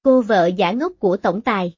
Cô vợ giả ngốc của tổng tài.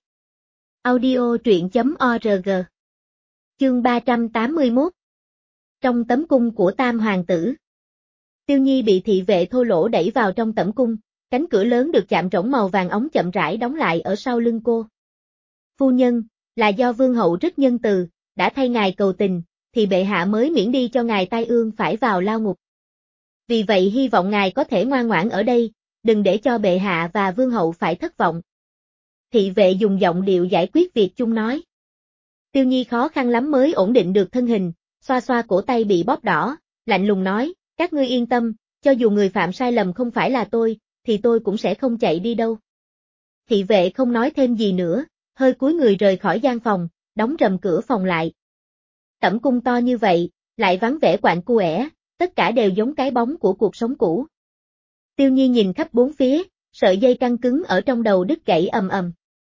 Audio truyện.org. Chương 381. Trong tấm cung của Tam hoàng tử. Tiêu Nhi bị thị vệ thô lỗ đẩy vào trong tẩm cung, cánh cửa lớn được chạm trổ màu vàng óng chậm rãi đóng lại ở sau lưng cô. Phu nhân, là do vương hậu rất nhân từ, đã thay ngài cầu tình, thì bệ hạ mới miễn đi cho ngài tai ương phải vào lao ngục. Vì vậy hy vọng ngài có thể ngoan ngoãn ở đây, đừng để cho bệ hạ và vương hậu phải thất vọng. Thị vệ dùng giọng điệu giải quyết việc chung nói. Tiêu Nhi khó khăn lắm mới ổn định được thân hình, xoa xoa cổ tay bị bóp đỏ, lạnh lùng nói, các ngươi yên tâm, cho dù người phạm sai lầm không phải là tôi, thì tôi cũng sẽ không chạy đi đâu. Thị vệ không nói thêm gì nữa, hơi cúi người rời khỏi gian phòng, đóng rầm cửa phòng lại. Tẩm cung to như vậy, lại vắng vẻ quạnh quẻ, tất cả đều giống cái bóng của cuộc sống cũ. Tiêu Nhi nhìn khắp bốn phía, sợi dây căng cứng ở trong đầu đứt gãy ầm ầm.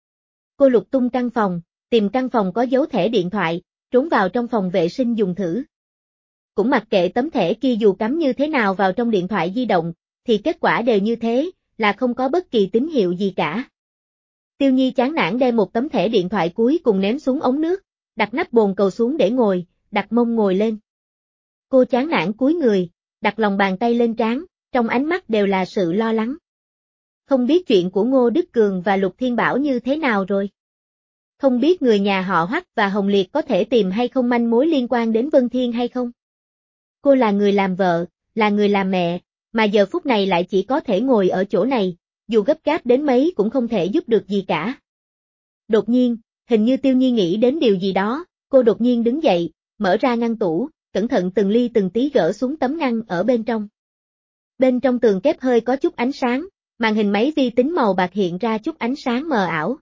Cô lục tung căn phòng, tìm căn phòng có dấu thẻ điện thoại, trốn vào trong phòng vệ sinh dùng thử. Cũng mặc kệ tấm thẻ kia dù cắm như thế nào vào trong điện thoại di động, thì kết quả đều như thế, là không có bất kỳ tín hiệu gì cả. Tiêu Nhi chán nản đem một tấm thẻ điện thoại cuối cùng ném xuống ống nước, đặt nắp bồn cầu xuống để ngồi, đặt mông ngồi lên. Cô chán nản cúi người, đặt lòng bàn tay lên trán, trong ánh mắt đều là sự lo lắng. Không biết chuyện của Ngô Đức Cường và Lục Thiên Bảo như thế nào rồi? Không biết người nhà họ Hoắc và Hồng Liệt có thể tìm hay không manh mối liên quan đến Vân Thiên hay không? Cô là người làm vợ, là người làm mẹ, mà giờ phút này lại chỉ có thể ngồi ở chỗ này, dù gấp gáp đến mấy cũng không thể giúp được gì cả. Đột nhiên, hình như Tiêu Nhi nghĩ đến điều gì đó, cô đột nhiên đứng dậy, mở ra ngăn tủ, cẩn thận từng ly từng tí gỡ xuống tấm ngăn ở bên trong. Bên trong tường kép hơi có chút ánh sáng, màn hình máy vi tính màu bạc hiện ra chút ánh sáng mờ ảo.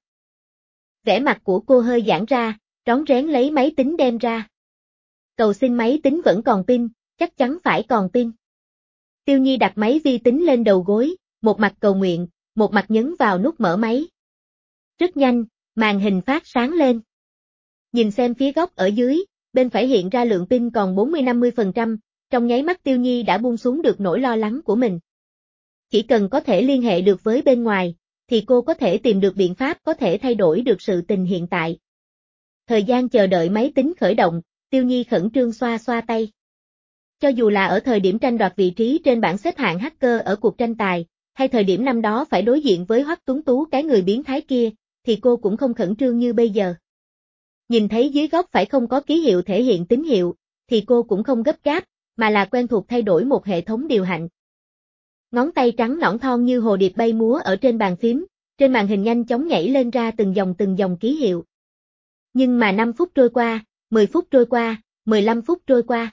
Vẻ mặt của cô hơi giãn ra, rón rén lấy máy tính đem ra. Cầu xin máy tính vẫn còn pin, chắc chắn phải còn pin. Tiêu Nhi đặt máy vi tính lên đầu gối, một mặt cầu nguyện, một mặt nhấn vào nút mở máy. Rất nhanh, màn hình phát sáng lên. Nhìn xem phía góc ở dưới, bên phải hiện ra lượng pin còn 40-50%, trong nháy mắt Tiêu Nhi đã buông xuống được nỗi lo lắng của mình. Chỉ cần có thể liên hệ được với bên ngoài, thì cô có thể tìm được biện pháp có thể thay đổi được sự tình hiện tại. Thời gian chờ đợi máy tính khởi động, Tiêu Nhi khẩn trương xoa xoa tay. Cho dù là ở thời điểm tranh đoạt vị trí trên bảng xếp hạng hacker ở cuộc tranh tài, hay thời điểm năm đó phải đối diện với Hoắc Tuấn Tú cái người biến thái kia, thì cô cũng không khẩn trương như bây giờ. Nhìn thấy dưới góc phải không có ký hiệu thể hiện tín hiệu, thì cô cũng không gấp gáp, mà là quen thuộc thay đổi một hệ thống điều hành. Ngón tay trắng nõn thon như hồ điệp bay múa ở trên bàn phím, trên màn hình nhanh chóng nhảy lên ra từng dòng ký hiệu. Nhưng mà 5 phút trôi qua, 10 phút trôi qua, 15 phút trôi qua.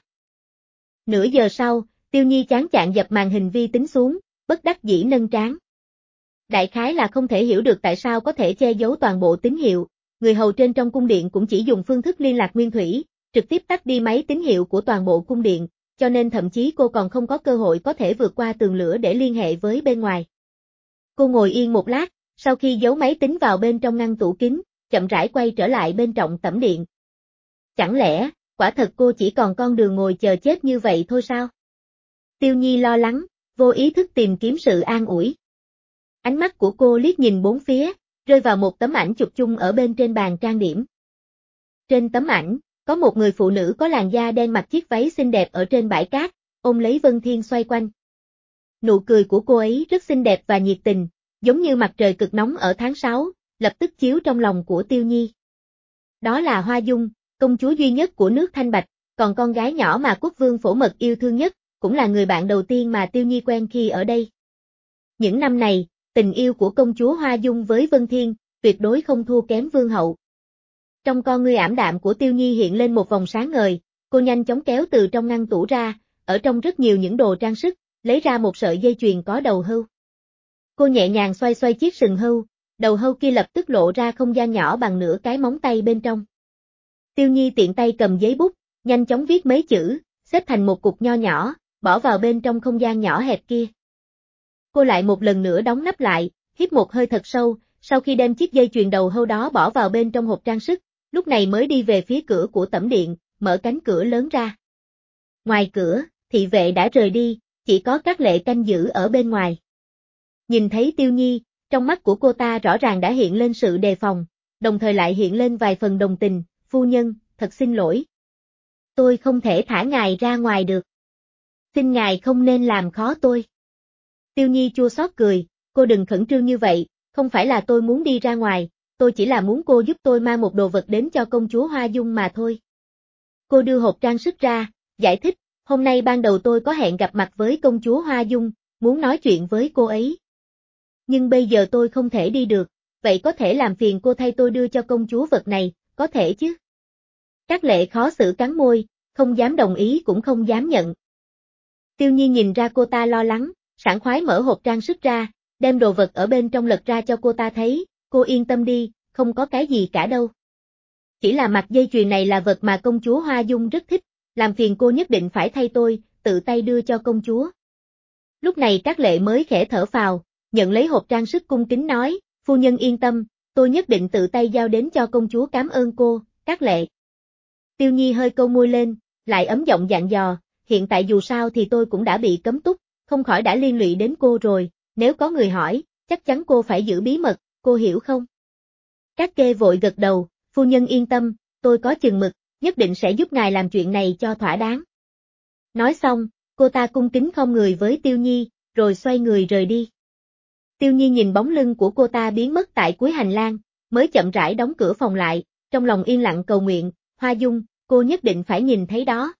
Nửa giờ sau, Tiêu Nhi chán chạn dập màn hình vi tính xuống, bất đắc dĩ nâng trán. Đại khái là không thể hiểu được tại sao có thể che giấu toàn bộ tín hiệu, người hầu trên trong cung điện cũng chỉ dùng phương thức liên lạc nguyên thủy, trực tiếp tắt đi máy tín hiệu của toàn bộ cung điện, cho nên thậm chí cô còn không có cơ hội có thể vượt qua tường lửa để liên hệ với bên ngoài. Cô ngồi yên một lát, sau khi giấu máy tính vào bên trong ngăn tủ kính, chậm rãi quay trở lại bên trong tẩm điện. Chẳng lẽ, quả thật cô chỉ còn con đường ngồi chờ chết như vậy thôi sao? Tiêu Nhi lo lắng, vô ý thức tìm kiếm sự an ủi. Ánh mắt của cô liếc nhìn bốn phía, rơi vào một tấm ảnh chụp chung ở bên trên bàn trang điểm. Trên tấm ảnh, có một người phụ nữ có làn da đen mặc chiếc váy xinh đẹp ở trên bãi cát, ôm lấy Vân Thiên xoay quanh. Nụ cười của cô ấy rất xinh đẹp và nhiệt tình, giống như mặt trời cực nóng ở tháng 6, lập tức chiếu trong lòng của Tiêu Nhi. Đó là Hoa Dung, công chúa duy nhất của nước Thanh Bạch, còn con gái nhỏ mà quốc vương Phổ Mật yêu thương nhất, cũng là người bạn đầu tiên mà Tiêu Nhi quen khi ở đây. Những năm này, tình yêu của công chúa Hoa Dung với Vân Thiên, tuyệt đối không thua kém vương hậu. Trong con ngươi ảm đạm của Tiêu Nhi hiện lên một vòng sáng ngời, cô nhanh chóng kéo từ trong ngăn tủ ra, ở trong rất nhiều những đồ trang sức, lấy ra một sợi dây chuyền có đầu hươu. Cô nhẹ nhàng xoay xoay chiếc sừng hươu, đầu hươu kia lập tức lộ ra không gian nhỏ bằng nửa cái móng tay bên trong. Tiêu Nhi tiện tay cầm giấy bút, nhanh chóng viết mấy chữ, xếp thành một cục nho nhỏ, bỏ vào bên trong không gian nhỏ hẹp kia. Cô lại một lần nữa đóng nắp lại, hít một hơi thật sâu, sau khi đem chiếc dây chuyền đầu hươu đó bỏ vào bên trong hộp trang sức, lúc này mới đi về phía cửa của tẩm điện, mở cánh cửa lớn ra. Ngoài cửa, thị vệ đã rời đi, chỉ có các lệ canh giữ ở bên ngoài. Nhìn thấy Tiêu Nhi, Trong mắt của cô ta rõ ràng đã hiện lên sự đề phòng, đồng thời lại hiện lên vài phần đồng tình, phu nhân, thật xin lỗi. Tôi không thể thả ngài ra ngoài được. Xin ngài không nên làm khó tôi. Tiêu Nhi chua xót cười, cô đừng khẩn trương như vậy, không phải là tôi muốn đi ra ngoài, tôi chỉ là muốn cô giúp tôi mang một đồ vật đến cho công chúa Hoa Dung mà thôi. Cô đưa hộp trang sức ra, giải thích, hôm nay ban đầu tôi có hẹn gặp mặt với công chúa Hoa Dung, muốn nói chuyện với cô ấy. Nhưng bây giờ tôi không thể đi được, vậy có thể làm phiền cô thay tôi đưa cho công chúa vật này, có thể chứ? Trác Lệ khó xử cắn môi, không dám đồng ý cũng không dám nhận. Tiêu Nhi nhìn ra cô ta lo lắng, sảng khoái mở hộp trang sức ra, đem đồ vật ở bên trong lật ra cho cô ta thấy, cô yên tâm đi, không có cái gì cả đâu. Chỉ là mặt dây chuyền này là vật mà công chúa Hoa Dung rất thích, làm phiền cô nhất định phải thay tôi, tự tay đưa cho công chúa. Lúc này Trác Lệ mới khẽ thở phào, nhận lấy hộp trang sức cung kính nói, phu nhân yên tâm, tôi nhất định tự tay giao đến cho công chúa cảm ơn cô, Trác Lệ. Tiêu Nhi hơi câu môi lên, lại ấm giọng dặn dò, hiện tại dù sao thì tôi cũng đã bị cấm túc, không khỏi đã liên lụy đến cô rồi, nếu có người hỏi, chắc chắn cô phải giữ bí mật, cô hiểu không? Trác Kê vội gật đầu, phu nhân yên tâm, tôi có chừng mực, nhất định sẽ giúp ngài làm chuyện này cho thỏa đáng. Nói xong, cô ta cung kính khom người với Tiêu Nhi, rồi xoay người rời đi. Tiêu Nhi nhìn bóng lưng của cô ta biến mất tại cuối hành lang, mới chậm rãi đóng cửa phòng lại, trong lòng yên lặng cầu nguyện, Hoa Dung, cô nhất định phải nhìn thấy đó.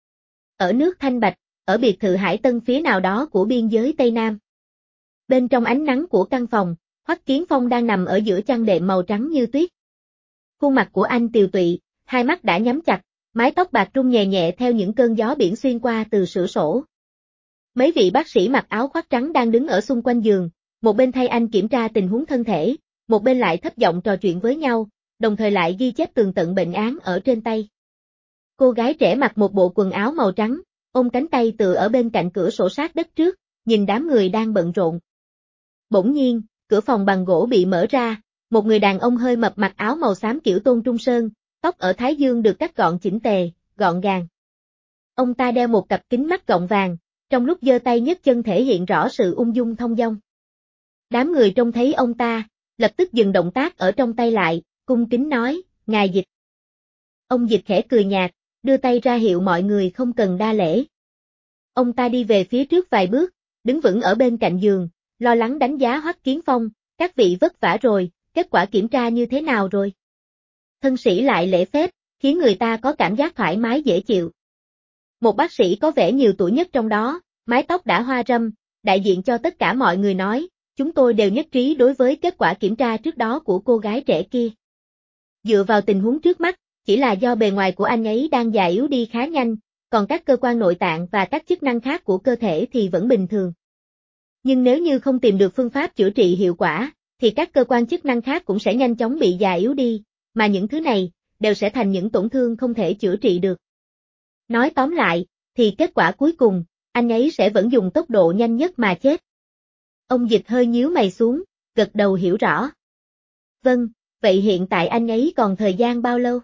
Ở nước Thanh Bạch, ở biệt thự Hải Tân phía nào đó của biên giới Tây Nam. Bên trong ánh nắng của căn phòng, Hoắc Kiến Phong đang nằm ở giữa chăn đệm màu trắng như tuyết. Khuôn mặt của anh tiều tụy, hai mắt đã nhắm chặt, mái tóc bạc rung nhẹ nhẹ theo những cơn gió biển xuyên qua từ cửa sổ. Mấy vị bác sĩ mặc áo khoác trắng đang đứng ở xung quanh giường, một bên thay anh kiểm tra tình huống thân thể, một bên lại thấp giọng trò chuyện với nhau, đồng thời lại ghi chép tường tận bệnh án ở trên tay. Cô gái trẻ mặc một bộ quần áo màu trắng, ôm cánh tay tựa ở bên cạnh cửa sổ sát đất trước, nhìn đám người đang bận rộn. Bỗng nhiên, cửa phòng bằng gỗ bị mở ra, một người đàn ông hơi mập mặc áo màu xám kiểu Tôn Trung Sơn, tóc ở thái dương được cắt gọn chỉnh tề, gọn gàng. Ông ta đeo một cặp kính mắt gọng vàng, trong lúc giơ tay nhấc chân thể hiện rõ sự ung dung thong dong. Đám người trông thấy ông ta, lập tức dừng động tác ở trong tay lại, cung kính nói, ngài Dịch. Ông Dịch khẽ cười nhạt, đưa tay ra hiệu mọi người không cần đa lễ. Ông ta đi về phía trước vài bước, đứng vững ở bên cạnh giường, lo lắng đánh giá Hoắc Kiến Phong, các vị vất vả rồi, kết quả kiểm tra như thế nào rồi? Thân sĩ lại lễ phép, khiến người ta có cảm giác thoải mái dễ chịu. Một bác sĩ có vẻ nhiều tuổi nhất trong đó, mái tóc đã hoa râm, đại diện cho tất cả mọi người nói, chúng tôi đều nhất trí đối với kết quả kiểm tra trước đó của cô gái trẻ kia. Dựa vào tình huống trước mắt, chỉ là do bề ngoài của anh ấy đang già yếu đi khá nhanh, còn các cơ quan nội tạng và các chức năng khác của cơ thể thì vẫn bình thường. Nhưng nếu như không tìm được phương pháp chữa trị hiệu quả, thì các cơ quan chức năng khác cũng sẽ nhanh chóng bị già yếu đi, mà những thứ này đều sẽ thành những tổn thương không thể chữa trị được. Nói tóm lại, thì kết quả cuối cùng, anh ấy sẽ vẫn dùng tốc độ nhanh nhất mà chết. Ông Dịch hơi nhíu mày xuống, gật đầu hiểu rõ. Vâng, vậy hiện tại anh ấy còn thời gian bao lâu?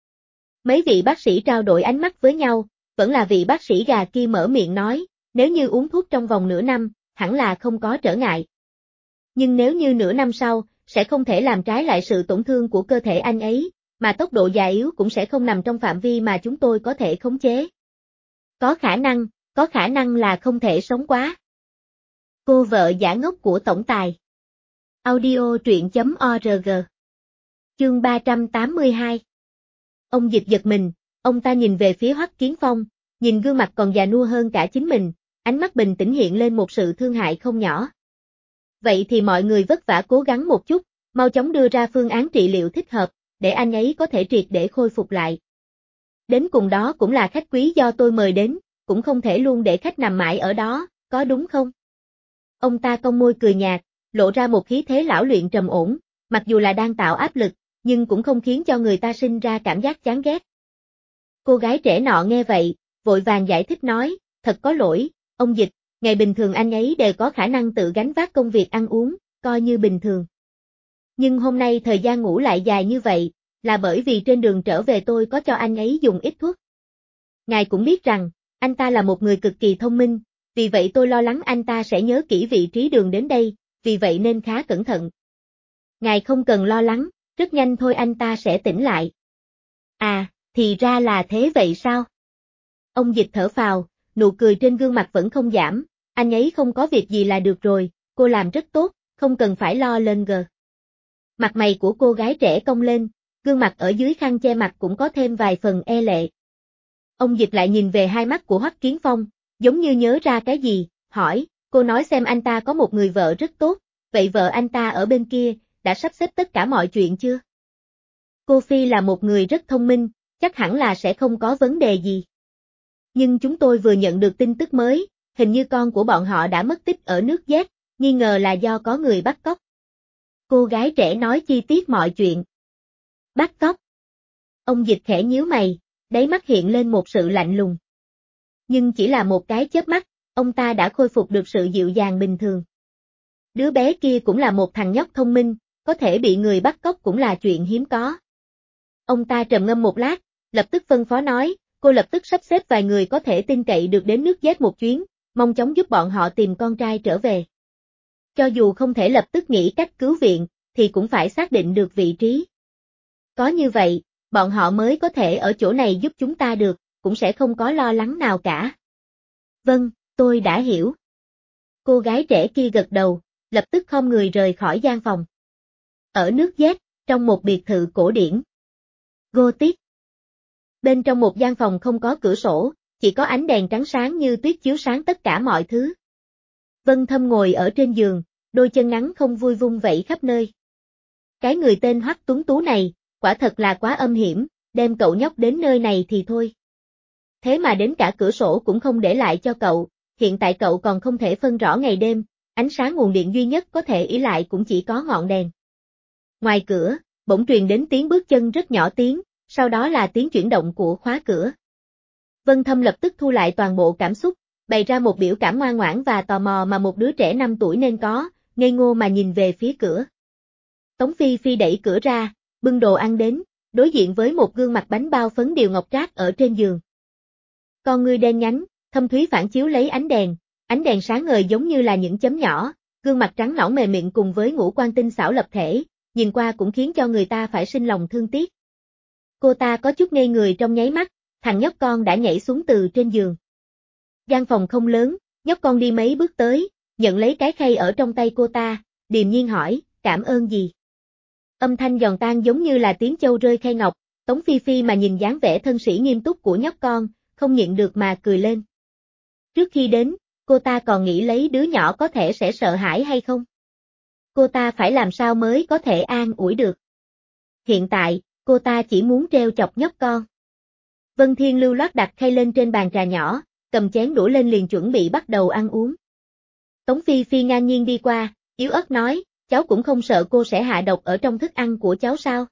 Mấy vị bác sĩ trao đổi ánh mắt với nhau, vẫn là vị bác sĩ gà kia mở miệng nói, nếu như uống thuốc trong vòng nửa năm, hẳn là không có trở ngại. Nhưng nếu như nửa năm sau, sẽ không thể làm trái lại sự tổn thương của cơ thể anh ấy, mà tốc độ già yếu cũng sẽ không nằm trong phạm vi mà chúng tôi có thể khống chế. Có khả năng là không thể sống quá. Cô vợ giả ngốc của tổng tài. Audio truyện.org. Chương 382. Ông Dịch giật mình, ông ta nhìn về phía Hoắc Kiến Phong, nhìn gương mặt còn già nua hơn cả chính mình, ánh mắt bình tĩnh hiện lên một sự thương hại không nhỏ. Vậy thì mọi người vất vả cố gắng một chút, mau chóng đưa ra phương án trị liệu thích hợp, để anh ấy có thể triệt để khôi phục lại. Đến cùng đó cũng là khách quý do tôi mời đến, cũng không thể luôn để khách nằm mãi ở đó, có đúng không? Ông ta cong môi cười nhạt, lộ ra một khí thế lão luyện trầm ổn, mặc dù là đang tạo áp lực, nhưng cũng không khiến cho người ta sinh ra cảm giác chán ghét. Cô gái trẻ nọ nghe vậy, vội vàng giải thích nói, thật có lỗi, ông Dịch, ngày bình thường anh ấy đều có khả năng tự gánh vác công việc ăn uống, coi như bình thường. Nhưng hôm nay thời gian ngủ lại dài như vậy, là bởi vì trên đường trở về tôi có cho anh ấy dùng ít thuốc. Ngài cũng biết rằng, anh ta là một người cực kỳ thông minh, vì vậy tôi lo lắng anh ta sẽ nhớ kỹ vị trí đường đến đây, vì vậy nên khá cẩn thận. Ngài không cần lo lắng, rất nhanh thôi anh ta sẽ tỉnh lại. À, thì ra là thế vậy sao? Ông Dịch thở phào, nụ cười trên gương mặt vẫn không giảm, anh ấy không có việc gì là được rồi, cô làm rất tốt, không cần phải lo lên gờ. Mặt mày của cô gái trẻ cong lên, gương mặt ở dưới khăn che mặt cũng có thêm vài phần e lệ. Ông Dịch lại nhìn về hai mắt của Hoắc Kiến Phong, giống như nhớ ra cái gì, hỏi, cô nói xem anh ta có một người vợ rất tốt, vậy vợ anh ta ở bên kia, đã sắp xếp tất cả mọi chuyện chưa? Cô Phi là một người rất thông minh, chắc hẳn là sẽ không có vấn đề gì. Nhưng chúng tôi vừa nhận được tin tức mới, hình như con của bọn họ đã mất tích ở nước Z, nghi ngờ là do có người bắt cóc. Cô gái trẻ nói chi tiết mọi chuyện. Bắt cóc. Ông Dịch khẽ nhíu mày, đáy mắt hiện lên một sự lạnh lùng. Nhưng chỉ là một cái chớp mắt, ông ta đã khôi phục được sự dịu dàng bình thường. Đứa bé kia cũng là một thằng nhóc thông minh, có thể bị người bắt cóc cũng là chuyện hiếm có. Ông ta trầm ngâm một lát, lập tức phân phó nói, cô lập tức sắp xếp vài người có thể tin cậy được đến nước Z một chuyến, mong chóng giúp bọn họ tìm con trai trở về. Cho dù không thể lập tức nghĩ cách cứu viện, thì cũng phải xác định được vị trí. Có như vậy, bọn họ mới có thể ở chỗ này giúp chúng ta được, cũng sẽ không có lo lắng nào cả. Vâng, tôi đã hiểu. Cô gái trẻ kia gật đầu, lập tức khom người rời khỏi gian phòng. Ở nước Z, trong một biệt thự cổ điển. Gothic. Bên trong một gian phòng không có cửa sổ, chỉ có ánh đèn trắng sáng như tuyết chiếu sáng tất cả mọi thứ. Vân Thâm ngồi ở trên giường, đôi chân ngắn không vui vung vẩy khắp nơi. Cái người tên Hoắc Tuấn Tú này, quả thật là quá âm hiểm, đem cậu nhóc đến nơi này thì thôi. Thế mà đến cả cửa sổ cũng không để lại cho cậu, hiện tại cậu còn không thể phân rõ ngày đêm, ánh sáng nguồn điện duy nhất có thể ỷ lại cũng chỉ có ngọn đèn. Ngoài cửa, bỗng truyền đến tiếng bước chân rất nhỏ tiếng, sau đó là tiếng chuyển động của khóa cửa. Vân Thâm lập tức thu lại toàn bộ cảm xúc, bày ra một biểu cảm ngoan ngoãn và tò mò mà một đứa trẻ 5 tuổi nên có, ngây ngô mà nhìn về phía cửa. Tống Phi Phi đẩy cửa ra, bưng đồ ăn đến, đối diện với một gương mặt bánh bao phấn điều ngọc trác ở trên giường. Con ngươi đen nhánh, thâm thúy phản chiếu lấy ánh đèn sáng ngời giống như là những chấm nhỏ, gương mặt trắng nõn mềm mịn cùng với ngũ quan tinh xảo lập thể, nhìn qua cũng khiến cho người ta phải sinh lòng thương tiếc. Cô ta có chút ngây người trong nháy mắt, thằng nhóc con đã nhảy xuống từ trên giường. Gian phòng không lớn, nhóc con đi mấy bước tới, nhận lấy cái khay ở trong tay cô ta, điềm nhiên hỏi, cảm ơn gì? Âm thanh giòn tan giống như là tiếng châu rơi khay ngọc, Tống Phi Phi mà nhìn dáng vẻ thân sĩ nghiêm túc của nhóc con, không nhịn được mà cười lên. Trước khi đến, cô ta còn nghĩ lấy đứa nhỏ có thể sẽ sợ hãi hay không? Cô ta phải làm sao mới có thể an ủi được? Hiện tại, cô ta chỉ muốn trêu chọc nhóc con. Vân Thiên lưu loát đặt khay lên trên bàn trà nhỏ, cầm chén đũa lên liền chuẩn bị bắt đầu ăn uống. Tống Phi Phi ngang nhiên đi qua, yếu ớt nói, cháu cũng không sợ cô sẽ hạ độc ở trong thức ăn của cháu sao?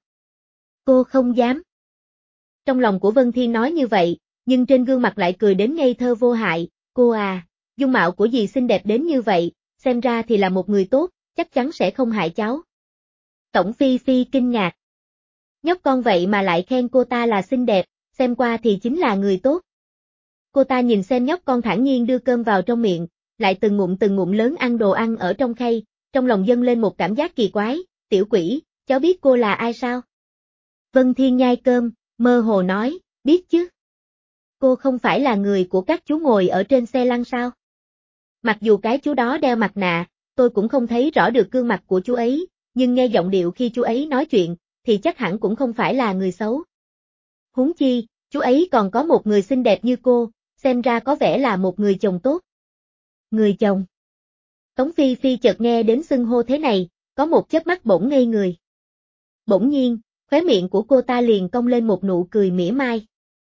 Cô không dám. Trong lòng của Vân Thiên nói như vậy, nhưng trên gương mặt lại cười đến ngây thơ vô hại, cô à, dung mạo của dì xinh đẹp đến như vậy, xem ra thì là một người tốt, chắc chắn sẽ không hại cháu. Tổng Phi Phi kinh ngạc. Nhóc con vậy mà lại khen cô ta là xinh đẹp, xem qua thì chính là người tốt. Cô ta nhìn xem nhóc con thản nhiên đưa cơm vào trong miệng, lại từng ngụm lớn ăn đồ ăn ở trong khay, trong lòng dâng lên một cảm giác kỳ quái, tiểu quỷ, cháu biết cô là ai sao? Vân Thiên nhai cơm, mơ hồ nói, biết chứ. Cô không phải là người của các chú ngồi ở trên xe lăn sao? Mặc dù cái chú đó đeo mặt nạ, tôi cũng không thấy rõ được gương mặt của chú ấy, nhưng nghe giọng điệu khi chú ấy nói chuyện, thì chắc hẳn cũng không phải là người xấu. Huống chi, chú ấy còn có một người xinh đẹp như cô, xem ra có vẻ là một người chồng tốt. Người chồng. Tống Phi Phi chợt nghe đến xưng hô thế này, có một chớp mắt bỗng ngây người. Bỗng nhiên, khóe miệng của cô ta liền cong lên một nụ cười mỉa mai.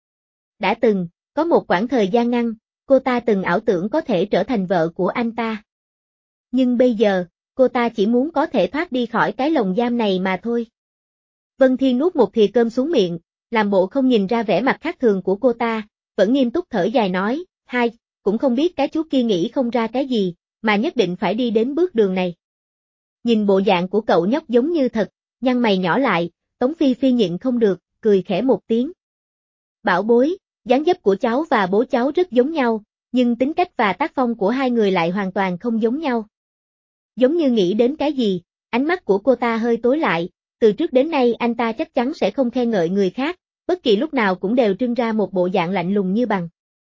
Đã từng, có một quãng thời gian ngắn, cô ta từng ảo tưởng có thể trở thành vợ của anh ta. Nhưng bây giờ, cô ta chỉ muốn có thể thoát đi khỏi cái lồng giam này mà thôi. Vân Thiên nuốt một thìa cơm xuống miệng, làm bộ không nhìn ra vẻ mặt khác thường của cô ta, vẫn nghiêm túc thở dài nói, hai, cũng không biết cái chú kia nghĩ không ra cái gì, mà nhất định phải đi đến bước đường này. Nhìn bộ dạng của cậu nhóc giống như thật, nhăn mày nhỏ lại, Tống Phi Phi nhịn không được, cười khẽ một tiếng. Bảo bối, dáng dấp của cháu và bố cháu rất giống nhau, nhưng tính cách và tác phong của hai người lại hoàn toàn không giống nhau. Giống như nghĩ đến cái gì, ánh mắt của cô ta hơi tối lại, từ trước đến nay anh ta chắc chắn sẽ không khen ngợi người khác, bất kỳ lúc nào cũng đều trưng ra một bộ dạng lạnh lùng như bằng.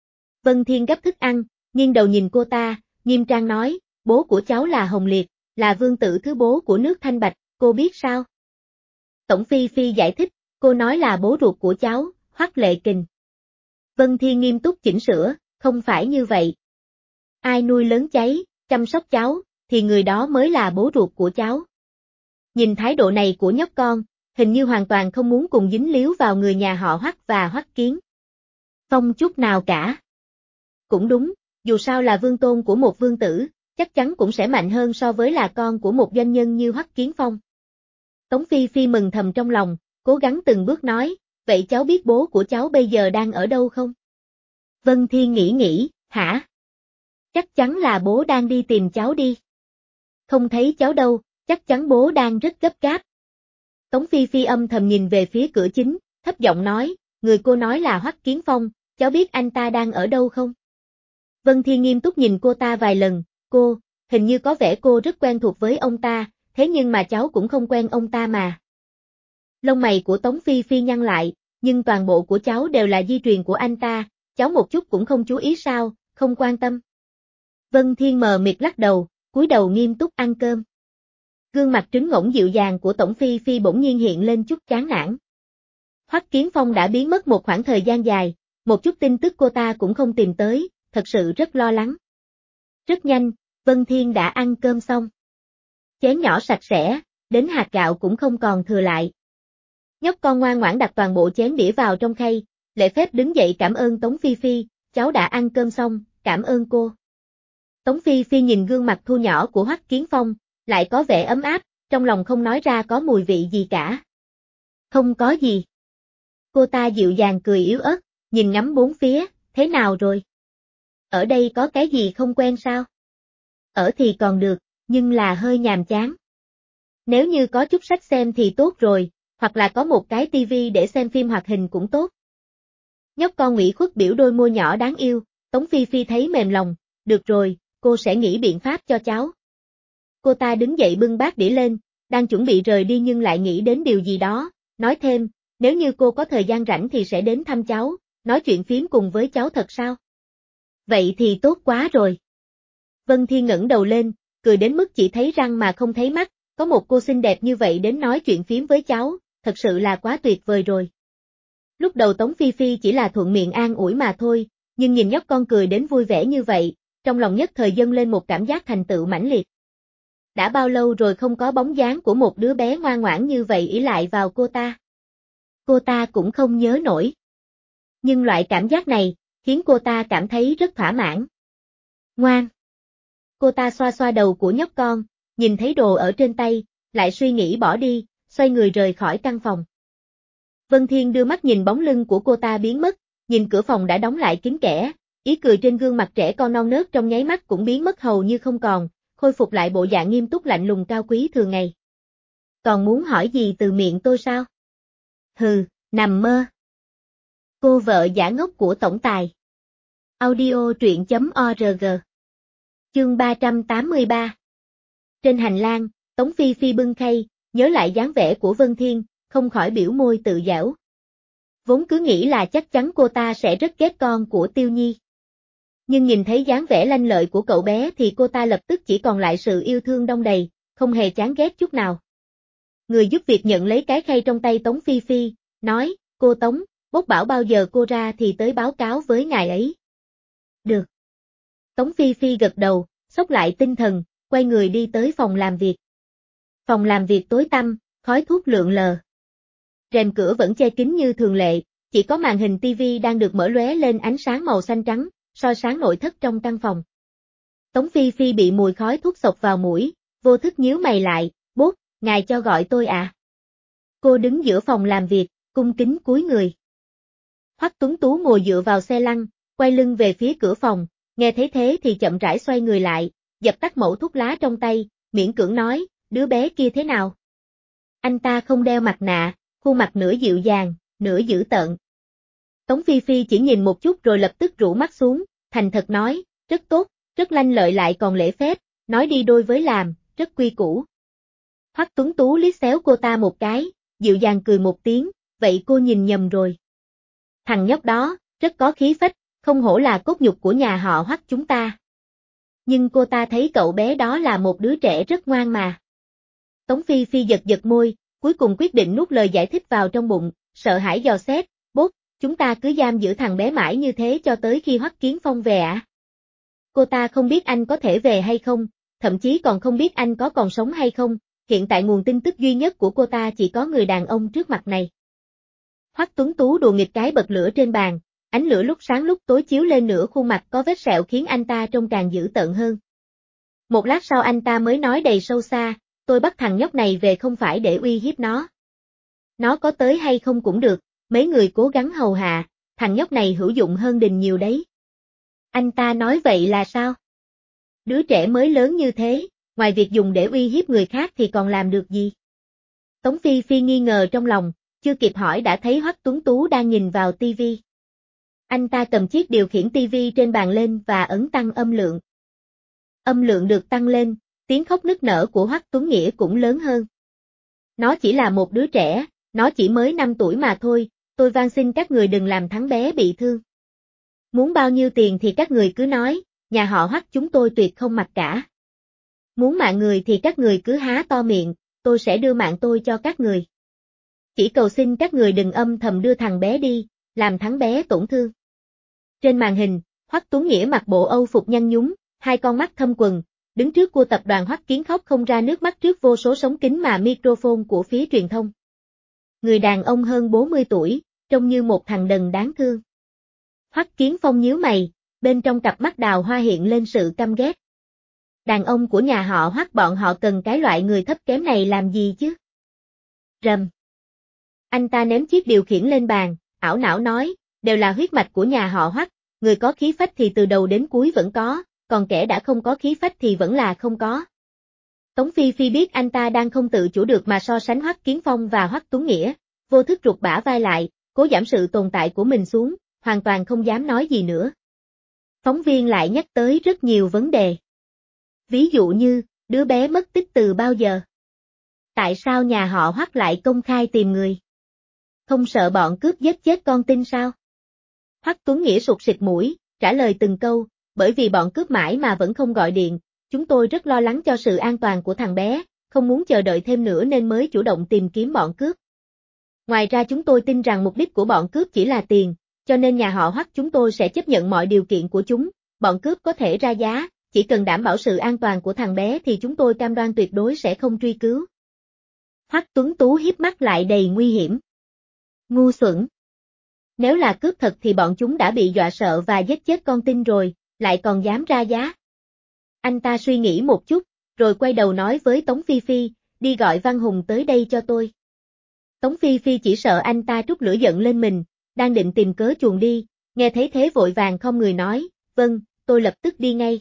Vân Thiên gấp thức ăn, nghiêng đầu nhìn cô ta, nghiêm trang nói, bố của cháu là Hồng Liệt, là vương tử thứ bố của nước Thanh Bạch, cô biết sao? Tổng Phi Phi giải thích, cô nói là bố ruột của cháu, Hoắc Lệ Kình. Vân Thiên nghiêm túc chỉnh sửa, không phải như vậy. Ai nuôi lớn cháy, chăm sóc cháu, thì người đó mới là bố ruột của cháu. Nhìn thái độ này của nhóc con, hình như hoàn toàn không muốn cùng dính líu vào người nhà họ Hoắc và Hoắc Kiến Phong chút nào cả. Cũng đúng, dù sao là vương tôn của một vương tử, chắc chắn cũng sẽ mạnh hơn so với là con của một doanh nhân như Hoắc Kiến Phong. Tống Phi Phi mừng thầm trong lòng, cố gắng từng bước nói, vậy cháu biết bố của cháu bây giờ đang ở đâu không? Vân Thiên nghĩ, hả? Chắc chắn là bố đang đi tìm cháu đi. Không thấy cháu đâu, chắc chắn bố đang rất gấp gáp. Tống Phi Phi âm thầm nhìn về phía cửa chính, thấp giọng nói, người cô nói là Hoắc Kiến Phong, cháu biết anh ta đang ở đâu không? Vân Thiên nghiêm túc nhìn cô ta vài lần, hình như có vẻ cô rất quen thuộc với ông ta, thế nhưng mà cháu cũng không quen ông ta mà. Lông mày của Tống Phi Phi nhăn lại, nhưng toàn bộ của cháu đều là di truyền của anh ta, cháu một chút cũng không chú ý sao, không quan tâm. Vân Thiên mờ mịt lắc đầu, cúi đầu nghiêm túc ăn cơm. Gương mặt trứng ngỗng dịu dàng của Tổng Phi Phi bỗng nhiên hiện lên chút chán nản. Hoắc Kiến Phong đã biến mất một khoảng thời gian dài, một chút tin tức cô ta cũng không tìm tới, thật sự rất lo lắng. Rất nhanh, Vân Thiên đã ăn cơm xong. Chén nhỏ sạch sẽ, đến hạt gạo cũng không còn thừa lại. Nhóc con ngoan ngoãn đặt toàn bộ chén đĩa vào trong khay, lễ phép đứng dậy cảm ơn Tống Phi Phi, cháu đã ăn cơm xong, cảm ơn cô. Tống Phi Phi nhìn gương mặt thu nhỏ của Hoắc Kiến Phong, lại có vẻ ấm áp, trong lòng không nói ra có mùi vị gì cả. Không có gì. Cô ta dịu dàng cười yếu ớt, nhìn ngắm bốn phía, thế nào rồi? Ở đây có cái gì không quen sao? Ở thì còn được, nhưng là hơi nhàm chán. Nếu như có chút sách xem thì tốt rồi, hoặc là có một cái tivi để xem phim hoạt hình cũng tốt. Nhóc con ủy khuất biểu đôi môi nhỏ đáng yêu, Tống Phi Phi thấy mềm lòng, được rồi, cô sẽ nghĩ biện pháp cho cháu. Cô ta đứng dậy bưng bát đĩa lên, đang chuẩn bị rời đi nhưng lại nghĩ đến điều gì đó, nói thêm, nếu như cô có thời gian rảnh thì sẽ đến thăm cháu, nói chuyện phím cùng với cháu thật sao? Vậy thì tốt quá rồi. Vân Thiên ngẩng đầu lên, cười đến mức chỉ thấy răng mà không thấy mắt, có một cô xinh đẹp như vậy đến nói chuyện phím với cháu, thật sự là quá tuyệt vời rồi. Lúc đầu Tống Phi Phi chỉ là thuận miệng an ủi mà thôi, nhưng nhìn nhóc con cười đến vui vẻ như vậy, trong lòng nhất thời dâng lên một cảm giác thành tựu mãnh liệt. Đã bao lâu rồi không có bóng dáng của một đứa bé ngoan ngoãn như vậy ỷ lại vào cô ta. Cô ta cũng không nhớ nổi. Nhưng loại cảm giác này, khiến cô ta cảm thấy rất thỏa mãn. Ngoan. Cô ta xoa xoa đầu của nhóc con, nhìn thấy đồ ở trên tay, lại suy nghĩ bỏ đi, xoay người rời khỏi căn phòng. Vân Thiên đưa mắt nhìn bóng lưng của cô ta biến mất, nhìn cửa phòng đã đóng lại kín kẽ, ý cười trên gương mặt trẻ con non nớt trong nháy mắt cũng biến mất hầu như không còn, khôi phục lại bộ dạng nghiêm túc lạnh lùng cao quý thường ngày. Còn muốn hỏi gì từ miệng tôi sao? Hừ, nằm mơ. Cô vợ giả ngốc của tổng tài. Audio truyện.org. Chương 383. Trên hành lang, Tống Phi Phi bưng khay, nhớ lại dáng vẻ của Vân Thiên, không khỏi biểu môi tự giễu. Vốn cứ nghĩ là chắc chắn cô ta sẽ rất ghét con của Tiêu Nhi. Nhưng nhìn thấy dáng vẻ lanh lợi của cậu bé thì cô ta lập tức chỉ còn lại sự yêu thương đong đầy, không hề chán ghét chút nào. Người giúp việc nhận lấy cái khay trong tay Tống Phi Phi, nói, cô Tống, bốc bảo bao giờ cô ra thì tới báo cáo với ngài ấy. Được. Tống Phi Phi gật đầu, xốc lại tinh thần, quay người đi tới phòng làm việc. Phòng làm việc tối tăm, khói thuốc lượn lờ. Rèm cửa vẫn che kín như thường lệ, chỉ có màn hình tivi đang được mở lóe lên ánh sáng màu xanh trắng, soi sáng nội thất trong căn phòng. Tống Phi Phi bị mùi khói thuốc xộc vào mũi, vô thức nhíu mày lại, bốp, ngài cho gọi tôi à? Cô đứng giữa phòng làm việc, cung kính cúi người. Hoắc Tuấn Tú ngồi dựa vào xe lăn, quay lưng về phía cửa phòng, nghe thấy thế thì chậm rãi xoay người lại, dập tắt mẩu thuốc lá trong tay, miễn cưỡng nói, đứa bé kia thế nào? Anh ta không đeo mặt nạ, khuôn mặt nửa dịu dàng, nửa dữ tợn. Tống Phi Phi chỉ nhìn một chút rồi lập tức rũ mắt xuống, thành thật nói, rất tốt, rất lanh lợi lại còn lễ phép, nói đi đôi với làm, rất quy củ. Hoắc Tuấn Tú liếc xéo cô ta một cái, dịu dàng cười một tiếng, vậy cô nhìn nhầm rồi. Thằng nhóc đó, rất có khí phách, không hổ là cốt nhục của nhà họ Hoắc chúng ta. Nhưng cô ta thấy cậu bé đó là một đứa trẻ rất ngoan mà. Tống Phi Phi giật giật môi, cuối cùng quyết định nuốt lời giải thích vào trong bụng, sợ hãi dò xét, bốt, chúng ta cứ giam giữ thằng bé mãi như thế cho tới khi Hoắc Kiến Phong về à? Cô ta không biết anh có thể về hay không, thậm chí còn không biết anh có còn sống hay không, hiện tại nguồn tin tức duy nhất của cô ta chỉ có người đàn ông trước mặt này. Hoắc Tuấn Tú đùa nghịch cái bật lửa trên bàn, ánh lửa lúc sáng lúc tối chiếu lên nửa khuôn mặt có vết sẹo khiến anh ta trông càng dữ tợn hơn. Một lát sau anh ta mới nói đầy sâu xa, tôi bắt thằng nhóc này về không phải để uy hiếp nó. Nó có tới hay không cũng được, mấy người cố gắng hầu hạ, thằng nhóc này hữu dụng hơn Đình nhiều đấy. Anh ta nói vậy là sao? Đứa trẻ mới lớn như thế, ngoài việc dùng để uy hiếp người khác thì còn làm được gì? Tống Phi Phi nghi ngờ trong lòng, chưa kịp hỏi đã thấy Hoắc Tuấn Tú đang nhìn vào tivi. Anh ta cầm chiếc điều khiển tivi trên bàn lên và ấn tăng âm lượng. Âm lượng được tăng lên, tiếng khóc nức nở của Hoắc Tuấn Nghĩa cũng lớn hơn. Nó chỉ là một đứa trẻ, nó chỉ mới 5 tuổi mà thôi, tôi van xin các người đừng làm thằng bé bị thương. Muốn bao nhiêu tiền thì các người cứ nói, nhà họ Hoắc chúng tôi tuyệt không mặc cả. Muốn mạng người thì các người cứ há to miệng, tôi sẽ đưa mạng tôi cho các người. Chỉ cầu xin các người đừng âm thầm đưa thằng bé đi, làm thằng bé tổn thương. Trên màn hình, Hoắc Tuấn Nghĩa mặc bộ Âu phục nhăn nhúm, hai con mắt thâm quầng, đứng trước cua tập đoàn Hoắc Kiến khóc không ra nước mắt trước vô số sóng kính mà microphone của phía truyền thông. Người đàn ông hơn 40 tuổi, trông như một thằng đần đáng thương. Hoắc Kiến Phong nhíu mày, bên trong cặp mắt đào hoa hiện lên sự căm ghét. Đàn ông của nhà họ Hoắc bọn họ cần cái loại người thấp kém này làm gì chứ? Rầm. Anh ta ném chiếc điều khiển lên bàn, ảo não nói, đều là huyết mạch của nhà họ Hoắc, người có khí phách thì từ đầu đến cuối vẫn có, còn kẻ đã không có khí phách thì vẫn là không có. Tống Phi Phi biết anh ta đang không tự chủ được mà so sánh Hoắc Kiến Phong và Hoắc Tuấn Nghĩa, vô thức rụt bả vai lại, cố giảm sự tồn tại của mình xuống, hoàn toàn không dám nói gì nữa. Phóng viên lại nhắc tới rất nhiều vấn đề. Ví dụ như, đứa bé mất tích từ bao giờ? Tại sao nhà họ Hoắc lại công khai tìm người? Không sợ bọn cướp giết chết con tin sao? Hoắc Tuấn Nghĩa sụt sịt mũi, trả lời từng câu, bởi vì bọn cướp mãi mà vẫn không gọi điện, chúng tôi rất lo lắng cho sự an toàn của thằng bé, không muốn chờ đợi thêm nữa nên mới chủ động tìm kiếm bọn cướp. Ngoài ra chúng tôi tin rằng mục đích của bọn cướp chỉ là tiền, cho nên nhà họ Hoắc chúng tôi sẽ chấp nhận mọi điều kiện của chúng, bọn cướp có thể ra giá, chỉ cần đảm bảo sự an toàn của thằng bé thì chúng tôi cam đoan tuyệt đối sẽ không truy cứu. Hoắc Tuấn Tú híp mắt lại đầy nguy hiểm. Ngu xuẩn. Nếu là cướp thật thì bọn chúng đã bị dọa sợ và giết chết con tin rồi, lại còn dám ra giá. Anh ta suy nghĩ một chút, rồi quay đầu nói với Tống Phi Phi, đi gọi Văn Hùng tới đây cho tôi. Tống Phi Phi chỉ sợ anh ta trút lửa giận lên mình, đang định tìm cớ chuồn đi, nghe thấy thế vội vàng không người nói, vâng, tôi lập tức đi ngay.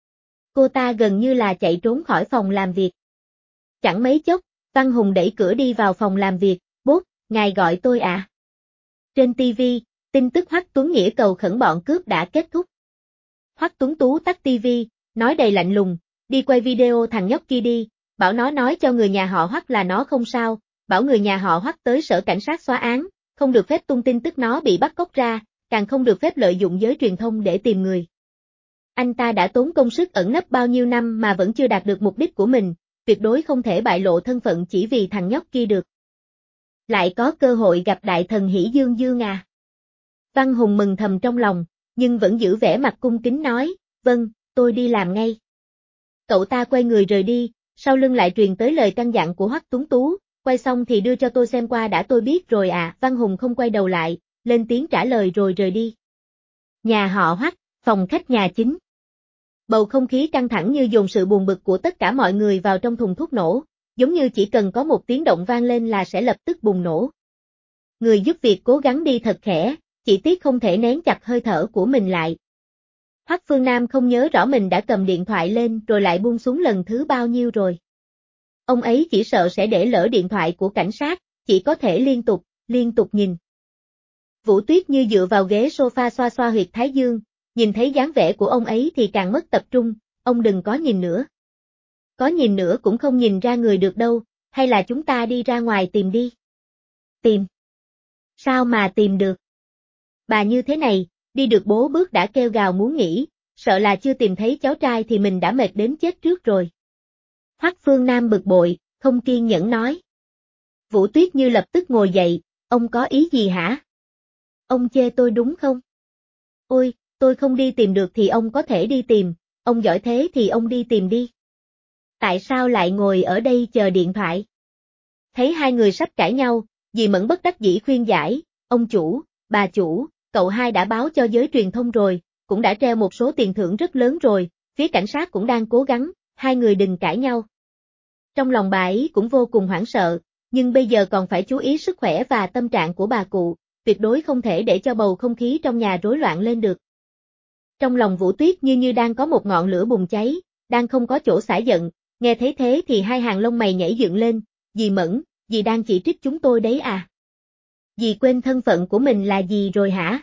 Cô ta gần như là chạy trốn khỏi phòng làm việc. Chẳng mấy chốc, Văn Hùng đẩy cửa đi vào phòng làm việc, bốp, ngài gọi tôi à? Trên TV, tin tức Hoắc Tuấn Nghĩa cầu khẩn bọn cướp đã kết thúc. Hoắc Tuấn Tú tắt TV, nói đầy lạnh lùng, đi quay video thằng nhóc kia đi, bảo nó nói cho người nhà họ Hoắc là nó không sao, bảo người nhà họ Hoắc tới sở cảnh sát xóa án, không được phép tung tin tức nó bị bắt cóc ra, càng không được phép lợi dụng giới truyền thông để tìm người. Anh ta đã tốn công sức ẩn nấp bao nhiêu năm mà vẫn chưa đạt được mục đích của mình, tuyệt đối không thể bại lộ thân phận chỉ vì thằng nhóc kia được. Lại có cơ hội gặp đại thần Hỷ Dương Dương à? Văn Hùng mừng thầm trong lòng, nhưng vẫn giữ vẻ mặt cung kính nói, vâng, tôi đi làm ngay. Cậu ta quay người rời đi, sau lưng lại truyền tới lời căn dặn của Hoắc Tuấn Tú, quay xong thì đưa cho tôi xem qua đã tôi biết rồi à. Văn Hùng không quay đầu lại, lên tiếng trả lời rồi rời đi. Nhà họ Hoắc, phòng khách nhà chính. Bầu không khí căng thẳng như dồn sự buồn bực của tất cả mọi người vào trong thùng thuốc nổ, giống như chỉ cần có một tiếng động vang lên là sẽ lập tức bùng nổ. Người giúp việc cố gắng đi thật khẽ, chỉ tiếc không thể nén chặt hơi thở của mình lại. Hoắc Phương Nam không nhớ rõ mình đã cầm điện thoại lên rồi lại buông xuống lần thứ bao nhiêu rồi. Ông ấy chỉ sợ sẽ để lỡ điện thoại của cảnh sát, chỉ có thể liên tục nhìn. Vũ Tuyết như dựa vào ghế sofa xoa xoa huyệt thái dương, nhìn thấy dáng vẻ của ông ấy thì càng mất tập trung, ông đừng có nhìn nữa. Có nhìn nữa cũng không nhìn ra người được đâu, hay là chúng ta đi ra ngoài tìm đi. Tìm? Sao mà tìm được? Bà như thế này, đi được bố bước đã kêu gào muốn nghỉ, sợ là chưa tìm thấy cháu trai thì mình đã mệt đến chết trước rồi. Hoắc Phương Nam bực bội, không kiên nhẫn nói. Vũ Tuyết Như lập tức ngồi dậy, ông có ý gì hả? Ông chê tôi đúng không? Ôi, tôi không đi tìm được thì ông có thể đi tìm, ông giỏi thế thì ông đi tìm đi. Tại sao lại ngồi ở đây chờ điện thoại? Thấy hai người sắp cãi nhau, dì Mẫn bất đắc dĩ khuyên giải, ông chủ, bà chủ, cậu hai đã báo cho giới truyền thông rồi, cũng đã treo một số tiền thưởng rất lớn rồi, phía cảnh sát cũng đang cố gắng, hai người đừng cãi nhau. Trong lòng bà ấy cũng vô cùng hoảng sợ, nhưng bây giờ còn phải chú ý sức khỏe và tâm trạng của bà cụ, tuyệt đối không thể để cho bầu không khí trong nhà rối loạn lên được. Trong lòng Vũ Tuyết như đang có một ngọn lửa bùng cháy, đang không có chỗ xả giận, nghe thấy thế thì hai hàng lông mày nhảy dựng lên, dì Mẫn, dì đang chỉ trích chúng tôi đấy à? Dì quên thân phận của mình là gì rồi hả?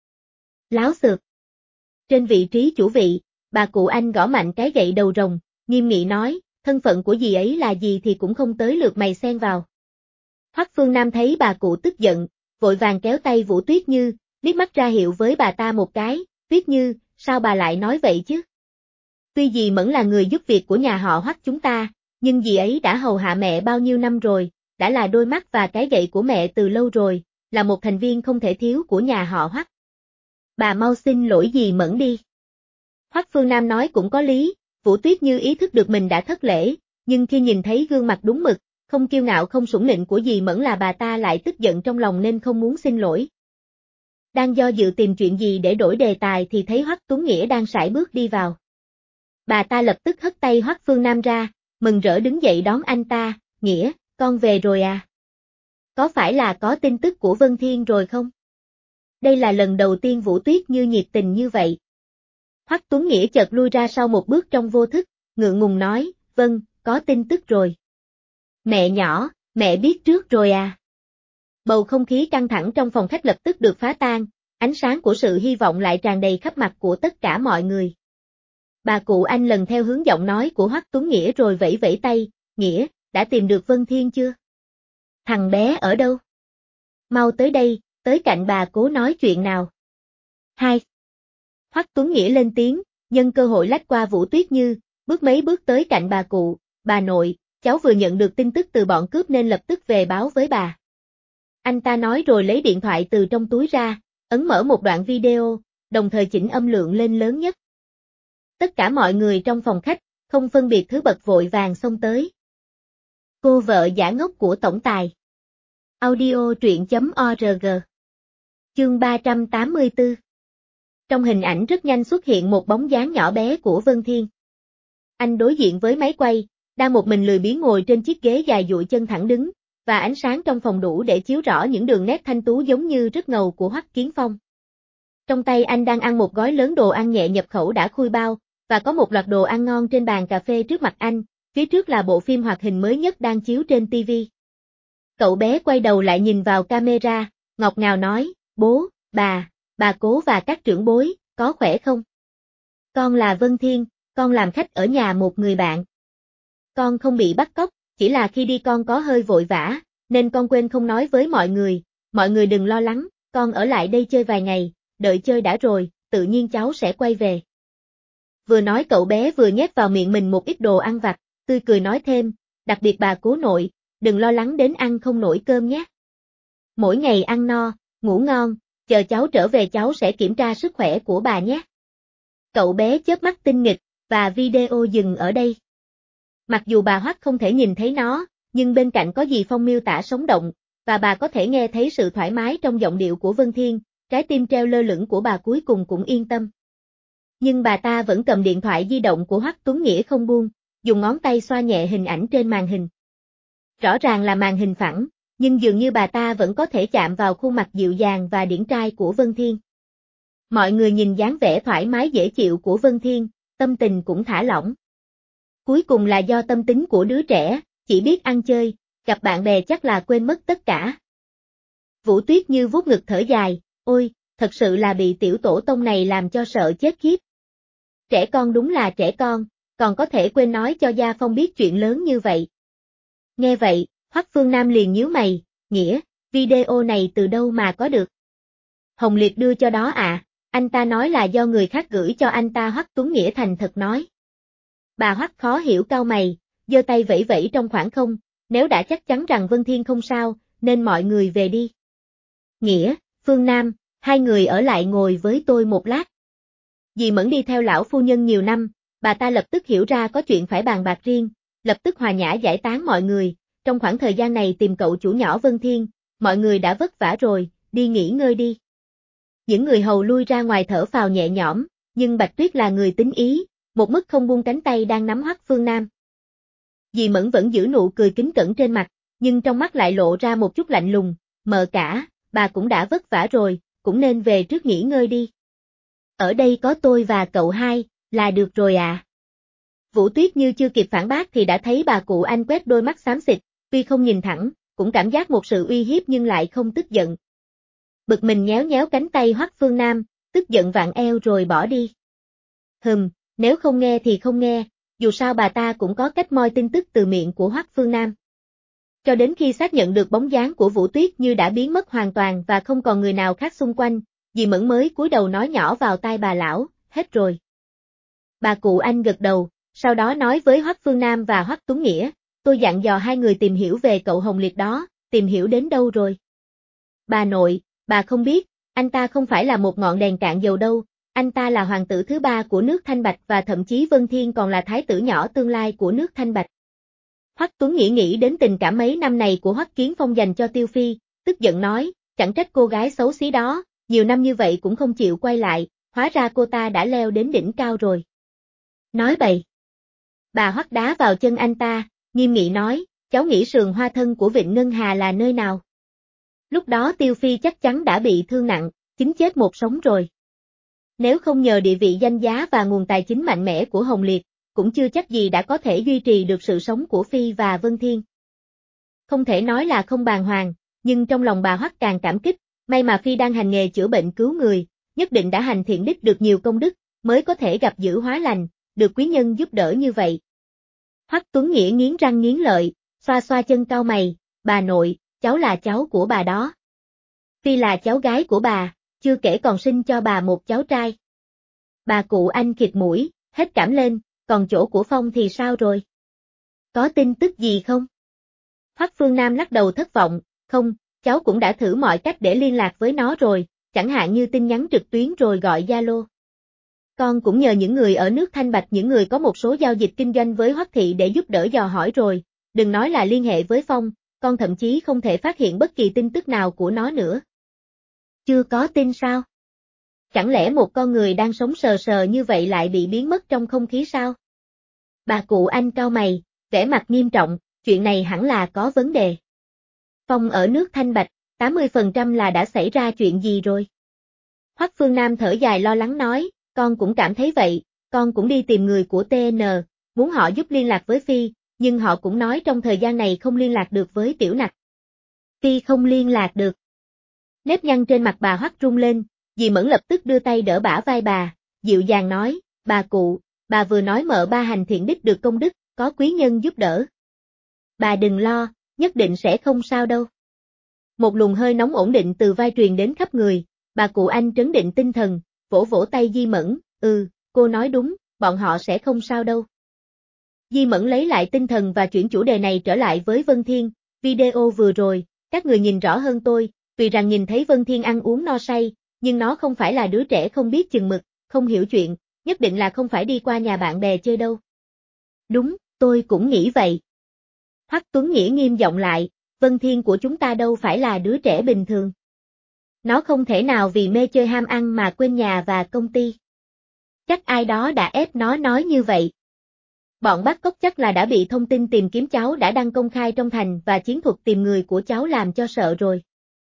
Láo xược. Trên vị trí chủ vị, bà cụ Anh gõ mạnh cái gậy đầu rồng, nghiêm nghị nói, thân phận của dì ấy là gì thì cũng không tới lượt mày xen vào. Hoắc Phương Nam thấy bà cụ tức giận, vội vàng kéo tay Vũ Tuyết Như, liếc mắt ra hiệu với bà ta một cái, Tuyết Như, sao bà lại nói vậy chứ? Tuy dì Mẫn là người giúp việc của nhà họ Hoắc chúng ta, nhưng dì ấy đã hầu hạ mẹ bao nhiêu năm rồi, đã là đôi mắt và cái gậy của mẹ từ lâu rồi, là một thành viên không thể thiếu của nhà họ Hoắc. Bà mau xin lỗi dì Mẫn đi. Hoắc Phương Nam nói cũng có lý, Vũ Tuyết Như ý thức được mình đã thất lễ, nhưng khi nhìn thấy gương mặt đúng mực, không kiêu ngạo không sủng nịnh của dì Mẫn là bà ta lại tức giận trong lòng nên không muốn xin lỗi. Đang do dự tìm chuyện gì để đổi đề tài thì thấy Hoắc Tuấn Nghĩa đang sải bước đi vào. Bà ta lập tức hất tay Hoắc Phương Nam ra, mừng rỡ đứng dậy đón anh ta, Nghĩa, con về rồi à? Có phải là có tin tức của Vân Thiên rồi không? Đây là lần đầu tiên Vũ Tuyết Như nhiệt tình như vậy. Hoắc Tuấn Nghĩa chợt lui ra sau một bước trong vô thức, ngượng ngùng nói, vâng, có tin tức rồi. Mẹ nhỏ, mẹ biết trước rồi à? Bầu không khí căng thẳng trong phòng khách lập tức được phá tan, ánh sáng của sự hy vọng lại tràn đầy khắp mặt của tất cả mọi người. Bà cụ Anh lần theo hướng giọng nói của Hoắc Tuấn Nghĩa rồi vẫy vẫy tay, Nghĩa, đã tìm được Vân Thiên chưa? Thằng bé ở đâu? Mau tới đây, tới cạnh bà cố nói chuyện nào. Hai. Hoắc Tuấn Nghĩa lên tiếng, nhân cơ hội lách qua Vũ Tuyết Như, bước mấy bước tới cạnh bà cụ, bà nội, cháu vừa nhận được tin tức từ bọn cướp nên lập tức về báo với bà. Anh ta nói rồi lấy điện thoại từ trong túi ra, ấn mở một đoạn video, đồng thời chỉnh âm lượng lên lớn nhất. Tất cả mọi người trong phòng khách, không phân biệt thứ bậc vội vàng xông tới. Cô vợ giả ngốc của tổng tài. Audio truyện.org. Chương 384. Trong hình ảnh rất nhanh xuất hiện một bóng dáng nhỏ bé của Vân Thiên. Anh đối diện với máy quay, đang một mình lười biếng ngồi trên chiếc ghế dài dụi chân thẳng đứng, và ánh sáng trong phòng đủ để chiếu rõ những đường nét thanh tú giống như rất ngầu của Hoắc Kiến Phong. Trong tay anh đang ăn một gói lớn đồ ăn nhẹ nhập khẩu đã khui bao, và có một loạt đồ ăn ngon trên bàn cà phê trước mặt anh, phía trước là bộ phim hoạt hình mới nhất đang chiếu trên TV. Cậu bé quay đầu lại nhìn vào camera, ngọt ngào nói, bố, bà cố và các trưởng bối, có khỏe không? Con là Vân Thiên, con làm khách ở nhà một người bạn. Con không bị bắt cóc, chỉ là khi đi con có hơi vội vã, nên con quên không nói với mọi người đừng lo lắng, con ở lại đây chơi vài ngày, đợi chơi đã rồi, tự nhiên cháu sẽ quay về. Vừa nói cậu bé vừa nhét vào miệng mình một ít đồ ăn vặt, tươi cười nói thêm, đặc biệt bà cố nội, đừng lo lắng đến ăn không nổi cơm nhé. Mỗi ngày ăn no, ngủ ngon, chờ cháu trở về cháu sẽ kiểm tra sức khỏe của bà nhé. Cậu bé chớp mắt tinh nghịch, và video dừng ở đây. Mặc dù bà Hoắc không thể nhìn thấy nó, nhưng bên cạnh có dì Phong miêu tả sống động, và bà có thể nghe thấy sự thoải mái trong giọng điệu của Vân Thiên, trái tim treo lơ lửng của bà cuối cùng cũng yên tâm. Nhưng bà ta vẫn cầm điện thoại di động của Hoắc Tuấn Nghĩa không buông, dùng ngón tay xoa nhẹ hình ảnh trên màn hình. Rõ ràng là màn hình phẳng, nhưng dường như bà ta vẫn có thể chạm vào khuôn mặt dịu dàng và điển trai của Vân Thiên. Mọi người nhìn dáng vẻ thoải mái dễ chịu của Vân Thiên, tâm tình cũng thả lỏng. Cuối cùng là do tâm tính của đứa trẻ, chỉ biết ăn chơi, gặp bạn bè chắc là quên mất tất cả. Vũ Tuyết Như vuốt ngực thở dài, ôi, thật sự là bị tiểu tổ tông này làm cho sợ chết khiếp. Trẻ con đúng là trẻ con, còn có thể quên nói cho Gia Phong biết chuyện lớn như vậy. Nghe vậy, Hoắc Phương Nam liền nhíu mày, Nghĩa, video này từ đâu mà có được? Hồng Liệt đưa cho đó à, anh ta nói là do người khác gửi cho anh ta. Hoắc Tuấn Nghĩa thành thật nói. Bà Hoắc khó hiểu cau mày, giơ tay vẫy vẫy trong khoảng không, nếu đã chắc chắn rằng Vân Thiên không sao, nên mọi người về đi. Nghĩa, Phương Nam, hai người ở lại ngồi với tôi một lát. Dì Mẫn đi theo lão phu nhân nhiều năm, bà ta lập tức hiểu ra có chuyện phải bàn bạc riêng, lập tức hòa nhã giải tán mọi người, trong khoảng thời gian này tìm cậu chủ nhỏ Vân Thiên, mọi người đã vất vả rồi, đi nghỉ ngơi đi. Những người hầu lui ra ngoài thở phào nhẹ nhõm, nhưng Bạch Tuyết là người tính ý, một mức không buông cánh tay đang nắm Hoắc Phương Nam. Dì Mẫn vẫn giữ nụ cười kính cẩn trên mặt, nhưng trong mắt lại lộ ra một chút lạnh lùng, mợ cả, bà cũng đã vất vả rồi, cũng nên về trước nghỉ ngơi đi. Ở đây có tôi và cậu hai, là được rồi à. Vũ Tuyết như chưa kịp phản bác thì đã thấy bà cụ Anh quét đôi mắt xám xịt, tuy không nhìn thẳng, cũng cảm giác một sự uy hiếp nhưng lại không tức giận. Bực mình nhéo nhéo cánh tay Hoắc Phương Nam, tức giận vặn eo rồi bỏ đi. Nếu không nghe thì không nghe, dù sao bà ta cũng có cách moi tin tức từ miệng của Hoắc Phương Nam. Cho đến khi xác nhận được bóng dáng của Vũ Tuyết như đã biến mất hoàn toàn và không còn người nào khác xung quanh, dì Mẫn mới cúi đầu nói nhỏ vào tai bà lão, hết rồi. Bà cụ Anh gật đầu, sau đó nói với Hoắc Phương Nam và Hoắc Tuấn Nghĩa, tôi dặn dò hai người tìm hiểu về cậu Hồng Liệt đó, tìm hiểu đến đâu rồi? Bà nội, bà không biết, anh ta không phải là một ngọn đèn cạn dầu đâu, anh ta là hoàng tử thứ ba của nước Thanh Bạch và thậm chí Vân Thiên còn là thái tử nhỏ tương lai của nước Thanh Bạch. Hoắc Tuấn Nghĩa nghĩ đến tình cảm mấy năm này của Hoắc Kiến Phong dành cho Tiêu Phi, tức giận nói, chẳng trách cô gái xấu xí đó, nhiều năm như vậy cũng không chịu quay lại, hóa ra cô ta đã leo đến đỉnh cao rồi. Nói bậy. Bà Hoắc đá vào chân anh ta, nghiêm nghị nói, cháu nghĩ sườn hoa thân của Vịnh Ngân Hà là nơi nào? Lúc đó Tiêu Phi chắc chắn đã bị thương nặng, chính chết một sống rồi. Nếu không nhờ địa vị danh giá và nguồn tài chính mạnh mẽ của Hồng Liệt, cũng chưa chắc gì đã có thể duy trì được sự sống của Phi và Vân Thiên. Không thể nói là không bàng hoàng, nhưng trong lòng bà Hoắc càng cảm kích, may mà Phi đang hành nghề chữa bệnh cứu người, nhất định đã hành thiện đức được nhiều công đức, mới có thể gặp dữ hóa lành, được quý nhân giúp đỡ như vậy. Hoắc Tuấn Nghĩa nghiến răng nghiến lợi, xoa xoa chân cau mày, bà nội, cháu là cháu của bà đó. Phi là cháu gái của bà, chưa kể còn sinh cho bà một cháu trai. Bà cụ Anh khịt mũi, hết cảm lên, còn chỗ của Phong thì sao rồi? Có tin tức gì không? Hoắc Phương Nam lắc đầu thất vọng, không, cháu cũng đã thử mọi cách để liên lạc với nó rồi, chẳng hạn như tin nhắn trực tuyến rồi gọi Zalo. Con cũng nhờ những người ở nước Thanh Bạch, những người có một số giao dịch kinh doanh với Hoắc thị để giúp đỡ dò hỏi rồi, đừng nói là liên hệ với Phong, con thậm chí không thể phát hiện bất kỳ tin tức nào của nó nữa. Chưa có tin sao? Chẳng lẽ một con người đang sống sờ sờ như vậy lại bị biến mất trong không khí sao? Bà cụ Anh cau mày, vẻ mặt nghiêm trọng, chuyện này hẳn là có vấn đề. Phong ở nước Thanh Bạch, 80% là đã xảy ra chuyện gì rồi? Hoắc Phương Nam thở dài lo lắng nói, con cũng cảm thấy vậy, con cũng đi tìm người của TN, muốn họ giúp liên lạc với Phi, nhưng họ cũng nói trong thời gian này không liên lạc được với Tiểu Nặc. Phi không liên lạc được. Nếp nhăn trên mặt bà Hoắc rung lên, dì Mẫn lập tức đưa tay đỡ bả vai bà, dịu dàng nói, bà cụ, bà vừa nói mợ ba hành thiện đức được công đức, có quý nhân giúp đỡ. Bà đừng lo, nhất định sẽ không sao đâu. Một luồng hơi nóng ổn định từ vai truyền đến khắp người, bà cụ Anh trấn định tinh thần, vỗ vỗ tay Di Mẫn, cô nói đúng, bọn họ sẽ không sao đâu. Di Mẫn lấy lại tinh thần và chuyển chủ đề này trở lại với Vân Thiên, video vừa rồi, các người nhìn rõ hơn tôi, tuy rằng nhìn thấy Vân Thiên ăn uống no say, nhưng nó không phải là đứa trẻ không biết chừng mực, không hiểu chuyện, nhất định là không phải đi qua nhà bạn bè chơi đâu. Đúng, tôi cũng nghĩ vậy. Hoắc Tuấn Nghĩa nghiêm giọng lại, Vân Thiên của chúng ta đâu phải là đứa trẻ bình thường. Nó không thể nào vì mê chơi ham ăn mà quên nhà và công ty. Chắc ai đó đã ép nó nói như vậy. Bọn bắt cóc chắc là đã bị thông tin tìm kiếm cháu đã đăng công khai trong thành và chiến thuật tìm người của cháu làm cho sợ rồi.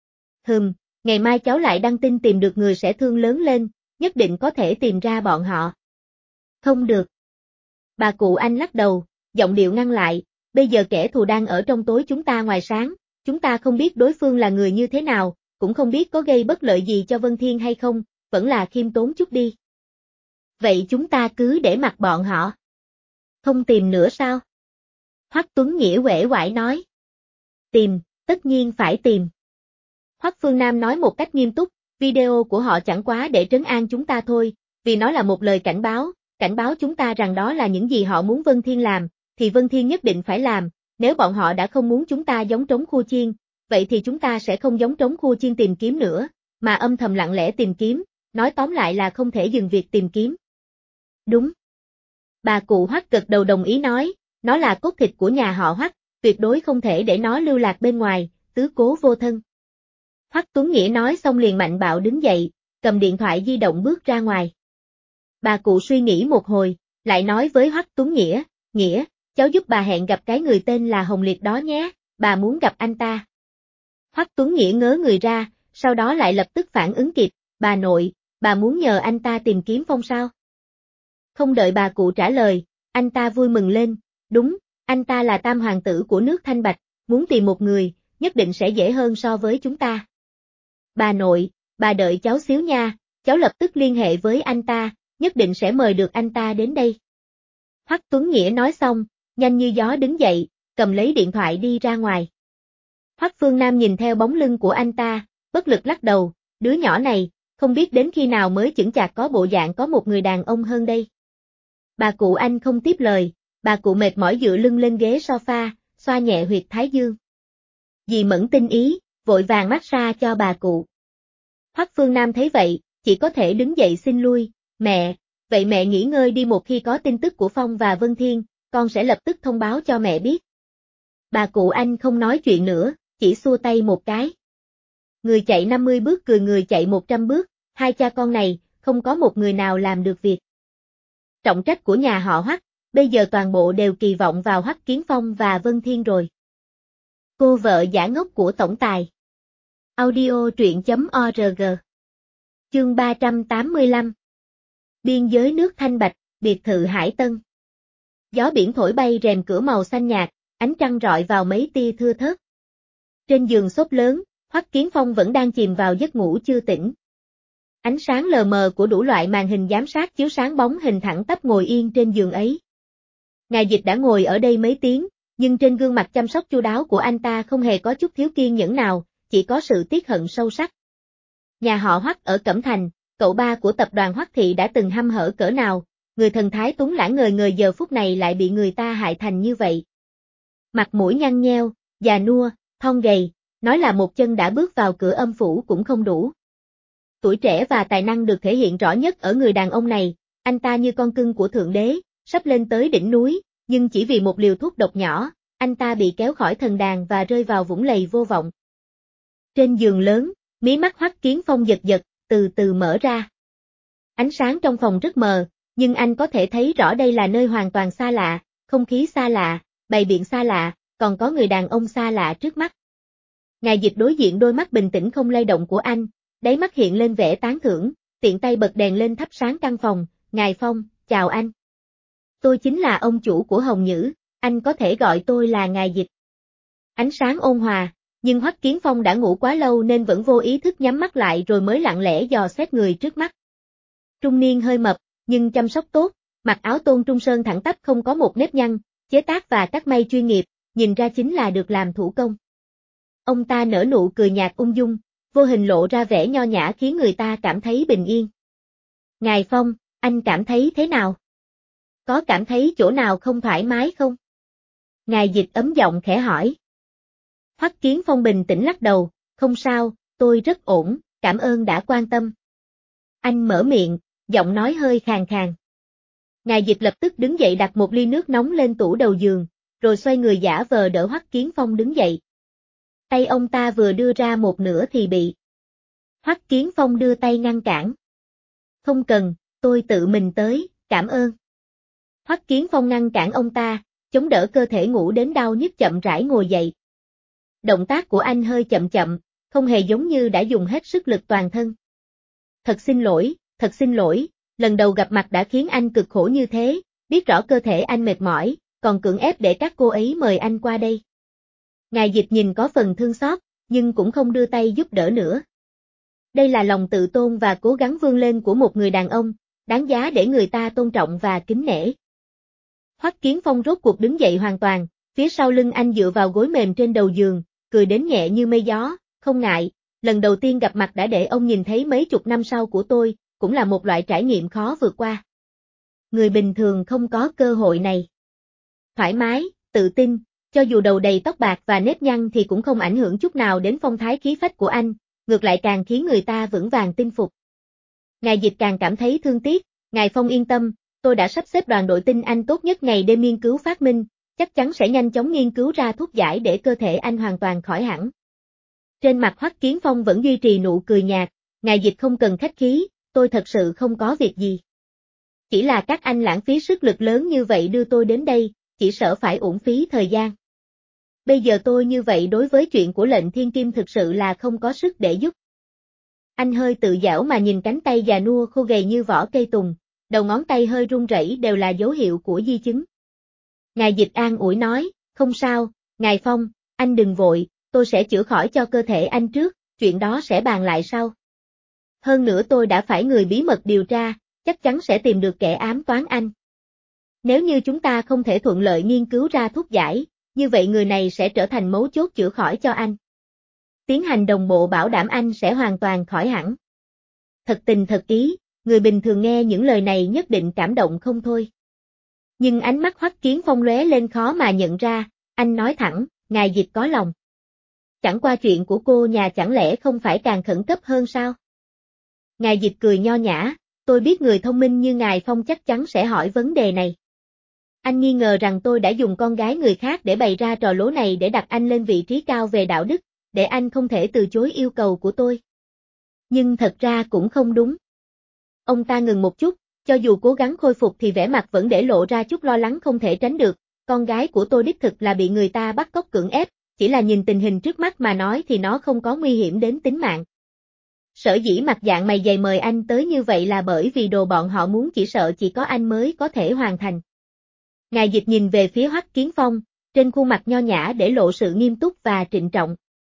Ngày mai cháu lại đăng tin tìm được người sẽ thương lớn lên, nhất định có thể tìm ra bọn họ. Không được. Bà cụ Anh lắc đầu, giọng điệu ngăn lại, bây giờ kẻ thù đang ở trong tối chúng ta ngoài sáng, chúng ta không biết đối phương là người như thế nào, cũng không biết có gây bất lợi gì cho Vân Thiên hay không, vẫn là khiêm tốn chút đi. Vậy chúng ta cứ để mặc bọn họ. Không tìm nữa sao? Hoắc Tuấn Nghĩa uể oải nói. Tìm, tất nhiên phải tìm. Hoắc Phương Nam nói một cách nghiêm túc, video của họ chẳng quá để trấn an chúng ta thôi, vì nó là một lời cảnh báo chúng ta rằng đó là những gì họ muốn Vân Thiên làm, thì Vân Thiên nhất định phải làm, nếu bọn họ đã không muốn chúng ta giống trống khu chiên, vậy thì chúng ta sẽ không giống trống khu chiên tìm kiếm nữa, mà âm thầm lặng lẽ tìm kiếm, nói tóm lại là không thể dừng việc tìm kiếm. Đúng. Bà cụ Hoắc gật đầu đồng ý nói, nó là cốt thịt của nhà họ Hoắc, tuyệt đối không thể để nó lưu lạc bên ngoài, tứ cố vô thân. Hoắc Tuấn Nghĩa nói xong liền mạnh bạo đứng dậy, cầm điện thoại di động bước ra ngoài. Bà cụ suy nghĩ một hồi, lại nói với Hoắc Tuấn Nghĩa, Nghĩa, cháu giúp bà hẹn gặp cái người tên là Hồng Liệt đó nhé, bà muốn gặp anh ta. Hoắc Tuấn Nghĩa ngớ người ra, sau đó lại lập tức phản ứng kịp, bà nội, bà muốn nhờ anh ta tìm kiếm Phong sao? Không đợi bà cụ trả lời, anh ta vui mừng lên, đúng, anh ta là tam hoàng tử của nước Thanh Bạch, muốn tìm một người, nhất định sẽ dễ hơn so với chúng ta. Bà nội, bà đợi cháu xíu nha, cháu lập tức liên hệ với anh ta, nhất định sẽ mời được anh ta đến đây. Hoắc Tuấn Nghĩa nói xong, nhanh như gió đứng dậy, cầm lấy điện thoại đi ra ngoài. Hoắc Phương Nam nhìn theo bóng lưng của anh ta, bất lực lắc đầu, đứa nhỏ này, không biết đến khi nào mới chững chạc có bộ dạng có một người đàn ông hơn đây. Bà cụ Anh không tiếp lời, bà cụ mệt mỏi dựa lưng lên ghế sofa, xoa nhẹ huyệt thái dương. Dì Mẫn tinh ý, vội vàng massage cho bà cụ. Hoắc Phương Nam thấy vậy, chỉ có thể đứng dậy xin lui, mẹ, vậy mẹ nghỉ ngơi đi, một khi có tin tức của Phong và Vân Thiên, con sẽ lập tức thông báo cho mẹ biết. Bà cụ Anh không nói chuyện nữa, chỉ xua tay một cái. Người chạy 50 bước cười người chạy 100 bước, hai cha con này, không có một người nào làm được việc. Trọng trách của nhà họ Hoắc, bây giờ toàn bộ đều kỳ vọng vào Hoắc Kiến Phong và Vân Thiên rồi. Cô vợ giả ngốc của tổng tài. Audio truyện.org. Chương 385. Biên giới nước Thanh Bạch, biệt thự Hải Tân. Gió biển thổi bay rèm cửa màu xanh nhạt, ánh trăng rọi vào mấy tia thưa thớt. Trên giường xốp lớn, Hoắc Kiến Phong vẫn đang chìm vào giấc ngủ chưa tỉnh. Ánh sáng lờ mờ của đủ loại màn hình giám sát chiếu sáng bóng hình thẳng tắp ngồi yên trên giường ấy. Ngài Dịch đã ngồi ở đây mấy tiếng, nhưng trên gương mặt chăm sóc chu đáo của anh ta không hề có chút thiếu kiên nhẫn nào, chỉ có sự tiếc hận sâu sắc. Nhà họ Hoắc ở Cẩm Thành, cậu ba của tập đoàn Hoắc Thị đã từng hăm hở cỡ nào, người thần thái tuấn lãng ngời ngời giờ phút này lại bị người ta hại thành như vậy. Mặt mũi nhăn nheo, già nua, thon gầy, nói là một chân đã bước vào cửa âm phủ cũng không đủ. Tuổi trẻ và tài năng được thể hiện rõ nhất ở người đàn ông này, anh ta như con cưng của Thượng Đế, sắp lên tới đỉnh núi, nhưng chỉ vì một liều thuốc độc nhỏ, anh ta bị kéo khỏi thần đàn và rơi vào vũng lầy vô vọng. Trên giường lớn, mí mắt Hoắc Kiến Phong giật giật, từ từ mở ra. Ánh sáng trong phòng rất mờ, nhưng anh có thể thấy rõ đây là nơi hoàn toàn xa lạ, không khí xa lạ, bày biện xa lạ, còn có người đàn ông xa lạ trước mắt. Ngài Dịch đối diện đôi mắt bình tĩnh không lay động của anh, đáy mắt hiện lên vẻ tán thưởng, tiện tay bật đèn lên thắp sáng căn phòng, Ngài Phong, chào anh. Tôi chính là ông chủ của Hồng Nhữ, anh có thể gọi tôi là Ngài Dịch. Ánh sáng ôn hòa, nhưng Hoắc Kiến Phong đã ngủ quá lâu nên vẫn vô ý thức nhắm mắt lại rồi mới lặng lẽ dò xét người trước mắt. Trung niên hơi mập, nhưng chăm sóc tốt, mặc áo tôn trung sơn thẳng tắp không có một nếp nhăn, chế tác và cắt may chuyên nghiệp, nhìn ra chính là được làm thủ công. Ông ta nở nụ cười nhạt ung dung, vô hình lộ ra vẻ nho nhã khiến người ta cảm thấy bình yên. Ngài Phong, anh cảm thấy thế nào? Có cảm thấy chỗ nào không thoải mái không? Ngài Dịch ấm giọng khẽ hỏi. Hoắc Kiến Phong bình tĩnh lắc đầu, không sao, tôi rất ổn, cảm ơn đã quan tâm. Anh mở miệng, giọng nói hơi khàn khàn. Ngài Dịch lập tức đứng dậy đặt một ly nước nóng lên tủ đầu giường, rồi xoay người giả vờ đỡ Hoắc Kiến Phong đứng dậy. Tay ông ta vừa đưa ra một nửa thì bị Hoắc Kiến Phong đưa tay ngăn cản. Không cần, tôi tự mình tới, cảm ơn. Hoắc Kiến Phong ngăn cản ông ta, chống đỡ cơ thể ngủ đến đau nhức chậm rãi ngồi dậy. Động tác của anh hơi chậm chậm, không hề giống như đã dùng hết sức lực toàn thân. Thật xin lỗi, lần đầu gặp mặt đã khiến anh cực khổ như thế, biết rõ cơ thể anh mệt mỏi, còn cưỡng ép để các cô ấy mời anh qua đây. Ngài Dịch nhìn có phần thương xót, nhưng cũng không đưa tay giúp đỡ nữa. Đây là lòng tự tôn và cố gắng vươn lên của một người đàn ông, đáng giá để người ta tôn trọng và kính nể. Hoắc Kiến Phong rốt cuộc đứng dậy hoàn toàn, phía sau lưng anh dựa vào gối mềm trên đầu giường, cười đến nhẹ như mây gió, không ngại, lần đầu tiên gặp mặt đã để ông nhìn thấy mấy chục năm sau của tôi, cũng là một loại trải nghiệm khó vượt qua. Người bình thường không có cơ hội này. Thoải mái, tự tin, cho dù đầu đầy tóc bạc và nếp nhăn thì cũng không ảnh hưởng chút nào đến phong thái khí phách của anh, ngược lại càng khiến người ta vững vàng tin phục. Ngài Dịch càng cảm thấy thương tiếc, Ngài Phong yên tâm, tôi đã sắp xếp đoàn đội tinh anh tốt nhất ngày đêm nghiên cứu phát minh, chắc chắn sẽ nhanh chóng nghiên cứu ra thuốc giải để cơ thể anh hoàn toàn khỏi hẳn. Trên mặt Hoắc Kiến Phong vẫn duy trì nụ cười nhạt, Ngài Dịch không cần khách khí, tôi thật sự không có việc gì. Chỉ là các anh lãng phí sức lực lớn như vậy đưa tôi đến đây, chỉ sợ phải uổng phí thời gian. Bây giờ tôi như vậy đối với chuyện của lệnh thiên kim thực sự là không có sức để giúp. Anh hơi tự giãu mà nhìn cánh tay già nua khô gầy như vỏ cây tùng, đầu ngón tay hơi run rẩy đều là dấu hiệu của di chứng. Ngài Dịch an ủi nói, không sao, Ngài Phong, anh đừng vội, tôi sẽ chữa khỏi cho cơ thể anh trước, chuyện đó sẽ bàn lại sau. Hơn nữa tôi đã phải người bí mật điều tra, chắc chắn sẽ tìm được kẻ ám toán anh. Nếu như chúng ta không thể thuận lợi nghiên cứu ra thuốc giải, như vậy người này sẽ trở thành mấu chốt chữa khỏi cho anh. Tiến hành đồng bộ bảo đảm anh sẽ hoàn toàn khỏi hẳn. Thật tình thật ý, người bình thường nghe những lời này nhất định cảm động không thôi. Nhưng ánh mắt Hoắc Kiến Phong lóe lên khó mà nhận ra, anh nói thẳng, Ngài Dịch có lòng. Chẳng qua chuyện của cô nhà chẳng lẽ không phải càng khẩn cấp hơn sao? Ngài Dịch cười nho nhã, tôi biết người thông minh như Ngài Phong chắc chắn sẽ hỏi vấn đề này. Anh nghi ngờ rằng tôi đã dùng con gái người khác để bày ra trò lố này để đặt anh lên vị trí cao về đạo đức, để anh không thể từ chối yêu cầu của tôi. Nhưng thật ra cũng không đúng. Ông ta ngừng một chút, cho dù cố gắng khôi phục thì vẻ mặt vẫn để lộ ra chút lo lắng không thể tránh được, con gái của tôi đích thực là bị người ta bắt cóc cưỡng ép, chỉ là nhìn tình hình trước mắt mà nói thì nó không có nguy hiểm đến tính mạng. Sở dĩ mặt dạng mày dày mời anh tới như vậy là bởi vì đồ bọn họ muốn chỉ sợ chỉ có anh mới có thể hoàn thành. Ngài Dịch nhìn về phía Hoắc Kiến Phong, trên khuôn mặt nho nhã để lộ sự nghiêm túc và trịnh trọng.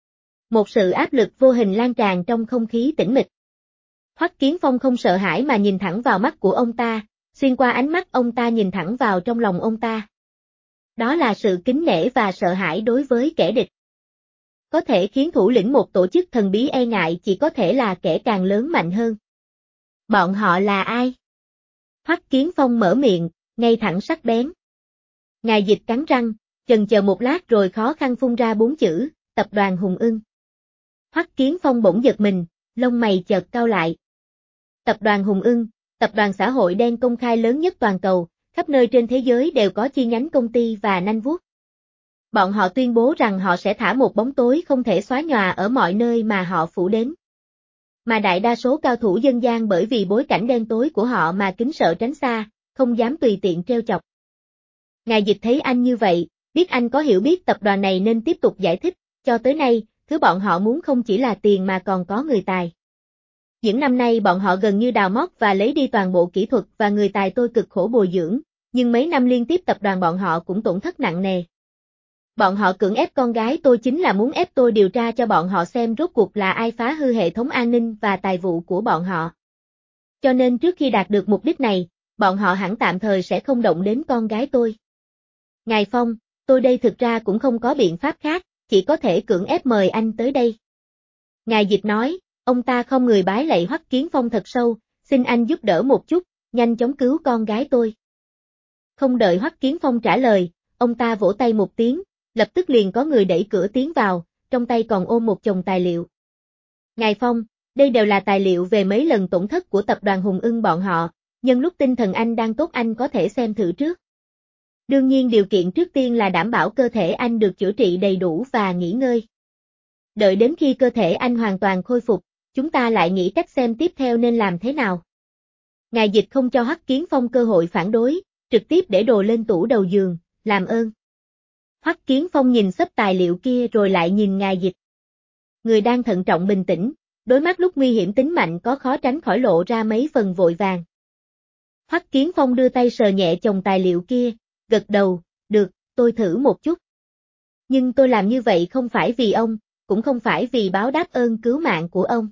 Một sự áp lực vô hình lan tràn trong không khí tĩnh mịch. Hoắc Kiến Phong không sợ hãi mà nhìn thẳng vào mắt của ông ta, xuyên qua ánh mắt ông ta nhìn thẳng vào trong lòng ông ta. Đó là sự kính nể và sợ hãi đối với kẻ địch. Có thể khiến thủ lĩnh một tổ chức thần bí e ngại chỉ có thể là kẻ càng lớn mạnh hơn. Bọn họ là ai? Hoắc Kiến Phong mở miệng, ngay thẳng sắc bén. Ngài Dịch cắn răng, chần chờ một lát rồi khó khăn phun ra 4 chữ, tập đoàn Hùng Ưng. Hoắc Kiến Phong bỗng giật mình, lông mày chợt cau lại. Tập đoàn Hùng Ưng, tập đoàn xã hội đen công khai lớn nhất toàn cầu, khắp nơi trên thế giới đều có chi nhánh công ty và nanh vuốt. Bọn họ tuyên bố rằng họ sẽ thả một bóng tối không thể xóa nhòa ở mọi nơi mà họ phủ đến. Mà đại đa số cao thủ dân gian bởi vì bối cảnh đen tối của họ mà kính sợ tránh xa, không dám tùy tiện trêu chọc. Ngài Dịch thấy anh như vậy, biết anh có hiểu biết tập đoàn này nên tiếp tục giải thích, cho tới nay, thứ bọn họ muốn không chỉ là tiền mà còn có người tài. Những năm nay bọn họ gần như đào móc và lấy đi toàn bộ kỹ thuật và người tài tôi cực khổ bồi dưỡng, nhưng mấy năm liên tiếp tập đoàn bọn họ cũng tổn thất nặng nề. Bọn họ cưỡng ép con gái tôi chính là muốn ép tôi điều tra cho bọn họ xem rốt cuộc là ai phá hư hệ thống an ninh và tài vụ của bọn họ. Cho nên trước khi đạt được mục đích này, bọn họ hẳn tạm thời sẽ không động đến con gái tôi. Ngài Phong, tôi đây thực ra cũng không có biện pháp khác, chỉ có thể cưỡng ép mời anh tới đây. Ngài Dịch nói, ông ta không người bái lạy Hoắc Kiến Phong thật sâu, xin anh giúp đỡ một chút, nhanh chóng cứu con gái tôi. Không đợi Hoắc Kiến Phong trả lời, ông ta vỗ tay một tiếng, lập tức liền có người đẩy cửa tiến vào, trong tay còn ôm một chồng tài liệu. Ngài Phong, đây đều là tài liệu về mấy lần tổn thất của tập đoàn Hùng Ưng bọn họ, nhân lúc tinh thần anh đang tốt anh có thể xem thử trước. Đương nhiên điều kiện trước tiên là đảm bảo cơ thể anh được chữa trị đầy đủ và nghỉ ngơi. Đợi đến khi cơ thể anh hoàn toàn khôi phục, chúng ta lại nghĩ cách xem tiếp theo nên làm thế nào. Ngài Dịch không cho Hoắc Kiến Phong cơ hội phản đối, trực tiếp để đồ lên tủ đầu giường, làm ơn. Hoắc Kiến Phong nhìn xấp tài liệu kia rồi lại nhìn Ngài Dịch. Người đang thận trọng bình tĩnh, đối mắt lúc nguy hiểm tính mạnh có khó tránh khỏi lộ ra mấy phần vội vàng. Hoắc Kiến Phong đưa tay sờ nhẹ chồng tài liệu kia, gật đầu, được, tôi thử một chút. Nhưng tôi làm như vậy không phải vì ông, cũng không phải vì báo đáp ơn cứu mạng của ông.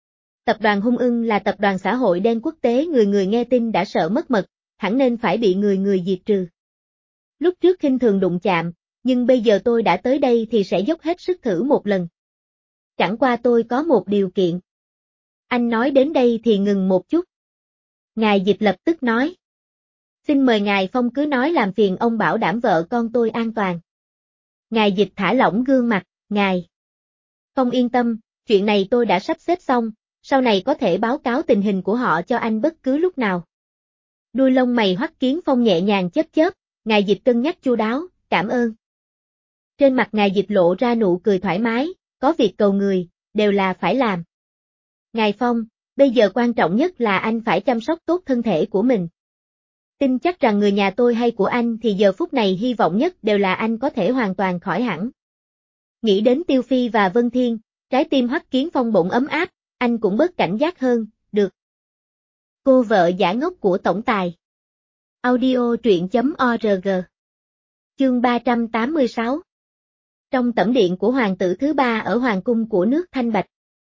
Tập đoàn Hùng Ưng là tập đoàn xã hội đen quốc tế người người nghe tin đã sợ mất mật, hẳn nên phải bị người người diệt trừ. Lúc trước khinh thường đụng chạm, nhưng bây giờ tôi đã tới đây thì sẽ dốc hết sức thử một lần. Chẳng qua tôi có một điều kiện. Anh nói đến đây thì ngừng một chút. Ngài Dịch lập tức nói. Xin mời Ngài Phong cứ nói, làm phiền ông bảo đảm vợ con tôi an toàn. Ngài Dịch thả lỏng gương mặt, Ngài Phong yên tâm, chuyện này tôi đã sắp xếp xong, sau này có thể báo cáo tình hình của họ cho anh bất cứ lúc nào. Đuôi lông mày Hoắc Kiến Phong nhẹ nhàng chớp chớp, Ngài Dịch cân nhắc chu đáo, cảm ơn. Trên mặt Ngài Dịch lộ ra nụ cười thoải mái, có việc cầu người, đều là phải làm. Ngài Phong, bây giờ quan trọng nhất là anh phải chăm sóc tốt thân thể của mình. Tin chắc rằng người nhà tôi hay của anh thì giờ phút này hy vọng nhất đều là anh có thể hoàn toàn khỏi hẳn. Nghĩ đến Tiêu Phi và Vân Thiên, trái tim Hoắc Kiến Phong bỗng ấm áp, anh cũng bớt cảnh giác hơn, được. Cô vợ giả ngốc của tổng tài. Audio truyện.org. Chương 386. Trong tẩm điện của hoàng tử thứ ba ở hoàng cung của nước Thanh Bạch.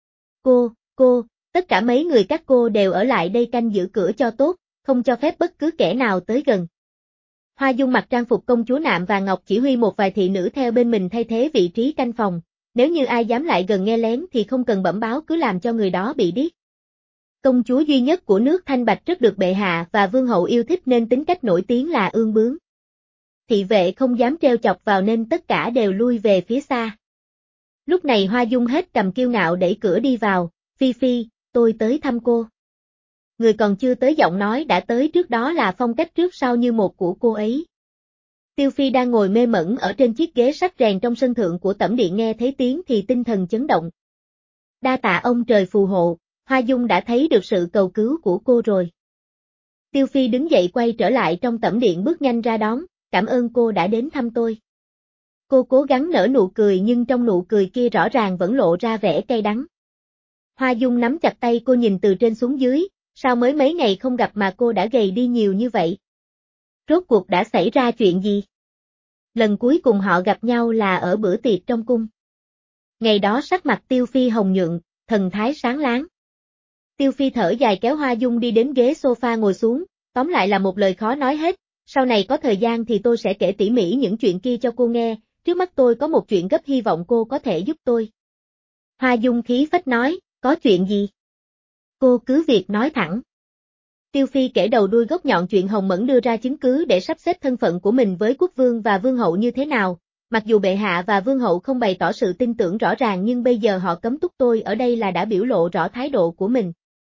Cô, tất cả mấy người các cô đều ở lại đây canh giữ cửa cho tốt, không cho phép bất cứ kẻ nào tới gần. Hoa Dung mặc trang phục công chúa nạm và ngọc, chỉ huy một vài thị nữ theo bên mình thay thế vị trí canh phòng, nếu như ai dám lại gần nghe lén thì không cần bẩm báo, cứ làm cho người đó bị điếc. Công chúa duy nhất của nước Thanh Bạch rất được bệ hạ và vương hậu yêu thích nên tính cách nổi tiếng là ương bướng. Thị vệ không dám trêu chọc vào nên tất cả đều lui về phía xa. Lúc này Hoa Dung hết cầm kiêu ngạo đẩy cửa đi vào, Phi Phi, tôi tới thăm cô. Người còn chưa tới giọng nói đã tới trước, đó là phong cách trước sau như một của cô ấy. Tiêu Phi đang ngồi mê mẩn ở trên chiếc ghế sắt rèn trong sân thượng của tẩm điện, nghe thấy tiếng thì tinh thần chấn động. Đa tạ ông trời phù hộ, Hoa Dung đã thấy được sự cầu cứu của cô rồi. Tiêu Phi đứng dậy quay trở lại trong tẩm điện, bước nhanh ra đón, cảm ơn cô đã đến thăm tôi. Cô cố gắng nở nụ cười nhưng trong nụ cười kia rõ ràng vẫn lộ ra vẻ cay đắng. Hoa Dung nắm chặt tay cô, nhìn từ trên xuống dưới, sao mới mấy ngày không gặp mà cô đã gầy đi nhiều như vậy? Rốt cuộc đã xảy ra chuyện gì? Lần cuối cùng họ gặp nhau là ở bữa tiệc trong cung. Ngày đó sắc mặt Tiêu Phi hồng nhuận, thần thái sáng láng. Tiêu Phi thở dài kéo Hoa Dung đi đến ghế sofa ngồi xuống, tóm lại là một lời khó nói hết, sau này có thời gian thì tôi sẽ kể tỉ mỉ những chuyện kia cho cô nghe, trước mắt tôi có một chuyện gấp hy vọng cô có thể giúp tôi. Hoa Dung khí phách nói, có chuyện gì? Cô cứ việc nói thẳng. Tiêu Phi kể đầu đuôi gốc nhọn chuyện Hồng Mẫn đưa ra chứng cứ để sắp xếp thân phận của mình với quốc vương và vương hậu như thế nào, mặc dù bệ hạ và vương hậu không bày tỏ sự tin tưởng rõ ràng nhưng bây giờ họ cấm túc tôi ở đây là đã biểu lộ rõ thái độ của mình.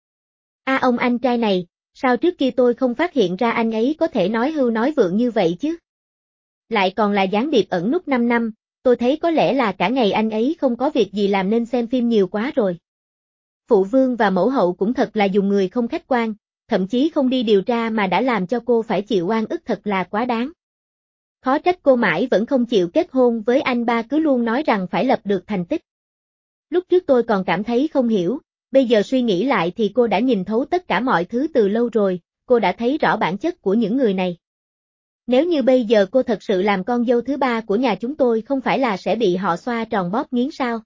Ông anh trai này, sao trước kia tôi không phát hiện ra anh ấy có thể nói hưu nói vượng như vậy chứ? Lại còn là gián điệp ẩn núp 5 năm, tôi thấy có lẽ là cả ngày anh ấy không có việc gì làm nên xem phim nhiều quá rồi. Phụ vương và mẫu hậu cũng thật là dùng người không khách quan, thậm chí không đi điều tra mà đã làm cho cô phải chịu oan ức, thật là quá đáng. Khó trách cô mãi vẫn không chịu kết hôn với anh ba, cứ luôn nói rằng phải lập được thành tích. Lúc trước tôi còn cảm thấy không hiểu, bây giờ suy nghĩ lại thì cô đã nhìn thấu tất cả mọi thứ từ lâu rồi, cô đã thấy rõ bản chất của những người này. Nếu như bây giờ cô thật sự làm con dâu thứ ba của nhà chúng tôi, không phải là sẽ bị họ xoa tròn bóp nghiến sao?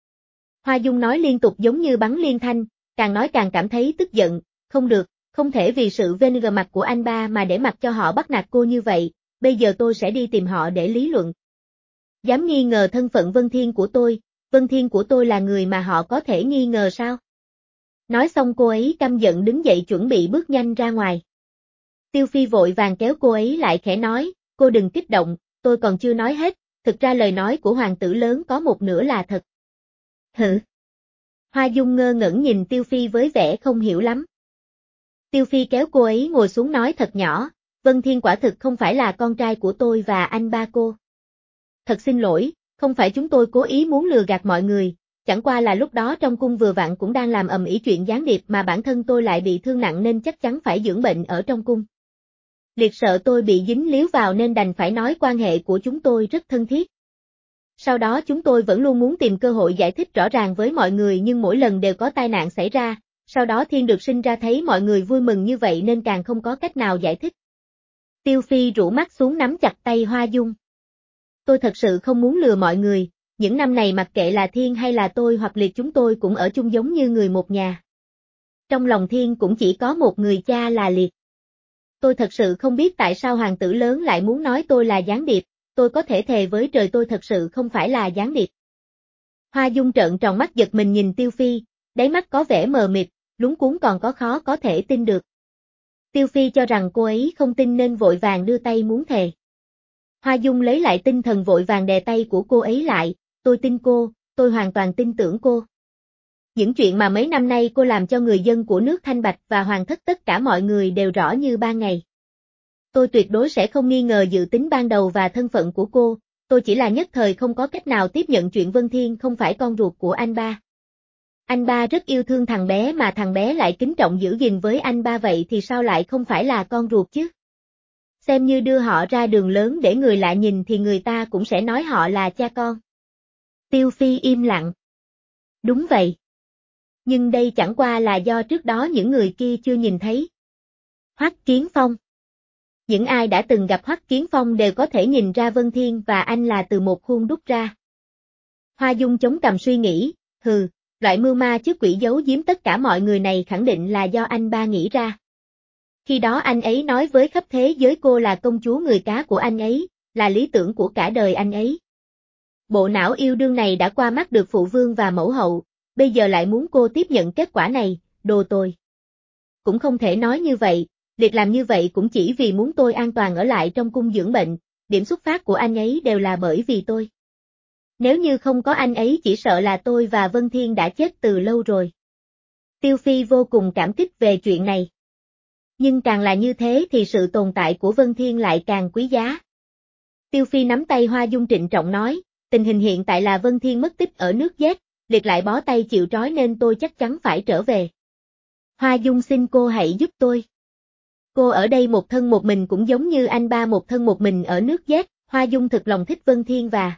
Hoa Dung nói liên tục giống như bắn liên thanh, càng nói càng cảm thấy tức giận, không được, không thể vì sự vênh mặt của anh ba mà để mặc cho họ bắt nạt cô như vậy, bây giờ tôi sẽ đi tìm họ để lý luận. Dám nghi ngờ thân phận Vân Thiên của tôi là người mà họ có thể nghi ngờ sao? Nói xong cô ấy căm giận đứng dậy chuẩn bị bước nhanh ra ngoài. Tiêu Phi vội vàng kéo cô ấy lại khẽ nói, cô đừng kích động, tôi còn chưa nói hết, thực ra lời nói của hoàng tử lớn có một nửa là thật. Hử? Hoa Dung ngơ ngẩn nhìn Tiêu Phi với vẻ không hiểu lắm. Tiêu Phi kéo cô ấy ngồi xuống nói thật nhỏ, Vân Thiên quả thực không phải là con trai của tôi và anh ba cô. Thật xin lỗi, không phải chúng tôi cố ý muốn lừa gạt mọi người, chẳng qua là lúc đó trong cung vừa vặn cũng đang làm ầm ĩ chuyện gián điệp mà bản thân tôi lại bị thương nặng nên chắc chắn phải dưỡng bệnh ở trong cung. Liệt sợ tôi bị dính líu vào nên đành phải nói quan hệ của chúng tôi rất thân thiết. Sau đó chúng tôi vẫn luôn muốn tìm cơ hội giải thích rõ ràng với mọi người nhưng mỗi lần đều có tai nạn xảy ra, sau đó Thiên được sinh ra thấy mọi người vui mừng như vậy nên càng không có cách nào giải thích. Tiêu Phi rũ mắt xuống nắm chặt tay Hoa Dung. Tôi thật sự không muốn lừa mọi người, những năm này mặc kệ là Thiên hay là tôi hoặc Liệt chúng tôi cũng ở chung giống như người một nhà. Trong lòng Thiên cũng chỉ có một người cha là Liệt. Tôi thật sự không biết tại sao hoàng tử lớn lại muốn nói tôi là gián điệp, tôi có thể thề với trời tôi thật sự không phải là gián điệp. Hoa Dung trợn tròn mắt giật mình nhìn Tiêu Phi, đáy mắt có vẻ mờ mịt, luống cuống còn có khó có thể tin được. Tiêu Phi cho rằng cô ấy không tin nên vội vàng đưa tay muốn thề. Hoa Dung lấy lại tinh thần vội vàng đè tay của cô ấy lại, tôi tin cô, tôi hoàn toàn tin tưởng cô. Những chuyện mà mấy năm nay cô làm cho người dân của nước Thanh Bạch và hoàng thất tất cả mọi người đều rõ như ban ngày. Tôi tuyệt đối sẽ không nghi ngờ dự tính ban đầu và thân phận của cô, tôi chỉ là nhất thời không có cách nào tiếp nhận chuyện Vân Thiên không phải con ruột của anh ba. Anh ba rất yêu thương thằng bé mà thằng bé lại kính trọng giữ gìn với anh ba vậy thì sao lại không phải là con ruột chứ? Xem như đưa họ ra đường lớn để người lạ nhìn thì người ta cũng sẽ nói họ là cha con. Tiêu Phi im lặng. Đúng vậy. Nhưng đây chẳng qua là do trước đó những người kia chưa nhìn thấy. Hoắc Kiến Phong. Những ai đã từng gặp Hoắc Kiến Phong đều có thể nhìn ra Vân Thiên và anh là từ một khuôn đúc ra. Hoa Dung chống cằm suy nghĩ, loại mưu ma trước quỷ giấu giếm tất cả mọi người này khẳng định là do anh ba nghĩ ra. Khi đó anh ấy nói với khắp thế giới cô là công chúa người cá của anh ấy, là lý tưởng của cả đời anh ấy. Bộ não yêu đương này đã qua mắt được phụ vương và mẫu hậu, bây giờ lại muốn cô tiếp nhận kết quả này, đồ tồi. Cũng không thể nói như vậy, việc làm như vậy cũng chỉ vì muốn tôi an toàn ở lại trong cung dưỡng bệnh, điểm xuất phát của anh ấy đều là bởi vì tôi. Nếu như không có anh ấy chỉ sợ là tôi và Vân Thiên đã chết từ lâu rồi. Tiêu Phi vô cùng cảm kích về chuyện này. Nhưng càng là như thế thì sự tồn tại của Vân Thiên lại càng quý giá. Tiêu Phi nắm tay Hoa Dung trịnh trọng nói, tình hình hiện tại là Vân Thiên mất tích ở nước Z, liệt lại bó tay chịu trói nên tôi chắc chắn phải trở về. Hoa Dung xin cô hãy giúp tôi. Cô ở đây một thân một mình cũng giống như anh ba một thân một mình ở nước Z, Hoa Dung thực lòng thích Vân Thiên và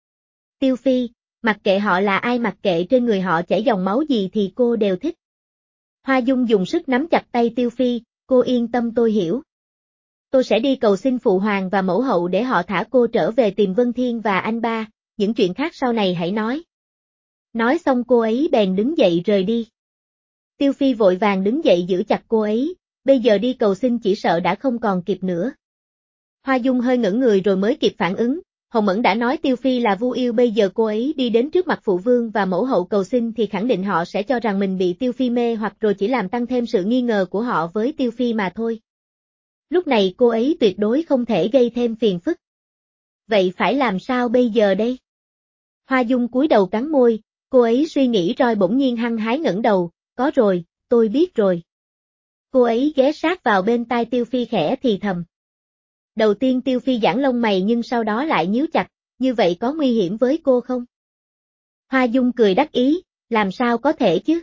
Tiêu Phi, mặc kệ họ là ai mặc kệ trên người họ chảy dòng máu gì thì cô đều thích. Hoa Dung dùng sức nắm chặt tay Tiêu Phi, cô yên tâm tôi hiểu. Tôi sẽ đi cầu xin phụ hoàng và mẫu hậu để họ thả cô trở về tìm Vân Thiên và anh ba, những chuyện khác sau này hãy nói. Nói xong cô ấy bèn đứng dậy rời đi. Tiêu Phi vội vàng đứng dậy giữ chặt cô ấy, bây giờ đi cầu xin chỉ sợ đã không còn kịp nữa. Hoa Dung hơi ngẩn người rồi mới kịp phản ứng, Hồng Mẫn đã nói Tiêu Phi là vu yêu bây giờ cô ấy đi đến trước mặt phụ vương và mẫu hậu cầu xin thì khẳng định họ sẽ cho rằng mình bị Tiêu Phi mê hoặc rồi chỉ làm tăng thêm sự nghi ngờ của họ với Tiêu Phi mà thôi. Lúc này cô ấy tuyệt đối không thể gây thêm phiền phức. Vậy phải làm sao bây giờ đây? Hoa Dung cúi đầu cắn môi, cô ấy suy nghĩ rồi bỗng nhiên hăng hái ngẩng đầu, có rồi, tôi biết rồi. Cô ấy ghé sát vào bên tai Tiêu Phi khẽ thì thầm. Đầu tiên Tiêu Phi giãn lông mày nhưng sau đó lại nhíu chặt, như vậy có nguy hiểm với cô không? Hoa Dung cười đắc ý, làm sao có thể chứ?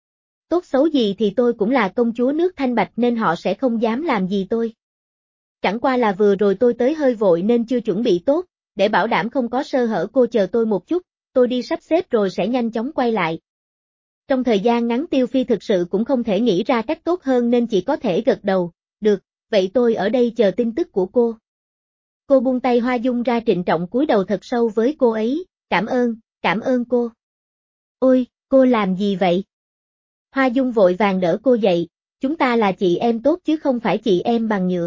Tốt xấu gì thì tôi cũng là công chúa nước Thanh Bạch nên họ sẽ không dám làm gì tôi. Chẳng qua là vừa rồi tôi tới hơi vội nên chưa chuẩn bị tốt, để bảo đảm không có sơ hở cô chờ tôi một chút, tôi đi sắp xếp rồi sẽ nhanh chóng quay lại. Trong thời gian ngắn Tiêu Phi thực sự cũng không thể nghĩ ra cách tốt hơn nên chỉ có thể gật đầu, được, vậy tôi ở đây chờ tin tức của cô. Cô buông tay Hoa Dung ra trịnh trọng cúi đầu thật sâu với cô ấy, cảm ơn cô. Ôi, cô làm gì vậy? Hoa Dung vội vàng đỡ cô dậy, chúng ta là chị em tốt chứ không phải chị em bằng nhựa.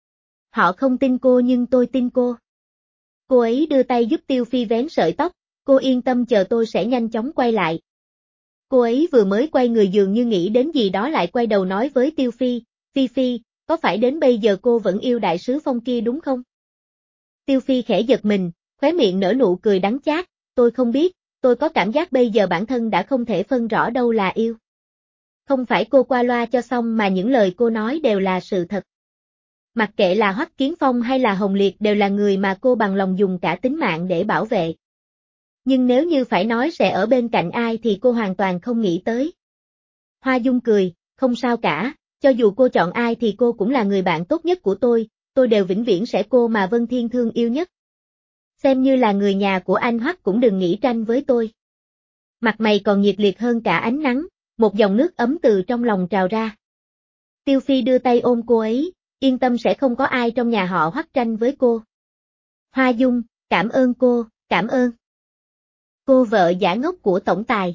Họ không tin cô nhưng tôi tin cô. Cô ấy đưa tay giúp Tiêu Phi vén sợi tóc, cô yên tâm chờ tôi sẽ nhanh chóng quay lại. Cô ấy vừa mới quay người dường như nghĩ đến gì đó lại quay đầu nói với Tiêu Phi, Phi, có phải đến bây giờ cô vẫn yêu đại sứ Phong kia đúng không? Tiêu Phi khẽ giật mình, khóe miệng nở nụ cười đắng chát, tôi không biết, tôi có cảm giác bây giờ bản thân đã không thể phân rõ đâu là yêu. Không phải cô qua loa cho xong mà những lời cô nói đều là sự thật. Mặc kệ là Hoắc Kiến Phong hay là Hồng Liệt đều là người mà cô bằng lòng dùng cả tính mạng để bảo vệ. Nhưng nếu như phải nói sẽ ở bên cạnh ai thì cô hoàn toàn không nghĩ tới. Hoa Dung cười, không sao cả, cho dù cô chọn ai thì cô cũng là người bạn tốt nhất của tôi đều vĩnh viễn sẽ cô mà Vân Thiên thương yêu nhất. Xem như là người nhà của anh Hoắc cũng đừng nghĩ tranh với tôi. Mặt mày còn nhiệt liệt hơn cả ánh nắng, một dòng nước ấm từ trong lòng trào ra. Tiêu Phi đưa tay ôm cô ấy, yên tâm sẽ không có ai trong nhà họ Hoắc tranh với cô. Hoa Dung, cảm ơn cô, cảm ơn. Cô vợ giả ngốc của tổng tài.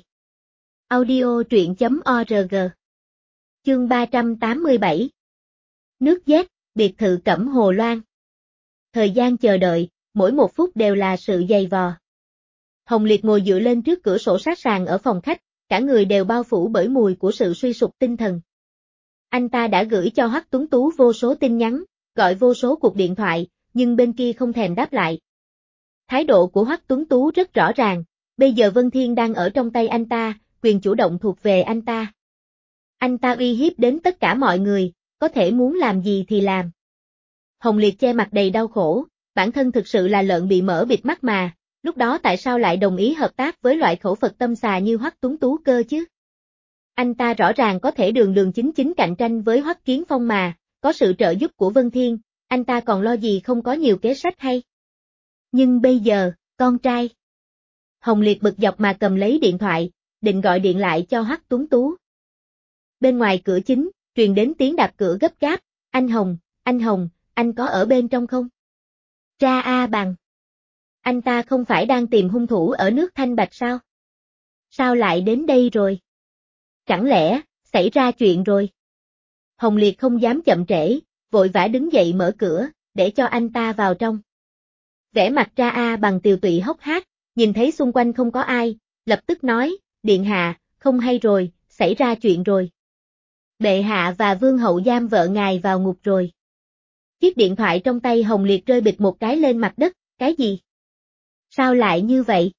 Audio truyện.org. Chương 387. Nước Z. Biệt thự Cẩm Hồ Loan. Thời gian chờ đợi, mỗi một phút đều là sự dày vò. Hồng Liệt ngồi dựa lên trước cửa sổ sát sàn ở phòng khách, cả người đều bao phủ bởi mùi của sự suy sụp tinh thần. Anh ta đã gửi cho Hoắc Tuấn Tú vô số tin nhắn, gọi vô số cuộc điện thoại, nhưng bên kia không thèm đáp lại. Thái độ của Hoắc Tuấn Tú rất rõ ràng, bây giờ Vân Thiên đang ở trong tay anh ta, quyền chủ động thuộc về anh ta. Anh ta uy hiếp đến tất cả mọi người, có thể muốn làm gì thì làm. Hồng Liệt che mặt đầy đau khổ, bản thân thực sự là lợn bị mỡ bịt mắt mà, lúc đó tại sao lại đồng ý hợp tác với loại khẩu Phật tâm xà như Hoắc Tuấn Tú cơ chứ? Anh ta rõ ràng có thể đường đường chính chính cạnh tranh với Hoắc Kiến Phong mà, có sự trợ giúp của Vân Thiên, anh ta còn lo gì không có nhiều kế sách hay. Nhưng bây giờ, con trai. Hồng Liệt bực dọc mà cầm lấy điện thoại, định gọi điện lại cho Hoắc Tuấn Tú. Bên ngoài cửa chính, truyền đến tiếng đạp cửa gấp gáp, anh Hồng, anh có ở bên trong không? Ra A Bằng. Anh ta không phải đang tìm hung thủ ở nước Thanh Bạch sao? Sao lại đến đây rồi? Chẳng lẽ, xảy ra chuyện rồi? Hồng Liệt không dám chậm trễ, vội vã đứng dậy mở cửa, để cho anh ta vào trong. Vẻ mặt Ra A Bằng tiều tụy hốc hác, nhìn thấy xung quanh không có ai, lập tức nói, điện hạ, không hay rồi, xảy ra chuyện rồi. Bệ hạ và vương hậu giam vợ ngài vào ngục rồi. Chiếc điện thoại trong tay Hồng Liệt rơi bịch một cái lên mặt đất, cái gì? Sao lại như vậy?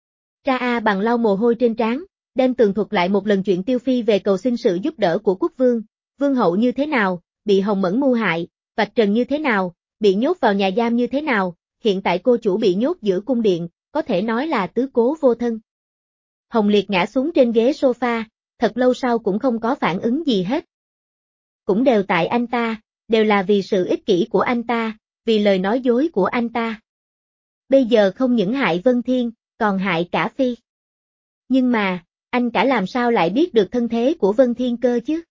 Ra A Bằng lau mồ hôi trên trán, đem tường thuật lại một lần chuyện Tiêu Phi về cầu xin sự giúp đỡ của quốc vương, vương hậu như thế nào, bị Hồng Mẫn mưu hại, vạch trần như thế nào, bị nhốt vào nhà giam như thế nào, hiện tại cô chủ bị nhốt giữa cung điện, có thể nói là tứ cố vô thân. Hồng Liệt ngã xuống trên ghế sofa, thật lâu sau cũng không có phản ứng gì hết. Cũng đều tại anh ta, đều là vì sự ích kỷ của anh ta, vì lời nói dối của anh ta. Bây giờ không những hại Vân Thiên, còn hại cả Phi. Nhưng mà, anh cả làm sao lại biết được thân thế của Vân Thiên cơ chứ?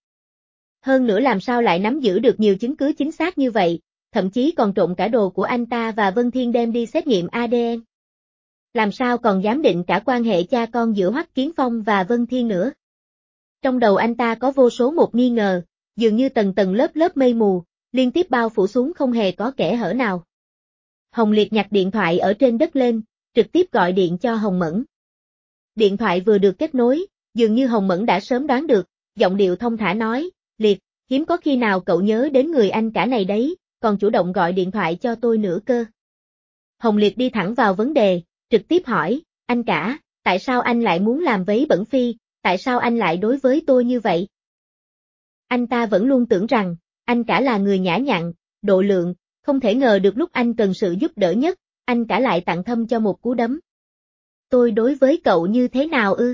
Hơn nữa làm sao lại nắm giữ được nhiều chứng cứ chính xác như vậy, thậm chí còn trộn cả đồ của anh ta và Vân Thiên đem đi xét nghiệm ADN. Làm sao còn dám định cả quan hệ cha con giữa Hoắc Kiến Phong và Vân Thiên nữa? Trong đầu anh ta có vô số một nghi ngờ, dường như tầng tầng lớp lớp mây mù, liên tiếp bao phủ xuống không hề có kẽ hở nào. Hồng Liệt nhặt điện thoại ở trên đất lên, trực tiếp gọi điện cho Hồng Mẫn. Điện thoại vừa được kết nối, dường như Hồng Mẫn đã sớm đoán được, giọng điệu thông thả nói, Liệt, hiếm có khi nào cậu nhớ đến người anh cả này đấy, còn chủ động gọi điện thoại cho tôi nữa cơ. Hồng Liệt đi thẳng vào vấn đề, trực tiếp hỏi, anh cả, tại sao anh lại muốn làm vấy bẩn Phi, tại sao anh lại đối với tôi như vậy? Anh ta vẫn luôn tưởng rằng, anh cả là người nhã nhặn, độ lượng, không thể ngờ được lúc anh cần sự giúp đỡ nhất, anh cả lại tặng thâm cho một cú đấm. Tôi đối với cậu như thế nào ư?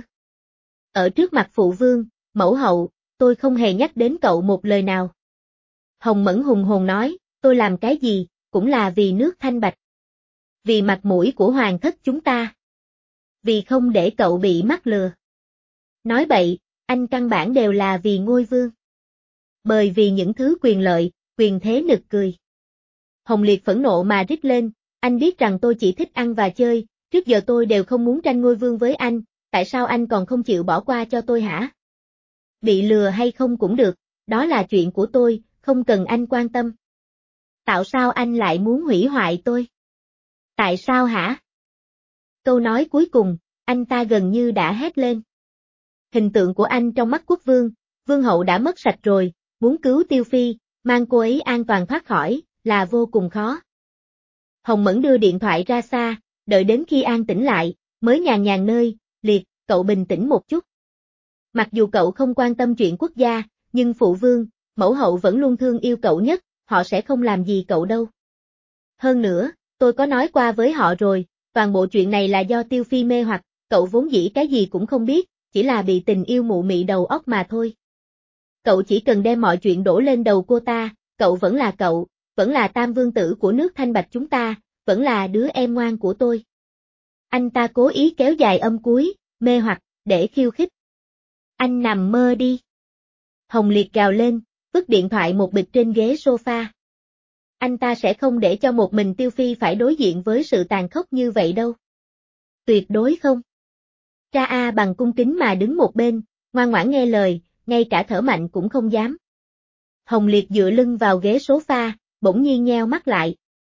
Ở trước mặt phụ vương, mẫu hậu, tôi không hề nhắc đến cậu một lời nào. Hồng Mẫn hùng hồn nói, tôi làm cái gì, cũng là vì nước Thanh Bạch. Vì mặt mũi của hoàng thất chúng ta. Vì không để cậu bị mắc lừa. Nói bậy, anh căn bản đều là vì ngôi vương. Bởi vì những thứ quyền lợi, quyền thế nực cười. Hồng Liệt phẫn nộ mà rít lên, anh biết rằng tôi chỉ thích ăn và chơi, trước giờ tôi đều không muốn tranh ngôi vương với anh, tại sao anh còn không chịu bỏ qua cho tôi hả? Bị lừa hay không cũng được, đó là chuyện của tôi, không cần anh quan tâm. Tại sao anh lại muốn hủy hoại tôi? Tại sao hả? Câu nói cuối cùng, anh ta gần như đã hét lên. Hình tượng của anh trong mắt quốc vương, vương hậu đã mất sạch rồi, muốn cứu Tiêu Phi, mang cô ấy an toàn thoát khỏi, là vô cùng khó. Hồng Mẫn đưa điện thoại ra xa, đợi đến khi an tĩnh lại, mới nhàn nhàn nơi, Liệt, cậu bình tĩnh một chút. Mặc dù cậu không quan tâm chuyện quốc gia, nhưng phụ vương, mẫu hậu vẫn luôn thương yêu cậu nhất, họ sẽ không làm gì cậu đâu. Hơn nữa, tôi có nói qua với họ rồi, toàn bộ chuyện này là do Tiêu Phi mê hoặc, cậu vốn dĩ cái gì cũng không biết, chỉ là bị tình yêu mụ mị đầu óc mà thôi. Cậu chỉ cần đem mọi chuyện đổ lên đầu cô ta, cậu, vẫn là tam vương tử của nước Thanh Bạch chúng ta, vẫn là đứa em ngoan của tôi. Anh ta cố ý kéo dài âm cuối, mê hoặc, để khiêu khích. Anh nằm mơ đi. Hồng Liệt gào lên, vứt điện thoại một bịch trên ghế sofa. Anh ta sẽ không để cho một mình Tiêu Phi phải đối diện với sự tàn khốc như vậy đâu. Tuyệt đối không. Ra A Bằng cung kính mà đứng một bên, ngoan ngoãn nghe lời, ngay cả thở mạnh cũng không dám. Hồng Liệt dựa lưng vào ghế sofa, bỗng nhiên nheo mắt lại.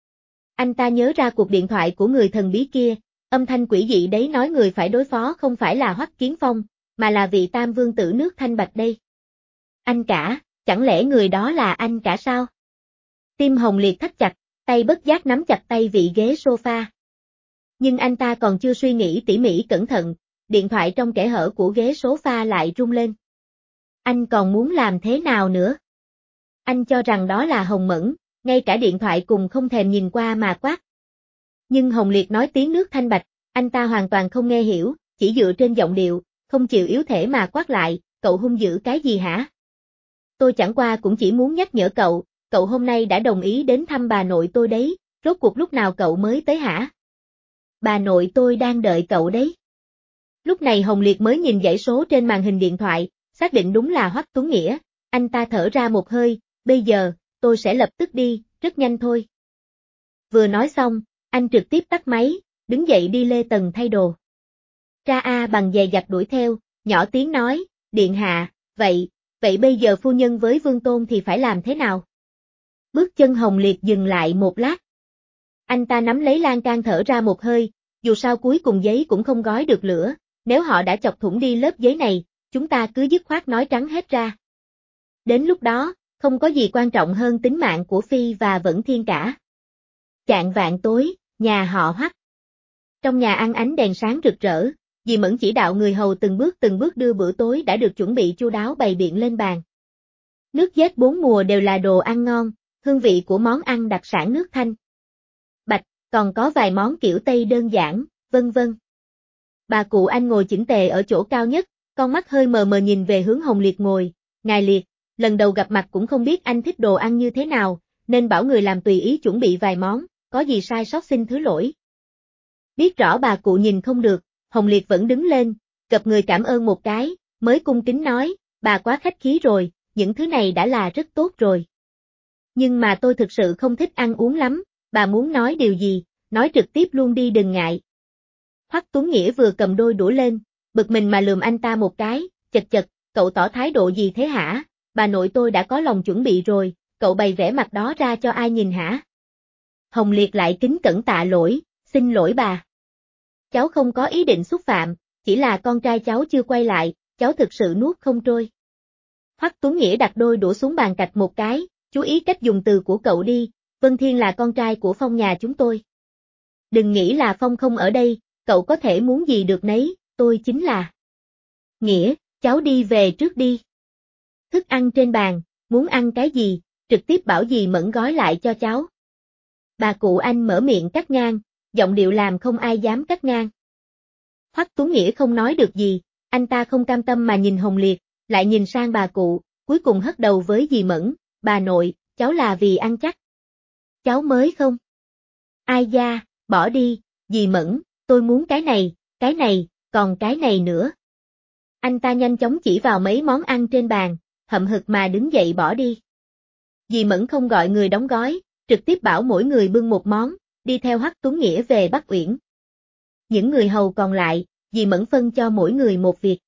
Anh ta nhớ ra cuộc điện thoại của người thần bí kia, âm thanh quỷ dị đấy nói người phải đối phó không phải là Hoắc Kiến Phong, mà là vị tam vương tử nước Thanh Bạch đây. Anh cả, chẳng lẽ người đó là anh cả sao? Tim Hồng Liệt thắt chặt, tay bất giác nắm chặt tay vị ghế sofa. Nhưng anh ta còn chưa suy nghĩ tỉ mỉ cẩn thận, điện thoại trong kẽ hở của ghế sofa lại rung lên. Anh còn muốn làm thế nào nữa? Anh cho rằng đó là Hồng Mẫn, ngay cả điện thoại cùng không thèm nhìn qua mà quát. Nhưng Hồng Liệt nói tiếng nước Thanh Bạch, anh ta hoàn toàn không nghe hiểu, chỉ dựa trên giọng điệu, không chịu yếu thế mà quát lại, cậu hung dữ cái gì hả? Tôi chẳng qua cũng chỉ muốn nhắc nhở cậu hôm nay đã đồng ý đến thăm bà nội tôi đấy, rốt cuộc lúc nào cậu mới tới hả? Bà nội tôi đang đợi cậu đấy. Lúc này Hồng Liệt mới nhìn dãy số trên màn hình điện thoại, xác định đúng là Hoắc Tuấn Nghĩa, anh ta thở ra một hơi, bây giờ, tôi sẽ lập tức đi, rất nhanh thôi. Vừa nói xong, anh trực tiếp tắt máy, đứng dậy đi lê tầng thay đồ. Ra A bằng dè dặt đuổi theo, nhỏ tiếng nói, điện hạ, vậy bây giờ phu nhân với Vương Tôn thì phải làm thế nào? Bước chân Hồng Liệt dừng lại một lát. Anh ta nắm lấy lan can thở ra một hơi, dù sao cuối cùng giấy cũng không gói được lửa, nếu họ đã chọc thủng đi lớp giấy này, chúng ta cứ dứt khoát nói trắng hết ra. Đến lúc đó, không có gì quan trọng hơn tính mạng của Phi và Vẫn Thiên cả. Chạng vạng tối, nhà họ Hoắc. Trong nhà ăn ánh đèn sáng rực rỡ, dì Mẫn chỉ đạo người hầu từng bước đưa bữa tối đã được chuẩn bị chu đáo bày biện lên bàn. Nước dét bốn mùa đều là đồ ăn ngon, hương vị của món ăn đặc sản nước Thanh Bạch, còn có vài món kiểu Tây đơn giản, vân vân. Bà cụ Anh ngồi chỉnh tề ở chỗ cao nhất, con mắt hơi mờ mờ nhìn về hướng Hồng Liệt ngồi, ngài Liệt, lần đầu gặp mặt cũng không biết anh thích đồ ăn như thế nào, nên bảo người làm tùy ý chuẩn bị vài món, có gì sai sót xin thứ lỗi. Biết rõ bà cụ nhìn không được, Hồng Liệt vẫn đứng lên, gập người cảm ơn một cái, mới cung kính nói, bà quá khách khí rồi, những thứ này đã là rất tốt rồi. Nhưng mà tôi thực sự không thích ăn uống lắm, bà muốn nói điều gì, nói trực tiếp luôn đi đừng ngại. Hoắc Tuấn Nghĩa vừa cầm đôi đũa lên, bực mình mà lườm anh ta một cái, chật, cậu tỏ thái độ gì thế hả, bà nội tôi đã có lòng chuẩn bị rồi, cậu bày vẻ mặt đó ra cho ai nhìn hả? Hồng Liệt lại kính cẩn tạ lỗi, xin lỗi bà. Cháu không có ý định xúc phạm, chỉ là con trai cháu chưa quay lại, cháu thực sự nuốt không trôi. Hoắc Tuấn Nghĩa đặt đôi đũa xuống bàn cạch một cái, chú ý cách dùng từ của cậu đi, Vân Thiên là con trai của Phong nhà chúng tôi. Đừng nghĩ là Phong không ở đây, cậu có thể muốn gì được nấy, tôi chính là. Nghĩa, cháu đi về trước đi. Thức ăn trên bàn, muốn ăn cái gì, trực tiếp bảo dì Mẫn gói lại cho cháu. Bà cụ Anh mở miệng cắt ngang, giọng điệu làm không ai dám cắt ngang. Hoắc Tuấn Nghĩa không nói được gì, anh ta không cam tâm mà nhìn Hồng Liệt, lại nhìn sang bà cụ, cuối cùng hất đầu với dì Mẫn, bà nội, cháu là vì ăn chắc. Cháu mới không? Ai da, bỏ đi, dì Mẫn, tôi muốn cái này, còn cái này nữa. Anh ta nhanh chóng chỉ vào mấy món ăn trên bàn, hậm hực mà đứng dậy bỏ đi. Dì Mẫn không gọi người đóng gói, trực tiếp bảo mỗi người bưng một món, đi theo Hoắc Tuấn Nghĩa về Bắc Uyển. Những người hầu còn lại, dì Mẫn phân cho mỗi người một việc.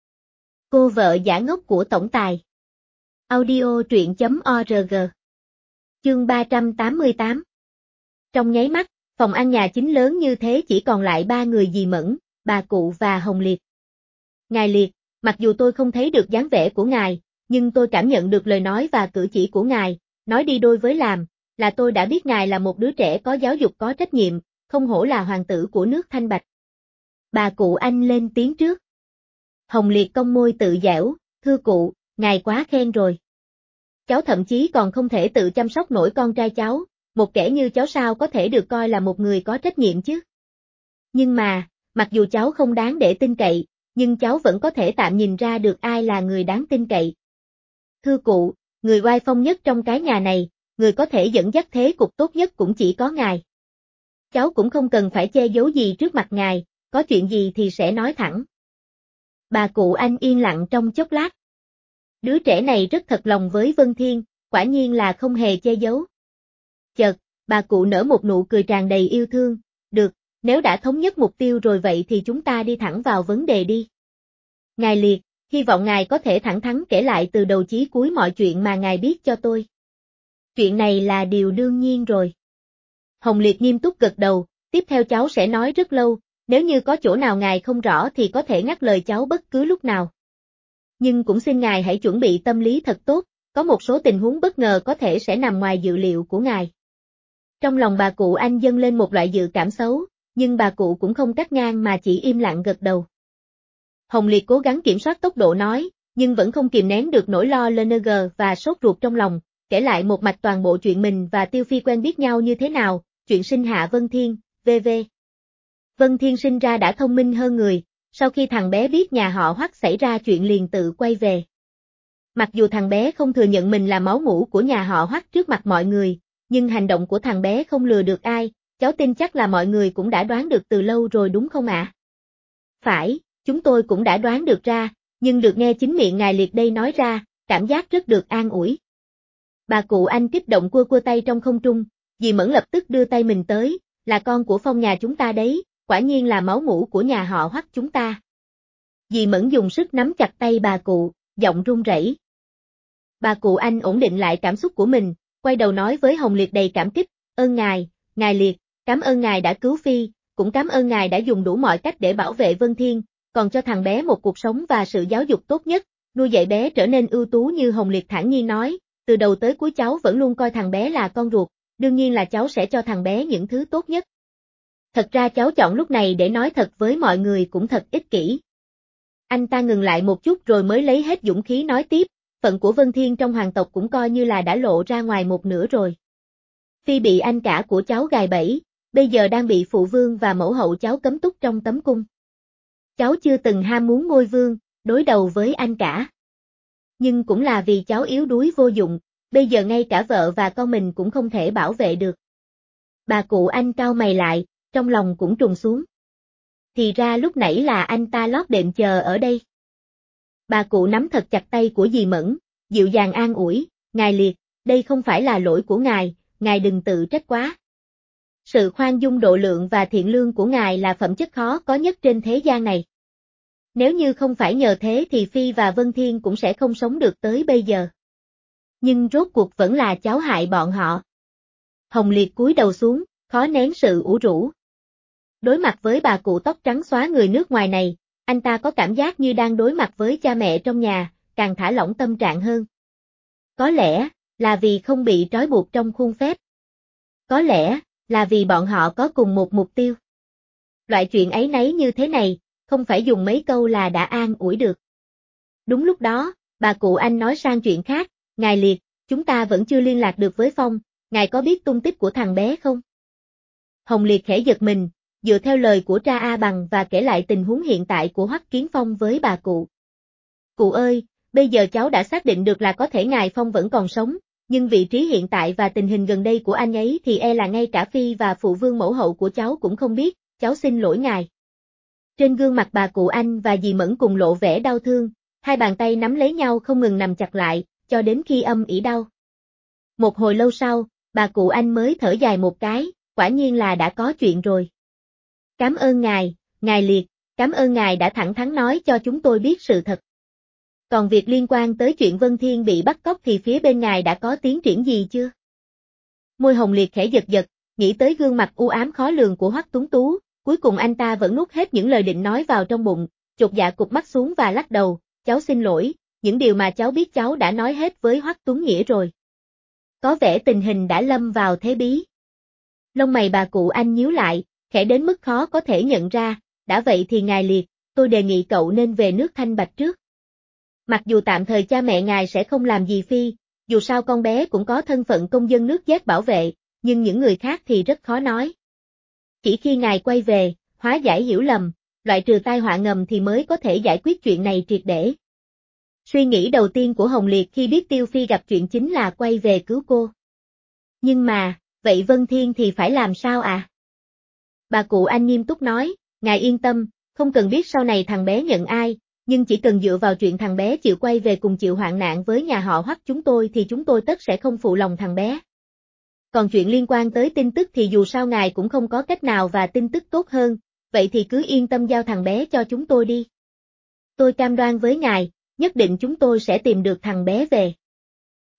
Cô vợ giả ngốc của tổng tài. Audio truyện.org. Chương 388. Trong nháy mắt, phòng ăn nhà chính lớn như thế chỉ còn lại ba người dì Mẫn, bà cụ và Hồng Liệt. Ngài Liệt, mặc dù tôi không thấy được dáng vẻ của ngài, nhưng tôi cảm nhận được lời nói và cử chỉ của ngài, nói đi đôi với làm, là tôi đã biết ngài là một đứa trẻ có giáo dục có trách nhiệm, không hổ là hoàng tử của nước Thanh Bạch. Bà cụ Anh lên tiếng trước. Hồng Liệt cong môi tự giễu, thưa cụ, ngài quá khen rồi. Cháu thậm chí còn không thể tự chăm sóc nổi con trai cháu, một kẻ như cháu sao có thể được coi là một người có trách nhiệm chứ. Nhưng mà, mặc dù cháu không đáng để tin cậy, nhưng cháu vẫn có thể tạm nhìn ra được ai là người đáng tin cậy. Thưa cụ, người oai phong nhất trong cái nhà này, người có thể dẫn dắt thế cục tốt nhất cũng chỉ có ngài. Cháu cũng không cần phải che giấu gì trước mặt ngài, có chuyện gì thì sẽ nói thẳng. Bà cụ Anh yên lặng trong chốc lát. Đứa trẻ này rất thật lòng với Vân Thiên, quả nhiên là không hề che giấu. Chợt, bà cụ nở một nụ cười tràn đầy yêu thương, được, nếu đã thống nhất mục tiêu rồi vậy thì chúng ta đi thẳng vào vấn đề đi. Ngài Liệt, hy vọng ngài có thể thẳng thắn kể lại từ đầu chí cuối mọi chuyện mà ngài biết cho tôi. Chuyện này là điều đương nhiên rồi. Hồng Liệt nghiêm túc gật đầu, tiếp theo cháu sẽ nói rất lâu, nếu như có chỗ nào ngài không rõ thì có thể ngắt lời cháu bất cứ lúc nào. Nhưng cũng xin ngài hãy chuẩn bị tâm lý thật tốt, có một số tình huống bất ngờ có thể sẽ nằm ngoài dự liệu của ngài. Trong lòng bà cụ Anh dâng lên một loại dự cảm xấu, nhưng bà cụ cũng không cắt ngang mà chỉ im lặng gật đầu. Hồng Liệt cố gắng kiểm soát tốc độ nói, nhưng vẫn không kìm nén được nỗi lo LNG và sốt ruột trong lòng, kể lại một mạch toàn bộ chuyện mình và Tiêu Phi quen biết nhau như thế nào, chuyện sinh hạ Vân Thiên, v.v. Vân Thiên sinh ra đã thông minh hơn người, sau khi thằng bé biết nhà họ Hoắc xảy ra chuyện liền tự quay về. Mặc dù thằng bé không thừa nhận mình là máu mủ của nhà họ Hoắc trước mặt mọi người, nhưng hành động của thằng bé không lừa được ai, cháu tin chắc là mọi người cũng đã đoán được từ lâu rồi đúng không ạ? Phải, chúng tôi cũng đã đoán được ra, nhưng được nghe chính miệng ngài Liệt đây nói ra, cảm giác rất được an ủi. Bà cụ Anh kích động cua cua tay trong không trung, dì Mẫn lập tức đưa tay mình tới, là con của Phong nhà chúng ta đấy, quả nhiên là máu mủ của nhà họ Hoắc chúng ta. Dì Mẫn dùng sức nắm chặt tay bà cụ, giọng run rẩy. Bà cụ Anh ổn định lại cảm xúc của mình, quay đầu nói với Hồng Liệt đầy cảm kích, ơn ngài, ngài Liệt, cảm ơn ngài đã cứu Phi, cũng cảm ơn ngài đã dùng đủ mọi cách để bảo vệ Vân Thiên, còn cho thằng bé một cuộc sống và sự giáo dục tốt nhất, nuôi dạy bé trở nên ưu tú như Hồng Liệt thản nhiên nói, từ đầu tới cuối cháu vẫn luôn coi thằng bé là con ruột, đương nhiên là cháu sẽ cho thằng bé những thứ tốt nhất. Thật ra cháu chọn lúc này để nói thật với mọi người cũng thật ích kỷ. Anh ta ngừng lại một chút rồi mới lấy hết dũng khí nói tiếp, phận của Vân Thiên trong hoàng tộc cũng coi như là đã lộ ra ngoài một nửa rồi. Phi bị anh cả của cháu gài bẫy, bây giờ đang bị phụ vương và mẫu hậu cháu cấm túc trong tấm cung. Cháu chưa từng ham muốn ngôi vương, đối đầu với anh cả. Nhưng cũng là vì cháu yếu đuối vô dụng, bây giờ ngay cả vợ và con mình cũng không thể bảo vệ được. Bà cụ Anh cau mày lại, trong lòng cũng trùng xuống. Thì ra lúc nãy là anh ta lót đệm chờ ở đây. Bà cụ nắm thật chặt tay của dì Mẫn, dịu dàng an ủi, ngài Liệt, đây không phải là lỗi của ngài đừng tự trách quá. Sự khoan dung độ lượng và thiện lương của ngài là phẩm chất khó có nhất trên thế gian này. Nếu như không phải nhờ thế thì Phi và Vân Thiên cũng sẽ không sống được tới bây giờ. Nhưng rốt cuộc vẫn là cháu hại bọn họ. Hồng Liệt cúi đầu xuống, khó nén sự ủ rũ. Đối mặt với bà cụ tóc trắng xóa người nước ngoài này, anh ta có cảm giác như đang đối mặt với cha mẹ trong nhà, càng thả lỏng tâm trạng hơn. Có lẽ là vì không bị trói buộc trong khuôn phép. Có lẽ là vì bọn họ có cùng một mục tiêu. Loại chuyện ấy nấy như thế này, không phải dùng mấy câu là đã an ủi được. Đúng lúc đó, bà cụ Anh nói sang chuyện khác, ngài Liệt, chúng ta vẫn chưa liên lạc được với Phong, ngài có biết tung tích của thằng bé không? Hồng Liệt khẽ giật mình, dựa theo lời của Tra A Bằng và kể lại tình huống hiện tại của Hoắc Kiến Phong với bà cụ. Cụ ơi, bây giờ cháu đã xác định được là có thể ngài Phong vẫn còn sống, nhưng vị trí hiện tại và tình hình gần đây của anh ấy thì e là ngay cả Phi và phụ vương mẫu hậu của cháu cũng không biết, cháu xin lỗi ngài. Trên gương mặt bà cụ Anh và dì Mẫn cùng lộ vẻ đau thương, hai bàn tay nắm lấy nhau không ngừng nằm chặt lại, cho đến khi âm ỉ đau. Một hồi lâu sau, bà cụ Anh mới thở dài một cái, quả nhiên là đã có chuyện rồi. Cảm ơn ngài, ngài Liệt, cảm ơn ngài đã thẳng thắn nói cho chúng tôi biết sự thật. Còn việc liên quan tới chuyện Vân Thiên bị bắt cóc thì phía bên ngài đã có tiến triển gì chưa? Môi Hồng Liệt khẽ giật giật, nghĩ tới gương mặt u ám khó lường của Hoắc Tuấn Tú, cuối cùng anh ta vẫn nuốt hết những lời định nói vào trong bụng, chột dạ cụp mắt xuống và lắc đầu, cháu xin lỗi, những điều mà cháu biết cháu đã nói hết với Hoắc Tuấn Nghĩa rồi. Có vẻ tình hình đã lâm vào thế bí. Lông mày bà cụ Anh nhíu lại, khẽ đến mức khó có thể nhận ra, đã vậy thì ngài Liệt, tôi đề nghị cậu nên về nước Thanh Bạch trước. Mặc dù tạm thời cha mẹ ngài sẽ không làm gì Phi, dù sao con bé cũng có thân phận công dân nước Giác bảo vệ, nhưng những người khác thì rất khó nói. Chỉ khi ngài quay về, hóa giải hiểu lầm, loại trừ tai họa ngầm thì mới có thể giải quyết chuyện này triệt để. Suy nghĩ đầu tiên của Hồng Liệt khi biết Tiêu Phi gặp chuyện chính là quay về cứu cô. Nhưng mà, vậy Vân Thiên thì phải làm sao à? Bà cụ Anh nghiêm túc nói, ngài yên tâm, không cần biết sau này thằng bé nhận ai, nhưng chỉ cần dựa vào chuyện thằng bé chịu quay về cùng chịu hoạn nạn với nhà họ Hoắc chúng tôi thì chúng tôi tất sẽ không phụ lòng thằng bé. Còn chuyện liên quan tới tin tức thì dù sao ngài cũng không có cách nào và tin tức tốt hơn, vậy thì cứ yên tâm giao thằng bé cho chúng tôi đi. Tôi cam đoan với ngài, nhất định chúng tôi sẽ tìm được thằng bé về.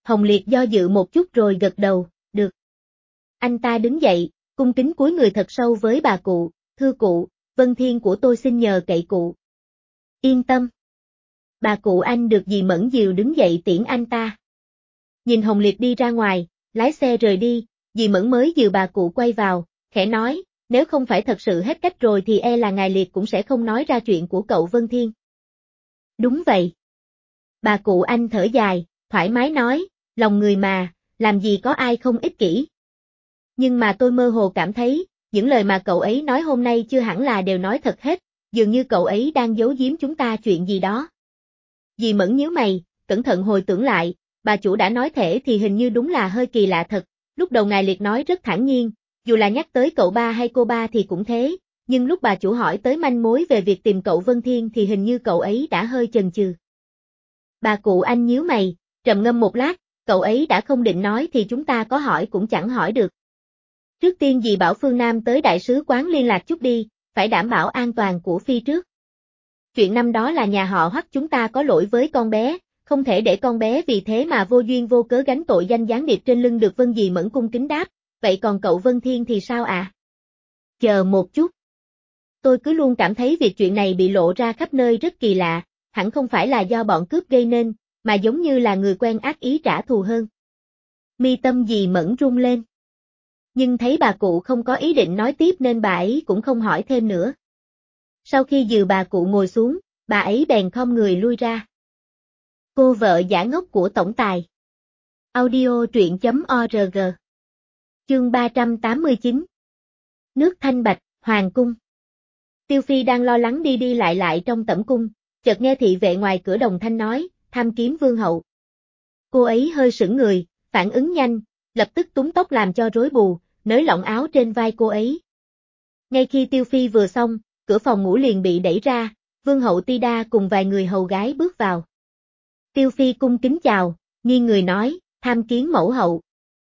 Hồng Liệt do dự một chút rồi gật đầu, được. Anh ta đứng dậy, cung kính cúi người thật sâu với bà cụ, thưa cụ, Vân Thiên của tôi xin nhờ cậy cụ. Yên tâm. Bà cụ Anh được dì Mẫn dìu đứng dậy tiễn anh ta. Nhìn Hồng Liệt đi ra ngoài, lái xe rời đi, dì Mẫn mới dìu bà cụ quay vào, khẽ nói, nếu không phải thật sự hết cách rồi thì e là ngài Liệt cũng sẽ không nói ra chuyện của cậu Vân Thiên. Đúng vậy. Bà cụ Anh thở dài, thoải mái nói, lòng người mà, làm gì có ai không ích kỷ. Nhưng mà tôi mơ hồ cảm thấy, những lời mà cậu ấy nói hôm nay chưa hẳn là đều nói thật hết, dường như cậu ấy đang giấu giếm chúng ta chuyện gì đó. Dì Mẫn nhíu mày, cẩn thận hồi tưởng lại, bà chủ đã nói thể thì hình như đúng là hơi kỳ lạ thật, lúc đầu ngài Liệt nói rất thản nhiên, dù là nhắc tới cậu ba hay cô ba thì cũng thế, nhưng lúc bà chủ hỏi tới manh mối về việc tìm cậu Vân Thiên thì hình như cậu ấy đã hơi chần chừ. Bà cụ Anh nhíu mày, trầm ngâm một lát, cậu ấy đã không định nói thì chúng ta có hỏi cũng chẳng hỏi được. Trước tiên dì bảo Phương Nam tới đại sứ quán liên lạc chút đi, phải đảm bảo an toàn của Phi trước. Chuyện năm đó là nhà họ Hoắc chúng ta có lỗi với con bé, không thể để con bé vì thế mà vô duyên vô cớ gánh tội danh gián điệp trên lưng được. Vân dì Mẫn cung kính đáp, vậy còn cậu Vân Thiên thì sao ạ? Chờ một chút. Tôi cứ luôn cảm thấy việc chuyện này bị lộ ra khắp nơi rất kỳ lạ, hẳn không phải là do bọn cướp gây nên, mà giống như là người quen ác ý trả thù hơn. Mi tâm dì Mẫn rung lên. Nhưng thấy bà cụ không có ý định nói tiếp nên bà ấy cũng không hỏi thêm nữa. Sau khi dìu bà cụ ngồi xuống, bà ấy bèn khom người lui ra. Cô vợ giả ngốc của tổng tài. Audio truyện.org. Chương 389. Nước thanh bạch, hoàng cung. Tiêu Phi đang lo lắng đi đi lại trong tẩm cung, chợt nghe thị vệ ngoài cửa đồng thanh nói, tham kiếm vương hậu. Cô ấy hơi sững người, phản ứng nhanh, lập tức túm tóc làm cho rối bù, nới lỏng áo trên vai cô ấy. Ngay khi Tiêu Phi vừa xong, cửa phòng ngủ liền bị đẩy ra, vương hậu Ti Đa cùng vài người hầu gái bước vào. Tiêu Phi cung kính chào, nghiêng người nói, tham kiến mẫu hậu.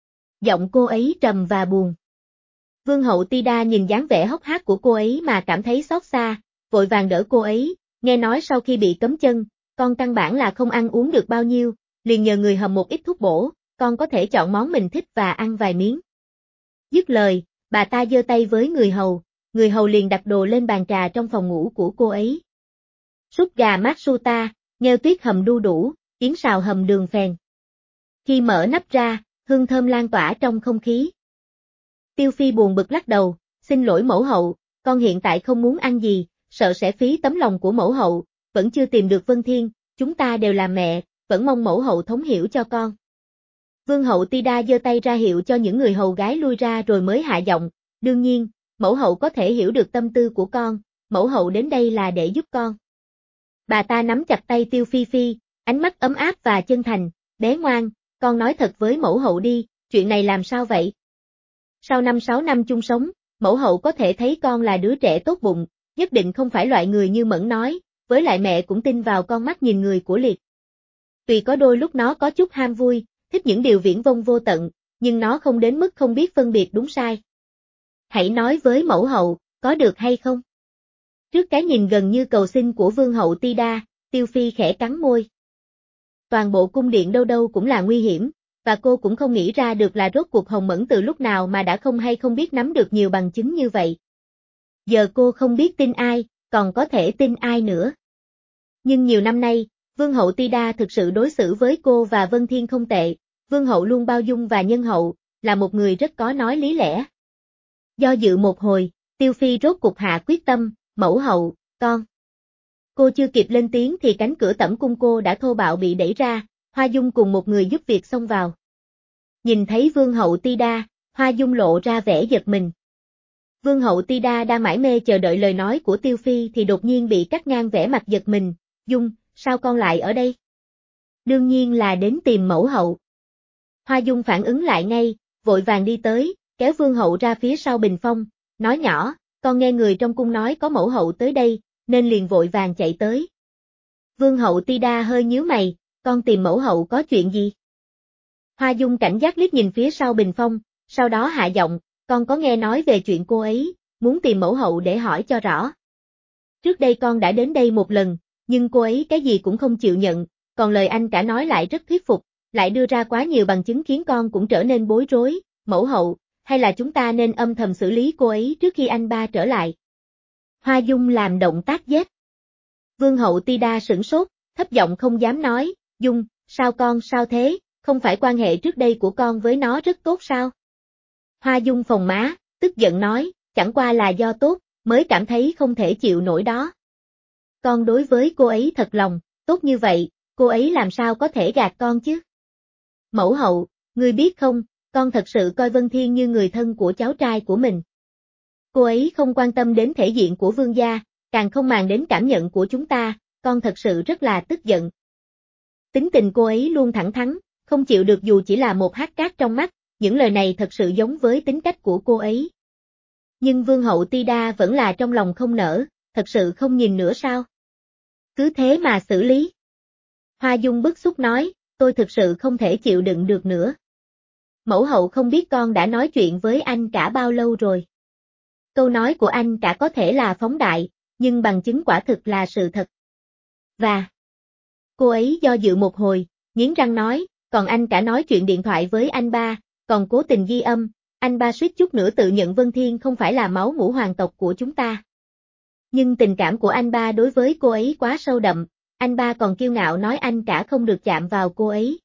Giọng cô ấy trầm và buồn. Vương hậu Ti Đa nhìn dáng vẻ hốc hác của cô ấy mà cảm thấy xót xa, vội vàng đỡ cô ấy, nghe nói sau khi bị cấm chân, con căn bản là không ăn uống được bao nhiêu, liền nhờ người hầm một ít thuốc bổ, con có thể chọn món mình thích và ăn vài miếng. Dứt lời, bà ta giơ tay với người hầu liền đặt đồ lên bàn trà trong phòng ngủ của cô ấy. Súp gà Matsuta, nghêu tuyết hầm đu đủ, yến xào hầm đường phèn. Khi mở nắp ra, hương thơm lan tỏa trong không khí. Tiêu Phi buồn bực lắc đầu, xin lỗi mẫu hậu, con hiện tại không muốn ăn gì, sợ sẽ phí tấm lòng của mẫu hậu, vẫn chưa tìm được Vân Thiên, chúng ta đều là mẹ, vẫn mong mẫu hậu thống hiểu cho con. Vương hậu Ti Đa giơ tay ra hiệu cho những người hầu gái lui ra rồi mới hạ giọng, đương nhiên, mẫu hậu có thể hiểu được tâm tư của con, mẫu hậu đến đây là để giúp con. Bà ta nắm chặt tay Tiêu Phi Phi, ánh mắt ấm áp và chân thành, bé ngoan, con nói thật với mẫu hậu đi, chuyện này làm sao vậy? Sau 5-6 năm chung sống, mẫu hậu có thể thấy con là đứa trẻ tốt bụng, nhất định không phải loại người như Mẫn nói, với lại mẹ cũng tin vào con mắt nhìn người của Liệt. Tuy có đôi lúc nó có chút ham vui, thích những điều viển vông vô tận, nhưng nó không đến mức không biết phân biệt đúng sai. Hãy nói với mẫu hậu, có được hay không? Trước cái nhìn gần như cầu xin của vương hậu Ti Đa, Tiêu Phi khẽ cắn môi. Toàn bộ cung điện đâu đâu cũng là nguy hiểm, và cô cũng không nghĩ ra được là rốt cuộc Hồng Mẫn từ lúc nào mà đã không hay không biết nắm được nhiều bằng chứng như vậy. Giờ cô không biết tin ai, còn có thể tin ai nữa. Nhưng nhiều năm nay, vương hậu Ti Đa thực sự đối xử với cô và Vân Thiên không tệ, vương hậu luôn bao dung và nhân hậu, là một người rất có nói lý lẽ. Do dự một hồi, Tiêu Phi rốt cục hạ quyết tâm, mẫu hậu, con. Cô chưa kịp lên tiếng thì cánh cửa tẩm cung cô đã thô bạo bị đẩy ra, Hoa Dung cùng một người giúp việc xông vào. Nhìn thấy vương hậu Ti Đa, Hoa Dung lộ ra vẻ giật mình. Vương hậu Ti Đa đang mải mê chờ đợi lời nói của Tiêu Phi thì đột nhiên bị cắt ngang vẻ mặt giật mình, Dung, sao con lại ở đây? Đương nhiên là đến tìm mẫu hậu. Hoa Dung phản ứng lại ngay, vội vàng đi tới, kéo vương hậu ra phía sau bình phong, nói nhỏ, con nghe người trong cung nói có mẫu hậu tới đây, nên liền vội vàng chạy tới. Vương hậu Ti Đa hơi nhíu mày, con tìm mẫu hậu có chuyện gì? Hoa Dung cảnh giác liếc nhìn phía sau bình phong, sau đó hạ giọng, con có nghe nói về chuyện cô ấy, muốn tìm mẫu hậu để hỏi cho rõ. Trước đây con đã đến đây một lần, nhưng cô ấy cái gì cũng không chịu nhận, còn lời anh cả nói lại rất thuyết phục, lại đưa ra quá nhiều bằng chứng khiến con cũng trở nên bối rối, mẫu hậu, hay là chúng ta nên âm thầm xử lý cô ấy trước khi anh ba trở lại. Hoa Dung làm động tác giết. Vương hậu Tida sửng sốt, thấp giọng không dám nói, Dung, sao con sao thế, không phải quan hệ trước đây của con với nó rất tốt sao? Hoa Dung phồng má, tức giận nói, chẳng qua là do tốt, mới cảm thấy không thể chịu nổi đó. Con đối với cô ấy thật lòng, tốt như vậy, cô ấy làm sao có thể gạt con chứ? Mẫu hậu, ngươi biết không, con thật sự coi Vân Thiên như người thân của cháu trai của mình. Cô ấy không quan tâm đến thể diện của vương gia, càng không màng đến cảm nhận của chúng ta, con thật sự rất là tức giận. Tính tình cô ấy luôn thẳng thắn, không chịu được dù chỉ là một hạt cát trong mắt, những lời này thật sự giống với tính cách của cô ấy. Nhưng vương hậu Tida vẫn là trong lòng không nở, thật sự không nhìn nữa sao? Cứ thế mà xử lý. Hoa Dung bức xúc nói, tôi thực sự không thể chịu đựng được nữa. Mẫu hậu không biết con đã nói chuyện với anh cả bao lâu rồi. Câu nói của anh cả có thể là phóng đại, nhưng bằng chứng quả thực là sự thật. Và cô ấy do dự một hồi, nghiến răng nói, còn anh cả nói chuyện điện thoại với anh ba, còn cố tình ghi âm, anh ba suýt chút nữa tự nhận Vân Thiên không phải là máu mủ hoàng tộc của chúng ta. Nhưng tình cảm của anh ba đối với cô ấy quá sâu đậm, anh ba còn kiêu ngạo nói anh cả không được chạm vào cô ấy.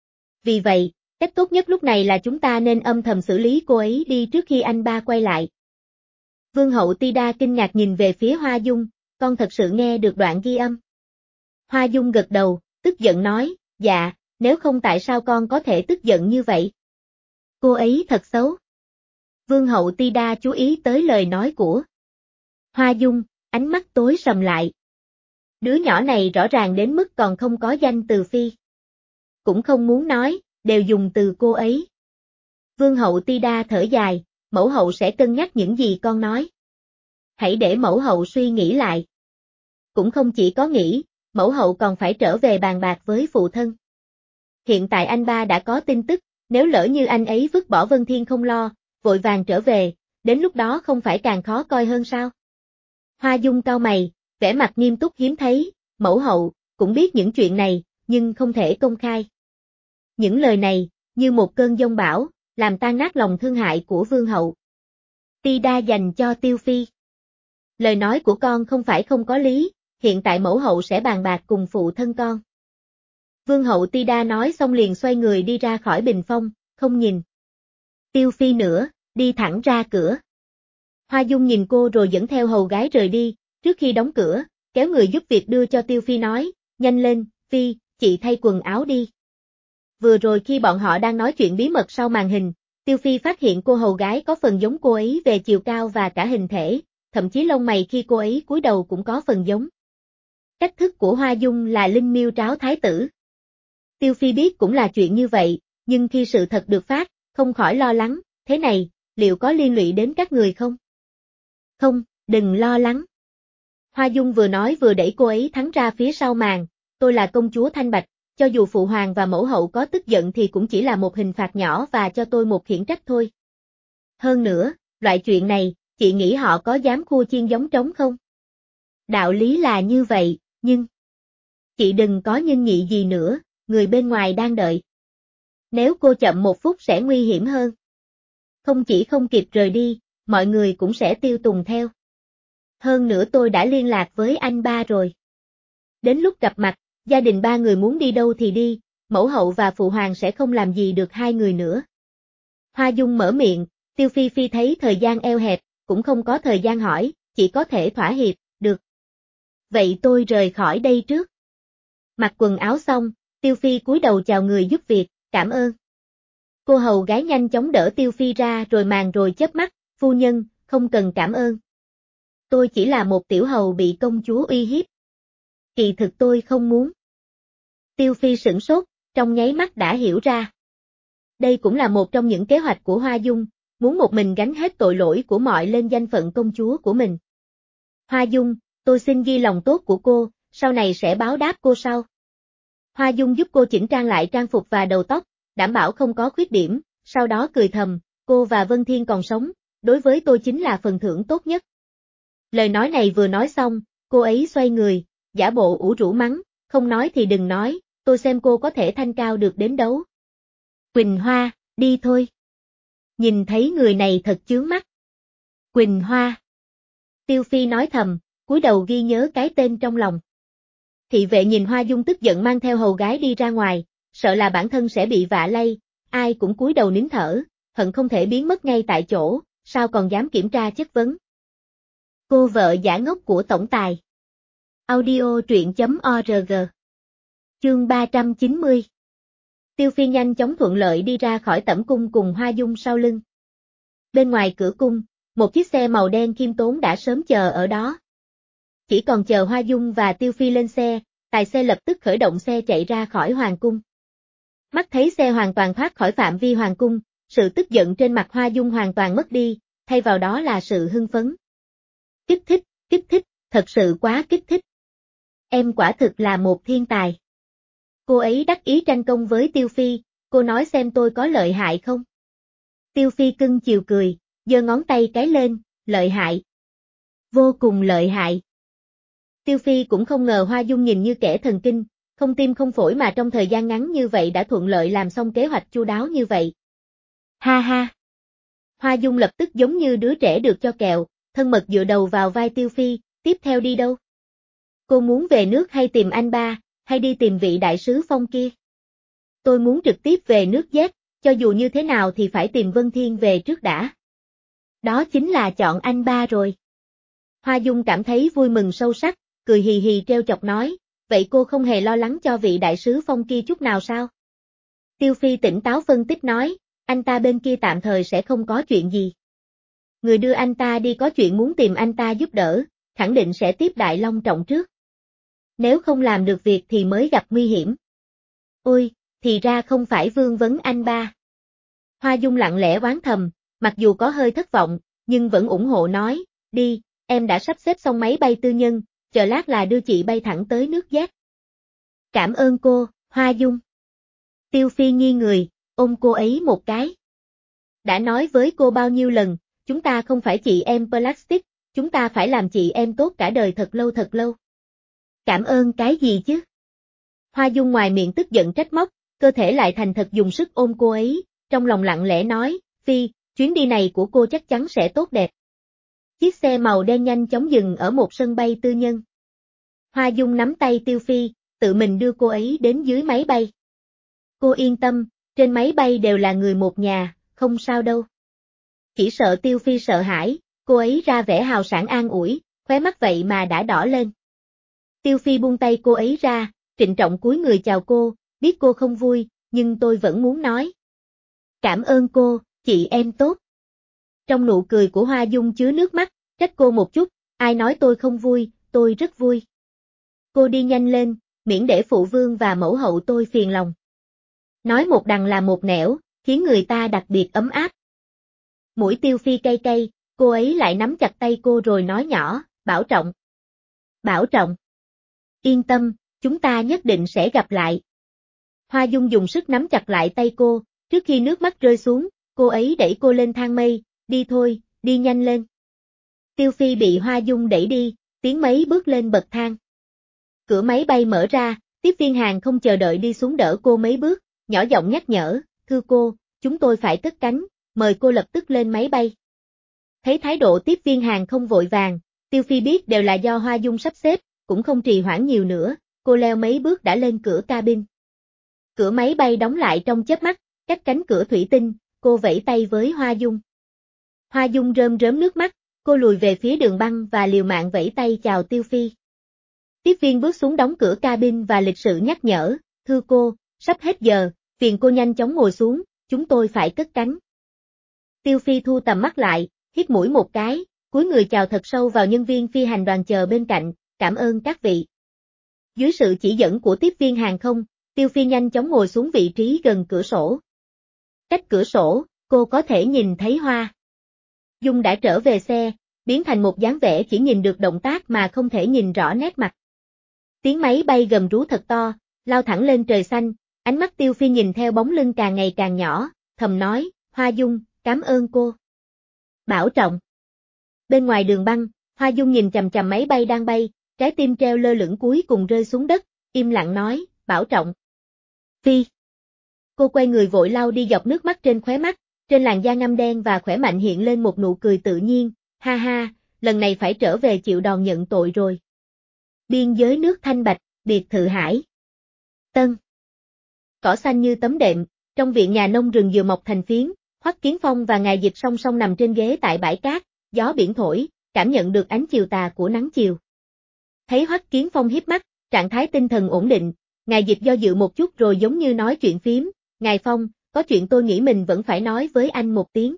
Vì vậy, cách tốt nhất lúc này là chúng ta nên âm thầm xử lý cô ấy đi trước khi anh ba quay lại. Vương hậu Tida kinh ngạc nhìn về phía Hoa Dung, con thật sự nghe được đoạn ghi âm. Hoa Dung gật đầu, tức giận nói, dạ, nếu không tại sao con có thể tức giận như vậy? Cô ấy thật xấu. Vương hậu Tida chú ý tới lời nói của Hoa Dung, ánh mắt tối sầm lại. Đứa nhỏ này rõ ràng đến mức còn không có danh từ phi. Cũng không muốn nói, đều dùng từ cô ấy. Vương hậu Tida thở dài, mẫu hậu sẽ cân nhắc những gì con nói. Hãy để mẫu hậu suy nghĩ lại. Cũng không chỉ có nghĩ, mẫu hậu còn phải trở về bàn bạc với phụ thân. Hiện tại anh ba đã có tin tức, nếu lỡ như anh ấy vứt bỏ Vân Thiên không lo, vội vàng trở về, đến lúc đó không phải càng khó coi hơn sao? Hoa Dung cau mày, vẻ mặt nghiêm túc hiếm thấy, mẫu hậu, cũng biết những chuyện này, nhưng không thể công khai. Những lời này, như một cơn giông bão, làm tan nát lòng thương hại của vương hậu. Tida dành cho Tiêu Phi. Lời nói của con không phải không có lý, hiện tại mẫu hậu sẽ bàn bạc cùng phụ thân con. Vương hậu Tida nói xong liền xoay người đi ra khỏi bình phong, không nhìn Tiêu Phi nữa, đi thẳng ra cửa. Hoa Dung nhìn cô rồi dẫn theo hầu gái rời đi, trước khi đóng cửa, kéo người giúp việc đưa cho Tiêu Phi nói, nhanh lên, Phi, chị thay quần áo đi. Vừa rồi khi bọn họ đang nói chuyện bí mật sau màn hình, Tiêu Phi phát hiện cô hầu gái có phần giống cô ấy về chiều cao và cả hình thể, thậm chí lông mày khi cô ấy cúi đầu cũng có phần giống. Cách thức của Hoa Dung là linh miêu tráo thái tử. Tiêu Phi biết cũng là chuyện như vậy, nhưng khi sự thật được phát, không khỏi lo lắng, thế này, liệu có liên lụy đến các người không? Không, đừng lo lắng. Hoa Dung vừa nói vừa đẩy cô ấy thắng ra phía sau màn, tôi là công chúa Thanh Bạch, cho dù phụ hoàng và mẫu hậu có tức giận thì cũng chỉ là một hình phạt nhỏ và cho tôi một khiển trách thôi. Hơn nữa, loại chuyện này, chị nghĩ họ có dám khua chiên giống trống không? Đạo lý là như vậy, nhưng chị đừng có nhân nhị gì nữa, người bên ngoài đang đợi. Nếu cô chậm một phút sẽ nguy hiểm hơn. Không chỉ không kịp rời đi, mọi người cũng sẽ tiêu tùng theo. Hơn nữa tôi đã liên lạc với anh ba rồi. Đến lúc gặp mặt, gia đình ba người muốn đi đâu thì đi, mẫu hậu và phụ hoàng sẽ không làm gì được hai người nữa. Hoa Dung mở miệng, Tiêu Phi Phi thấy thời gian eo hẹp, cũng không có thời gian hỏi, chỉ có thể thỏa hiệp, được. Vậy tôi rời khỏi đây trước. Mặc quần áo xong, Tiêu Phi cúi đầu chào người giúp việc, cảm ơn. Cô hầu gái nhanh chóng đỡ Tiêu Phi ra rồi màn rồi chớp mắt, phu nhân, không cần cảm ơn. Tôi chỉ là một tiểu hầu bị công chúa uy hiếp. Kỳ thực tôi không muốn. Tiêu Phi sửng sốt, trong nháy mắt đã hiểu ra. Đây cũng là một trong những kế hoạch của Hoa Dung, muốn một mình gánh hết tội lỗi của mọi lên danh phận công chúa của mình. Hoa Dung, tôi xin ghi lòng tốt của cô, sau này sẽ báo đáp cô sau. Hoa Dung giúp cô chỉnh trang lại trang phục và đầu tóc, đảm bảo không có khuyết điểm, sau đó cười thầm, cô và Vân Thiên còn sống, đối với tôi chính là phần thưởng tốt nhất. Lời nói này vừa nói xong, cô ấy xoay người, giả bộ ủ rũ mắng, không nói thì đừng nói, tôi xem cô có thể thanh cao được đến đấu. Quỳnh Hoa, đi thôi. Nhìn thấy người này thật chướng mắt. Quỳnh Hoa. Tiêu Phi nói thầm, cúi đầu ghi nhớ cái tên trong lòng. Thị vệ nhìn Hoa Dung tức giận mang theo hầu gái đi ra ngoài, sợ là bản thân sẽ bị vạ lây, ai cũng cúi đầu nín thở, hận không thể biến mất ngay tại chỗ, sao còn dám kiểm tra chất vấn. Cô vợ giả ngốc của tổng tài. Audio truyện.org. Chương 390. Tiêu Phi nhanh chóng thuận lợi đi ra khỏi tẩm cung cùng Hoa Dung sau lưng. Bên ngoài cửa cung, một chiếc xe màu đen khiêm tốn đã sớm chờ ở đó. Chỉ còn chờ Hoa Dung và Tiêu Phi lên xe, tài xe lập tức khởi động xe chạy ra khỏi hoàng cung. Mắt thấy xe hoàn toàn thoát khỏi phạm vi hoàng cung, sự tức giận trên mặt Hoa Dung hoàn toàn mất đi, thay vào đó là sự hưng phấn. Kích thích, thật sự quá kích thích. Em quả thực là một thiên tài. Cô ấy đắc ý tranh công với Tiêu Phi, cô nói xem tôi có lợi hại không? Tiêu Phi cưng chiều cười, giơ ngón tay cái lên, lợi hại. Vô cùng lợi hại. Tiêu Phi cũng không ngờ Hoa Dung nhìn như kẻ thần kinh, không tim không phổi mà trong thời gian ngắn như vậy đã thuận lợi làm xong kế hoạch chu đáo như vậy. Ha ha. Hoa Dung lập tức giống như đứa trẻ được cho kẹo, thân mật dựa đầu vào vai Tiêu Phi, tiếp theo đi đâu? Cô muốn về nước hay tìm anh ba, hay đi tìm vị đại sứ Phong kia? Tôi muốn trực tiếp về nước Z, cho dù như thế nào thì phải tìm Vân Thiên về trước đã. Đó chính là chọn anh ba rồi. Hoa Dung cảm thấy vui mừng sâu sắc, cười hì hì trêu chọc nói, vậy cô không hề lo lắng cho vị đại sứ Phong kia chút nào sao? Tiêu Phi tỉnh táo phân tích nói, anh ta bên kia tạm thời sẽ không có chuyện gì. Người đưa anh ta đi có chuyện muốn tìm anh ta giúp đỡ, khẳng định sẽ tiếp đại long trọng trước. Nếu không làm được việc thì mới gặp nguy hiểm. Ôi, thì ra không phải vương vấn anh ba. Hoa Dung lặng lẽ oán thầm, mặc dù có hơi thất vọng, nhưng vẫn ủng hộ nói, đi, em đã sắp xếp xong máy bay tư nhân, chờ lát là đưa chị bay thẳng tới nước Z. Cảm ơn cô, Hoa Dung. Tiêu Phi nghiêng người, ôm cô ấy một cái. Đã nói với cô bao nhiêu lần, chúng ta không phải chị em plastic, chúng ta phải làm chị em tốt cả đời thật lâu. Cảm ơn cái gì chứ? Hoa Dung ngoài miệng tức giận trách móc, cơ thể lại thành thật dùng sức ôm cô ấy, trong lòng lặng lẽ nói, Phi, chuyến đi này của cô chắc chắn sẽ tốt đẹp. Chiếc xe màu đen nhanh chóng dừng ở một sân bay tư nhân. Hoa Dung nắm tay Tiêu Phi, tự mình đưa cô ấy đến dưới máy bay. Cô yên tâm, trên máy bay đều là người một nhà, không sao đâu. Chỉ sợ Tiêu Phi sợ hãi, cô ấy ra vẻ hào sảng an ủi, khóe mắt vậy mà đã đỏ lên. Tiêu Phi buông tay cô ấy ra, trịnh trọng cúi người chào cô, biết cô không vui, nhưng tôi vẫn muốn nói. Cảm ơn cô, chị em tốt. Trong nụ cười của Hoa Dung chứa nước mắt, trách cô một chút, ai nói tôi không vui, tôi rất vui. Cô đi nhanh lên, miễn để phụ vương và mẫu hậu tôi phiền lòng. Nói một đằng là một nẻo, khiến người ta đặc biệt ấm áp. Mũi Tiêu Phi cay cay, cô ấy lại nắm chặt tay cô rồi nói nhỏ, bảo trọng. Bảo trọng. Yên tâm, chúng ta nhất định sẽ gặp lại. Hoa Dung dùng sức nắm chặt lại tay cô, trước khi nước mắt rơi xuống, cô ấy đẩy cô lên thang mây, đi thôi, đi nhanh lên. Tiêu Phi bị Hoa Dung đẩy đi, tiến mấy bước lên bậc thang. Cửa máy bay mở ra, tiếp viên hàng không chờ đợi đi xuống đỡ cô mấy bước, nhỏ giọng nhắc nhở, thưa cô, chúng tôi phải cất cánh, mời cô lập tức lên máy bay. Thấy thái độ tiếp viên hàng không vội vàng, Tiêu Phi biết đều là do Hoa Dung sắp xếp, cũng không trì hoãn nhiều nữa, cô leo mấy bước đã lên cửa cabin. Cửa máy bay đóng lại trong chớp mắt, cách cánh cửa thủy tinh, cô vẫy tay với Hoa Dung. Hoa Dung rơm rớm nước mắt, cô lùi về phía đường băng và liều mạng vẫy tay chào Tiêu Phi. Tiếp viên bước xuống đóng cửa cabin và lịch sự nhắc nhở, thưa cô, sắp hết giờ, phiền cô nhanh chóng ngồi xuống, chúng tôi phải cất cánh. Tiêu Phi thu tầm mắt lại, hít mũi một cái, cúi người chào thật sâu vào nhân viên phi hành đoàn chờ bên cạnh, cảm ơn các vị. Dưới sự chỉ dẫn của tiếp viên hàng không, Tiêu Phi nhanh chóng ngồi xuống vị trí gần cửa sổ. Cách cửa sổ, cô có thể nhìn thấy Hoa Dung đã trở về xe, biến thành một dáng vẻ chỉ nhìn được động tác mà không thể nhìn rõ nét mặt. Tiếng máy bay gầm rú thật to, lao thẳng lên trời xanh, ánh mắt Tiêu Phi nhìn theo bóng lưng càng ngày càng nhỏ, thầm nói, Hoa Dung, cảm ơn cô. Bảo trọng. Bên ngoài đường băng, Hoa Dung nhìn chằm chằm máy bay đang bay, trái tim treo lơ lửng cuối cùng rơi xuống đất, im lặng nói, bảo trọng. Phi. Cô quay người vội lau đi giọt nước mắt trên khóe mắt, trên làn da ngăm đen và khỏe mạnh hiện lên một nụ cười tự nhiên, ha ha, lần này phải trở về chịu đòn nhận tội rồi. Biên giới nước Thanh Bạch, biệt thự Hải. Tân. Cỏ xanh như tấm đệm, trong viện nhà nông rừng dừa mọc thành phiến, Hoắc Kiến Phong và Ngài Dịch song song nằm trên ghế tại bãi cát, gió biển thổi, cảm nhận được ánh chiều tà của nắng chiều. Thấy Hoắc Kiến Phong híp mắt, trạng thái tinh thần ổn định, Ngài Dịch do dự một chút rồi giống như nói chuyện phím, Ngài Phong, có chuyện tôi nghĩ mình vẫn phải nói với anh một tiếng.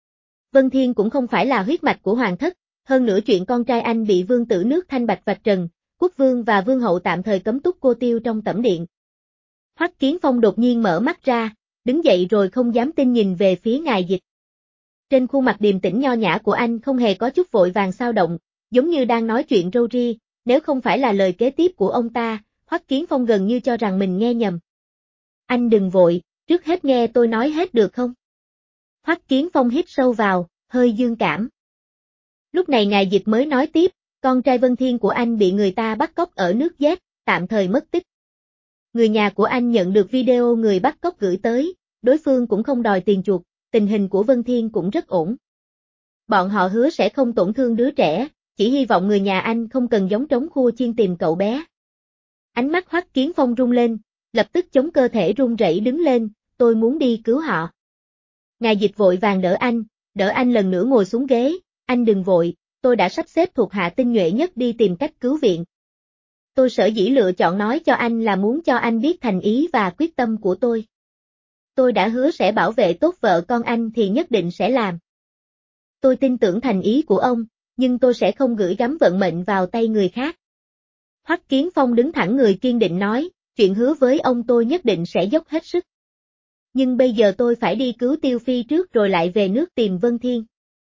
Vân Thiên cũng không phải là huyết mạch của hoàng thất, hơn nữa chuyện con trai anh bị vương tử nước Thanh Bạch vạch trần, quốc vương và vương hậu tạm thời cấm túc cô Tiêu trong tẩm điện. Hoắc Kiến Phong đột nhiên mở mắt ra, đứng dậy rồi không dám tin nhìn về phía Ngài Dịch. Trên khuôn mặt điềm tĩnh nho nhã của anh không hề có chút vội vàng xao động, giống như đang nói chuyện râu ria, nếu không phải là lời kế tiếp của ông ta, Hoắc Kiến Phong gần như cho rằng mình nghe nhầm. Anh đừng vội, trước hết nghe tôi nói hết được không? Hoắc Kiến Phong hít sâu vào, hơi dương cảm. Lúc này Ngài Dịch mới nói tiếp, con trai Vân Thiên của anh bị người ta bắt cóc ở nước Z, tạm thời mất tích. Người nhà của anh nhận được video người bắt cóc gửi tới, đối phương cũng không đòi tiền chuộc, tình hình của Vân Thiên cũng rất ổn. Bọn họ hứa sẽ không tổn thương đứa trẻ, chỉ hy vọng người nhà anh không cần giống trống khua chiên tìm cậu bé. Ánh mắt Hoắc Kiến Phong rung lên, lập tức chống cơ thể run rẩy đứng lên, tôi muốn đi cứu họ. Ngài Dịch vội vàng đỡ anh lần nữa ngồi xuống ghế, anh đừng vội, tôi đã sắp xếp thuộc hạ tinh nhuệ nhất đi tìm cách cứu viện. Tôi sở dĩ lựa chọn nói cho anh là muốn cho anh biết thành ý và quyết tâm của tôi. Tôi đã hứa sẽ bảo vệ tốt vợ con anh thì nhất định sẽ làm. Tôi tin tưởng thành ý của ông, nhưng tôi sẽ không gửi gắm vận mệnh vào tay người khác. Hoắc Kiến Phong đứng thẳng người kiên định nói, chuyện hứa với ông tôi nhất định sẽ dốc hết sức. Nhưng bây giờ tôi phải đi cứu Tiêu Phi trước rồi lại về nước tìm Vân Thiên.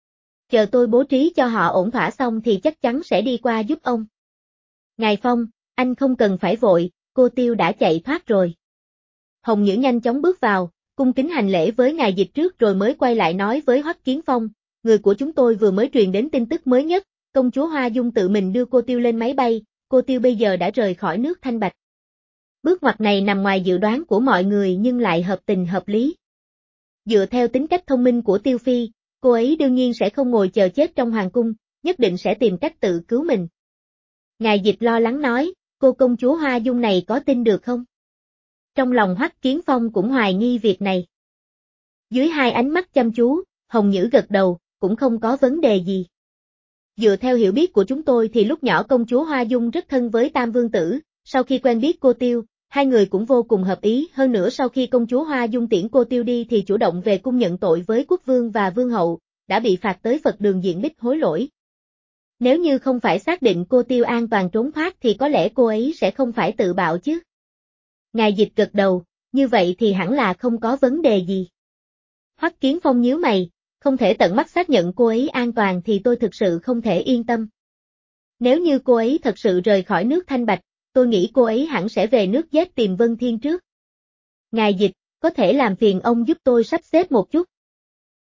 Chờ tôi bố trí cho họ ổn thỏa xong thì chắc chắn sẽ đi qua giúp ông. Ngài Phong, anh không cần phải vội, cô Tiêu đã chạy thoát rồi. Hồng Nhữ nhanh chóng bước vào, cung kính hành lễ với Ngài Dịch trước rồi mới quay lại nói với Hoắc Kiến Phong, người của chúng tôi vừa mới truyền đến tin tức mới nhất, công chúa Hoa Dung tự mình đưa cô Tiêu lên máy bay, cô Tiêu bây giờ đã rời khỏi nước Thanh Bạch. Bước ngoặt này nằm ngoài dự đoán của mọi người nhưng lại hợp tình hợp lý. Dựa theo tính cách thông minh của Tiêu Phi, cô ấy đương nhiên sẽ không ngồi chờ chết trong hoàng cung, nhất định sẽ tìm cách tự cứu mình. Ngài Dịch lo lắng nói, cô công chúa Hoa Dung này có tin được không? Trong lòng Hoắc Kiến Phong cũng hoài nghi việc này. Dưới hai ánh mắt chăm chú, Hồng Nhữ gật đầu, cũng không có vấn đề gì. Dựa theo hiểu biết của chúng tôi thì lúc nhỏ công chúa Hoa Dung rất thân với Tam Vương Tử, sau khi quen biết cô Tiêu, hai người cũng vô cùng hợp ý, hơn nữa sau khi công chúa Hoa Dung tiễn cô Tiêu đi thì chủ động về cung nhận tội với quốc vương và vương hậu, đã bị phạt tới Phật đường diện bích hối lỗi. Nếu như không phải xác định cô Tiêu an toàn trốn thoát thì có lẽ cô ấy sẽ không phải tự bạo chứ. Ngài Dịch gật đầu, như vậy thì hẳn là không có vấn đề gì. Hoắc Kiến Phong nhíu mày, không thể tận mắt xác nhận cô ấy an toàn thì tôi thực sự không thể yên tâm. Nếu như cô ấy thật sự rời khỏi nước Thanh Bạch, tôi nghĩ cô ấy hẳn sẽ về nước Z tìm Vân Thiên trước. Ngài Dịch, có thể làm phiền ông giúp tôi sắp xếp một chút.